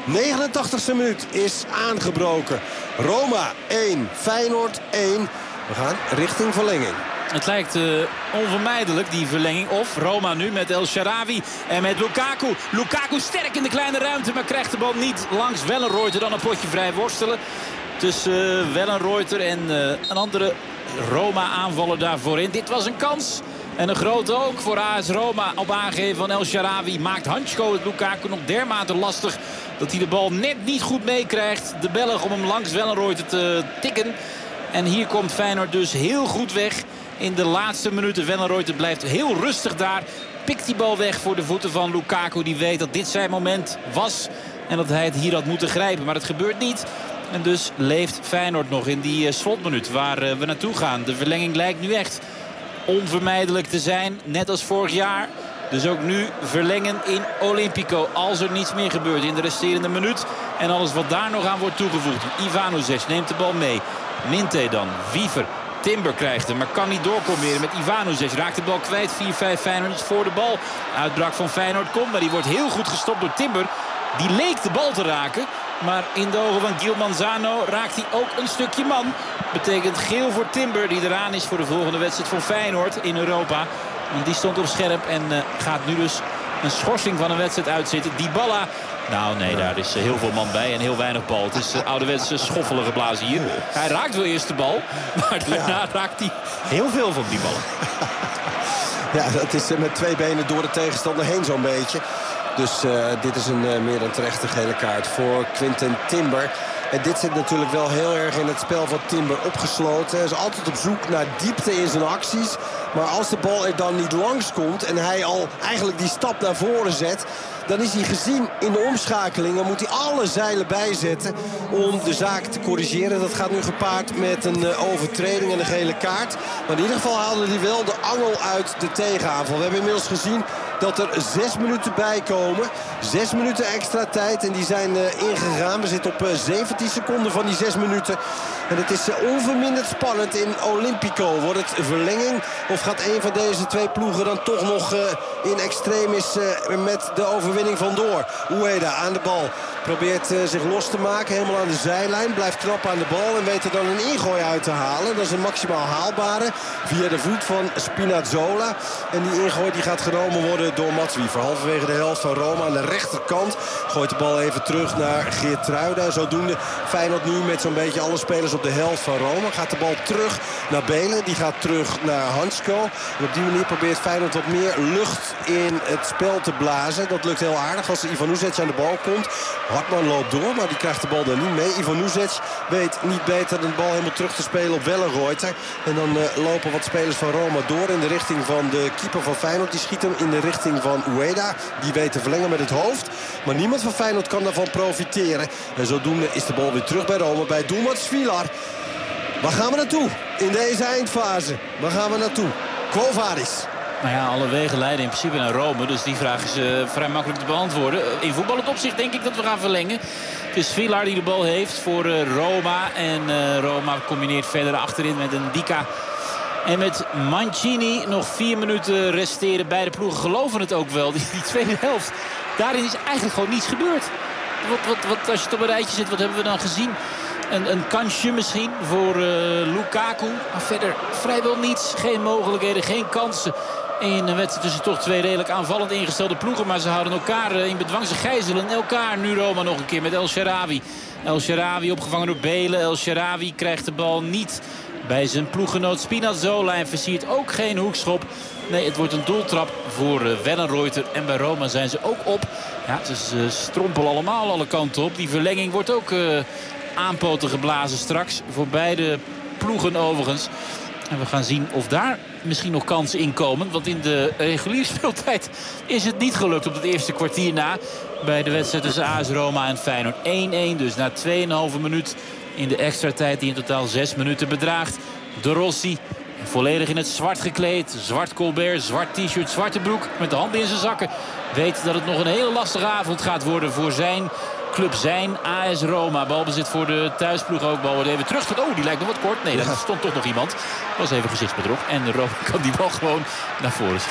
negenentachtigste minuut is aangebroken. Roma één, Feyenoord één. We gaan richting verlenging. Het lijkt uh, onvermijdelijk, die verlenging. Of Roma nu met El Shaarawy en met Lukaku. Lukaku sterk in de kleine ruimte, maar krijgt de bal niet langs Wellenreuter. Dan een potje vrij worstelen tussen uh, Wellenreuter en uh, een andere Roma-aanvaller daarvoor in. Dit was een kans. En een grote ook voor A S Roma op aangeven van El Shaarawy. Maakt Hansko het Lukaku nog dermate lastig dat hij de bal net niet goed meekrijgt. De Belg om hem langs Wellenreuter te tikken. En hier komt Feyenoord dus heel goed weg in de laatste minuten. Wellenreuter blijft heel rustig daar. Pikt die bal weg voor de voeten van Lukaku. Die weet dat dit zijn moment was. En dat hij het hier had moeten grijpen. Maar het gebeurt niet. En dus leeft Feyenoord nog in die uh, slotminuut waar uh, we naartoe gaan. De verlenging lijkt nu echt onvermijdelijk te zijn. Net als vorig jaar. Dus ook nu verlengen in Olympico. Als er niets meer gebeurt in de resterende minuut. En alles wat daar nog aan wordt toegevoegd. Ivanovic neemt de bal mee. Minte dan. Wiever. Timber krijgt hem, maar kan niet doorkombineren met Ivanovic. Raakt de bal kwijt. vier vijf Feyenoord voor de bal. Uitbraak van Feyenoord komt, maar die wordt heel goed gestopt door Timber. Die leek de bal te raken. Maar in de ogen van Gil Manzano raakt hij ook een stukje man. Betekent geel voor Timber, die eraan is voor de volgende wedstrijd van Feyenoord in Europa. Want die stond op scherp en uh, gaat nu dus een schorsing van een wedstrijd uitzitten. Dybala, nou nee, daar is heel veel man bij en heel weinig bal. Het is uh, ouderwets schoffelen geblazen hier. Hij raakt wel eerst de bal, maar daarna ja. raakt hij heel veel van die ballen. Ja, dat is uh, met twee benen door de tegenstander heen zo'n beetje. Dus uh, dit is een uh, meer dan terechte gele kaart voor Quinten Timber. En dit zit natuurlijk wel heel erg in het spel van Timber opgesloten. Hij is altijd op zoek naar diepte in zijn acties. Maar als de bal er dan niet langs komt en hij al eigenlijk die stap naar voren zet, dan is hij gezien in de omschakeling. Dan moet hij alle zeilen bijzetten om de zaak te corrigeren. Dat gaat nu gepaard met een uh, overtreding en een gele kaart. Maar in ieder geval haalde hij wel de angel uit de tegenaanval. We hebben inmiddels gezien dat er zes minuten bij komen. Zes minuten extra tijd en die zijn uh, ingegaan. We zitten op uh, zeventien seconden van die zes minuten. En het is uh, onverminderd spannend in Olympico. Wordt het verlenging of gaat een van deze twee ploegen dan toch nog uh, in extremis uh, met de overwinning vandoor? Ueda aan de bal. Probeert uh, zich los te maken. Helemaal aan de zijlijn. Blijft knap aan de bal. En weet er dan een ingooi uit te halen. Dat is een maximaal haalbare. Via de voet van Spinazzola. En die ingooi die gaat genomen worden door Mats Wiever. Halverwege de helft van Roma aan de rechterkant. Gooit de bal even terug naar Geertruida. En zodoende Feyenoord nu met zo'n beetje alle spelers op de helft van Roma. Gaat de bal terug naar Belen. Die gaat terug naar Hansko. En op die manier probeert Feyenoord wat meer lucht in het spel te blazen. Dat lukt heel aardig als Ivanovic aan de bal komt. Hartman loopt door, maar die krijgt de bal er niet mee. Ivanovic weet niet beter dan de bal helemaal terug te spelen op Wellenreuter. En dan uh, lopen wat spelers van Roma door in de richting van de keeper van Feyenoord. Die schiet hem in de richting van Ueda. Die weet te verlengen met het hoofd. Maar niemand van Feyenoord kan daarvan profiteren. En zodoende is de bal weer terug bij Roma. Bij Doelman Svilar. Waar gaan we naartoe in deze eindfase? Waar gaan we naartoe? Quo Vadis. Nou ja, alle wegen leiden in principe naar Rome. Dus die vraag is uh, vrij makkelijk te beantwoorden. In voetballend opzicht denk ik dat we gaan verlengen. Het is Villar die de bal heeft voor uh, Roma. En uh, Roma combineert verder achterin met een Dika. En met Mancini nog vier minuten resteren. Beide ploegen geloven het ook wel. Die, die tweede helft. Daarin is eigenlijk gewoon niets gebeurd. Wat, wat, wat, als je het op een rijtje zit, wat hebben we dan gezien? Een, een kansje misschien voor uh, Lukaku. Maar verder vrijwel niets. Geen mogelijkheden, geen kansen. In een wedstrijd tussen toch twee redelijk aanvallend ingestelde ploegen. Maar ze houden elkaar in bedwang. Ze gijzelen elkaar. Nu Roma nog een keer met El Shaarawy. El Shaarawy opgevangen door Belen. El Shaarawy krijgt de bal niet bij zijn ploeggenoot Spinazzola. En versiert ook geen hoekschop. Nee, het wordt een doeltrap voor uh, Wellenreuter. En bij Roma zijn ze ook op. Ja, ze uh, strompelen allemaal alle kanten op. Die verlenging wordt ook uh, aanpoten geblazen straks. Voor beide ploegen overigens. En we gaan zien of daar misschien nog kansen in komen. Want in de reguliere speeltijd is het niet gelukt op het eerste kwartier na. Bij de wedstrijd tussen A S Roma en Feyenoord. één-één dus na twee komma vijf minuut in de extra tijd die in totaal zes minuten bedraagt. De Rossi volledig in het zwart gekleed. Zwart Colbert, zwart t-shirt, zwarte broek. Met de handen in zijn zakken. Weet dat het nog een hele lastige avond gaat worden voor zijn club, zijn A S Roma. Balbezit voor de thuisploeg ook. Bal wordt even terug. Oh, die lijkt nog wat kort. Nee, ja. Er stond toch nog iemand. Dat was even gezichtsbedrog. En Roma kan die bal gewoon naar voren schieten.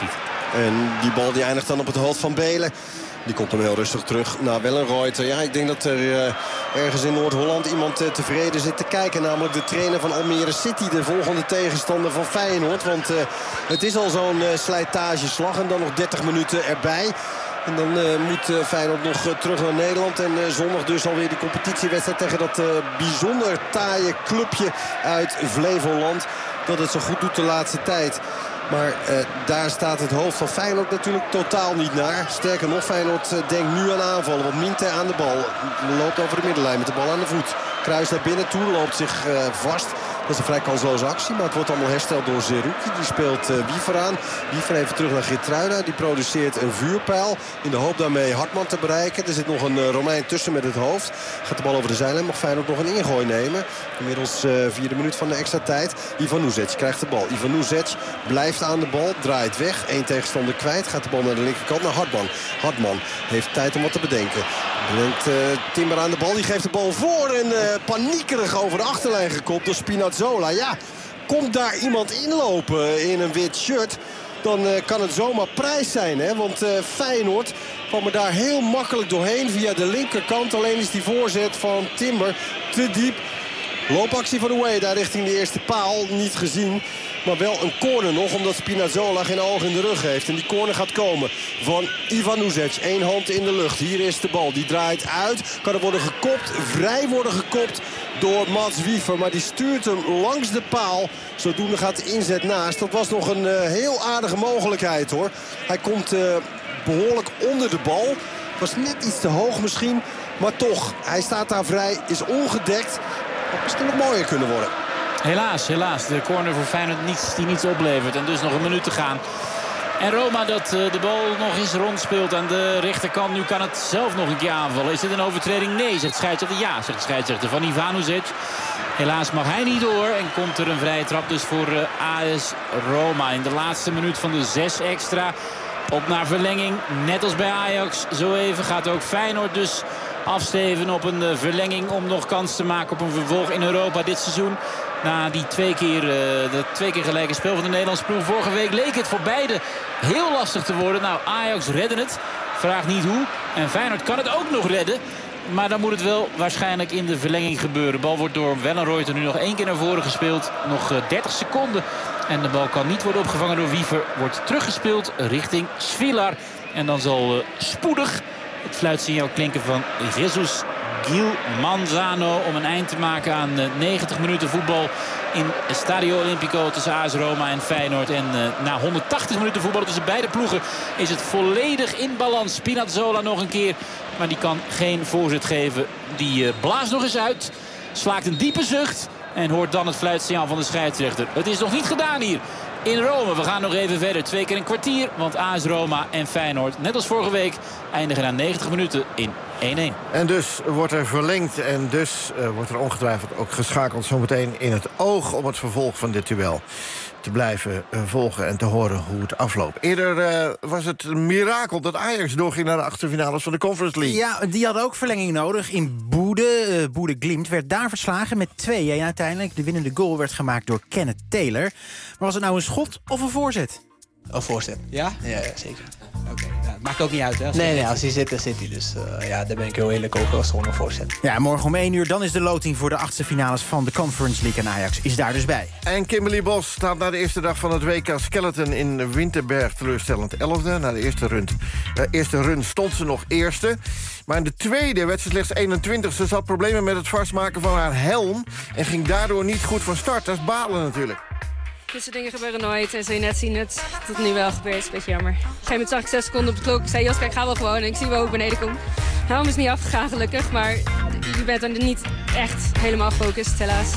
En die bal die eindigt dan op het hoofd van Belen. Die komt hem heel rustig terug naar Wellenreuter. Ja, ik denk dat er uh, ergens in Noord-Holland iemand uh, tevreden zit te kijken. Namelijk de trainer van Almere City. De volgende tegenstander van Feyenoord. Want uh, het is al zo'n uh, slijtageslag. En dan nog dertig minuten erbij. En dan uh, moet uh, Feyenoord nog uh, terug naar Nederland. En uh, zondag dus alweer die competitiewedstrijd tegen dat uh, bijzonder taaie clubje uit Flevoland. Dat het zo goed doet de laatste tijd. Maar uh, daar staat het hoofd van Feyenoord natuurlijk totaal niet naar. Sterker nog, Feyenoord uh, denkt nu aan aanvallen. Want Minte aan de bal. Loopt over de middenlijn met de bal aan de voet. Kruist naar binnen toe, loopt zich uh, vast. Dat is een vrij kansloze actie, maar het wordt allemaal hersteld door Zerouki. Die speelt uh, Wiever aan. Wiever even terug naar Geertruida. Die produceert een vuurpijl in de hoop daarmee Hartman te bereiken. Er zit nog een uh, Romein tussen met het hoofd. Gaat de bal over de zijlijn, mag Feyenoord nog een ingooi nemen. Inmiddels uh, vierde minuut van de extra tijd. Ivanusec krijgt de bal. Ivanusec blijft aan de bal, draait weg. Eén tegenstander kwijt, gaat de bal naar de linkerkant naar Hartman. Hartman heeft tijd om wat te bedenken. Brengt uh, Timber aan de bal, die geeft de bal voor. En uh, paniekerig over de achterlijn gekopt door Spinazzola. Ja, komt daar iemand inlopen in een wit shirt, dan uh, kan het zomaar prijs zijn. Hè? Want uh, Feyenoord kwam er daar heel makkelijk doorheen via de linkerkant. Alleen is die voorzet van Timber te diep. Loopactie van Ueda richting de eerste paal. Niet gezien. Maar wel een corner nog, omdat Spinazzola geen oog in de rug heeft. En die corner gaat komen van Ivanusec. Eén hand in de lucht. Hier is de bal. Die draait uit. Kan er worden gekopt. Vrij worden gekopt door Mats Wiever. Maar die stuurt hem langs de paal. Zodoende gaat de inzet naast. Dat was nog een uh, heel aardige mogelijkheid, hoor. Hij komt uh, behoorlijk onder de bal. Was net iets te hoog misschien. Maar toch, hij staat daar vrij. Is ongedekt. Had misschien nog mooier kunnen worden. Helaas, helaas. De corner voor Feyenoord niets, die niets oplevert. En dus nog een minuut te gaan. En Roma dat uh, de bal nog eens rondspeelt aan de rechterkant. Nu kan het zelf nog een keer aanvallen. Is dit een overtreding? Nee, zegt scheidsrechter. Ja, zegt scheidsrechter van Ivanusec. Helaas mag hij niet door. En komt er een vrije trap dus voor uh, A S Roma. In de laatste minuut van de zes extra. Op naar verlenging. Net als bij Ajax. Zo even gaat ook Feyenoord dus afsteven op een uh, verlenging om nog kans te maken op een vervolg in Europa dit seizoen. Na die twee keer, uh, de twee keer gelijke spel van de Nederlandse ploeg. Vorige week leek het voor beide heel lastig te worden. Nou, Ajax redde het. Vraag niet hoe. En Feyenoord kan het ook nog redden. Maar dan moet het wel waarschijnlijk in de verlenging gebeuren. De bal wordt door Wellenreuter nu nog één keer naar voren gespeeld. Nog uh, dertig seconden. En de bal kan niet worden opgevangen door Wiever. Wordt teruggespeeld richting Svilar. En dan zal uh, spoedig het fluitsignaal klinken van Jesus Gil Manzano om een eind te maken aan negentig minuten voetbal in Stadio Olimpico tussen A S Roma en Feyenoord. En uh, na honderdtachtig minuten voetbal tussen beide ploegen is het volledig in balans. Spinazzola nog een keer, maar die kan geen voorzet geven. Die uh, blaast nog eens uit, slaakt een diepe zucht en hoort dan het fluitsignaal van de scheidsrechter. Het is nog niet gedaan hier in Rome. We gaan nog even verder. Twee keer een kwartier. Want A S Roma en Feyenoord, net als vorige week, eindigen na negentig minuten in één-één. En dus wordt er verlengd. En dus uh, wordt er ongetwijfeld ook geschakeld zometeen in het oog om het vervolg van dit duel te blijven uh, volgen en te horen hoe het afloopt. Eerder uh, was het een mirakel dat Ajax doorging naar de achterfinales van de Conference League. Ja, die hadden ook verlenging nodig in Boede. Uh, Boede Glimt werd daar verslagen met twee-een uiteindelijk. De winnende goal werd gemaakt door Kenneth Taylor. Maar was het nou een schot of een voorzet? Een voorzet. Ja? Ja, ja zeker. Oké, okay, nou, het maakt ook niet uit, hè? Als nee, nee, als hij zit, dan zit hij. Dus uh, ja, daar ben ik heel eerlijk over. Als gewoon een voorzet. Ja, morgen om één uur, dan is de loting voor de achtste finales van de Conference League. En Ajax is daar dus bij. En Kimberly Bos staat na de eerste dag van het W K Skeleton in Winterberg teleurstellend elfde. Na de eerste run, uh, eerste run stond ze nog eerste. Maar in de tweede werd ze slechts eenentwintigste. Ze had problemen met het vastmaken van haar helm. En ging daardoor niet goed van start. Dat is balen natuurlijk. Dit soort dingen gebeuren nooit. En zul je net zien het tot nu wel gebeurt. Is een beetje jammer. Op een gegeven moment zag ik zes seconden op de klok. Ik zei, Jos, kijk, ga wel gewoon. En ik zie wel hoe ik beneden kom. Helm is niet afgegaan, gelukkig. Maar je bent er niet echt helemaal gefocust, helaas.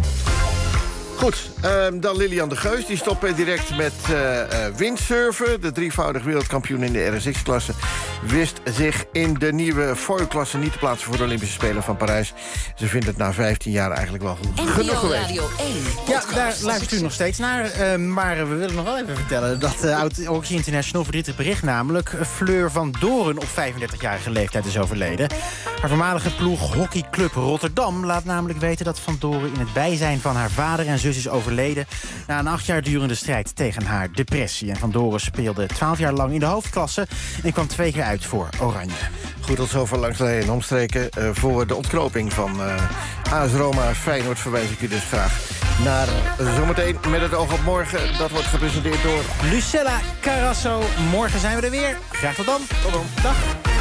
Goed, um, dan Lilian de Geus. Die stopt direct met uh, uh, windsurfen. De drievoudig wereldkampioen in de R S X-klasse wist zich in de nieuwe foil-klasse niet te plaatsen voor de Olympische Spelen van Parijs. Ze vindt het na vijftien jaar eigenlijk wel goed genoeg geweest. Radio één. Ja, daar luistert u nog steeds naar. Uh, maar we willen nog wel even vertellen dat uh, Oud-Hockey International verdrietig bericht, namelijk Fleur van Doren op vijfendertigjarige leeftijd is overleden. Haar voormalige ploeg Hockeyclub Rotterdam laat namelijk weten dat Van Doren in het bijzijn van haar vader en zus is overleden overleden na een acht jaar durende strijd tegen haar depressie. En Van Doren speelde twaalf jaar lang in de hoofdklasse en kwam twee keer uit voor Oranje. Goed, tot zover langs de lijn en omstreken. Uh, voor de ontknoping van uh, A S Roma Feyenoord verwijs ik u dus graag naar uh, zometeen met het oog op morgen. Dat wordt gepresenteerd door Lucella Carasso. Morgen zijn we er weer. Graag tot dan. Tot dan. Dag.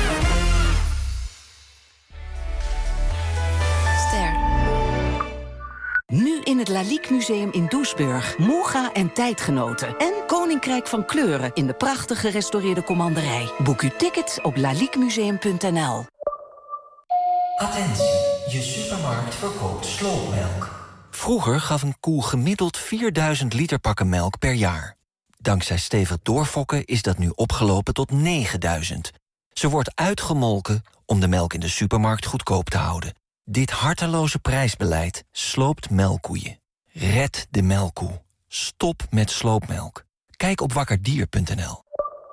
Nu in het Lalique Museum in Doesburg. Moga en tijdgenoten. En Koninkrijk van Kleuren in de prachtig gerestaureerde commanderij. Boek uw tickets op laliquemuseum punt n l. Attentie, je supermarkt verkoopt sloopmelk. Vroeger gaf een koe gemiddeld vierduizend liter pakken melk per jaar. Dankzij stevig doorfokken is dat nu opgelopen tot negenduizend. Ze wordt uitgemolken om de melk in de supermarkt goedkoop te houden. Dit harteloze prijsbeleid sloopt melkkoeien. Red de melkkoe. Stop met sloopmelk. Kijk op wakkerdier punt n l.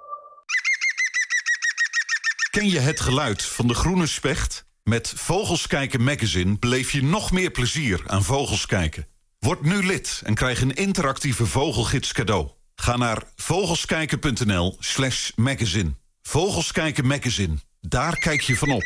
Ken je het geluid van de groene specht? Met Vogels Kijken magazine beleef je nog meer plezier aan vogels kijken. Word nu lid en krijg een interactieve vogelgids cadeau. Ga naar vogelskijken punt n l slash magazine. Vogels Kijken magazine. Daar kijk je van op.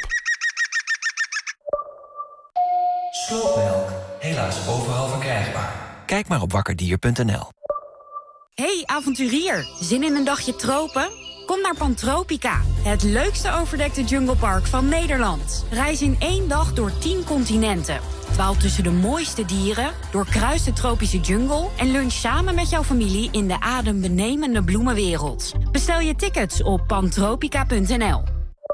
Sloopmelk, helaas overal verkrijgbaar. Kijk maar op wakkerdier punt n l. Hey avonturier, zin in een dagje tropen? Kom naar Pantropica, het leukste overdekte junglepark van Nederland. Reis in één dag door tien continenten. Dwaal tussen de mooiste dieren, doorkruis de tropische jungle en lunch samen met jouw familie in de adembenemende bloemenwereld. Bestel je tickets op pantropica punt n l.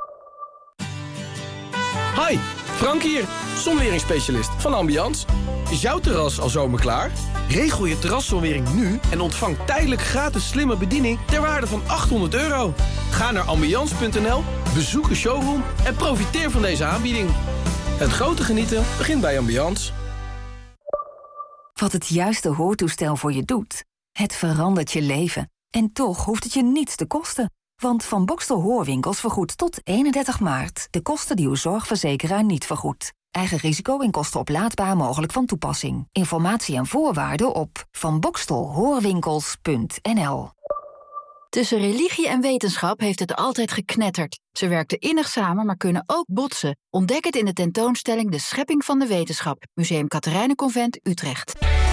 Hi, Frank hier, zonweringsspecialist van Ambiance. Is jouw terras al zomerklaar? Regel je terraszonwering nu en ontvang tijdelijk gratis slimme bediening ter waarde van achthonderd euro. Ga naar ambiance punt n l, bezoek een showroom en profiteer van deze aanbieding. Het grote genieten begint bij Ambiance. Wat het juiste hoortoestel voor je doet, het verandert je leven. En toch hoeft het je niets te kosten. Want Van Boxtel Hoorwinkels vergoedt tot eenendertig maart... de kosten die uw zorgverzekeraar niet vergoedt. Eigen risico en kosten oplaadbaar mogelijk van toepassing. Informatie en voorwaarden op van boxtel hoorwinkels punt n l. Tussen religie en wetenschap heeft het altijd geknetterd. Ze werkten innig samen, maar kunnen ook botsen. Ontdek het in de tentoonstelling De Schepping van de Wetenschap. Museum Katerijnenconvent, Utrecht.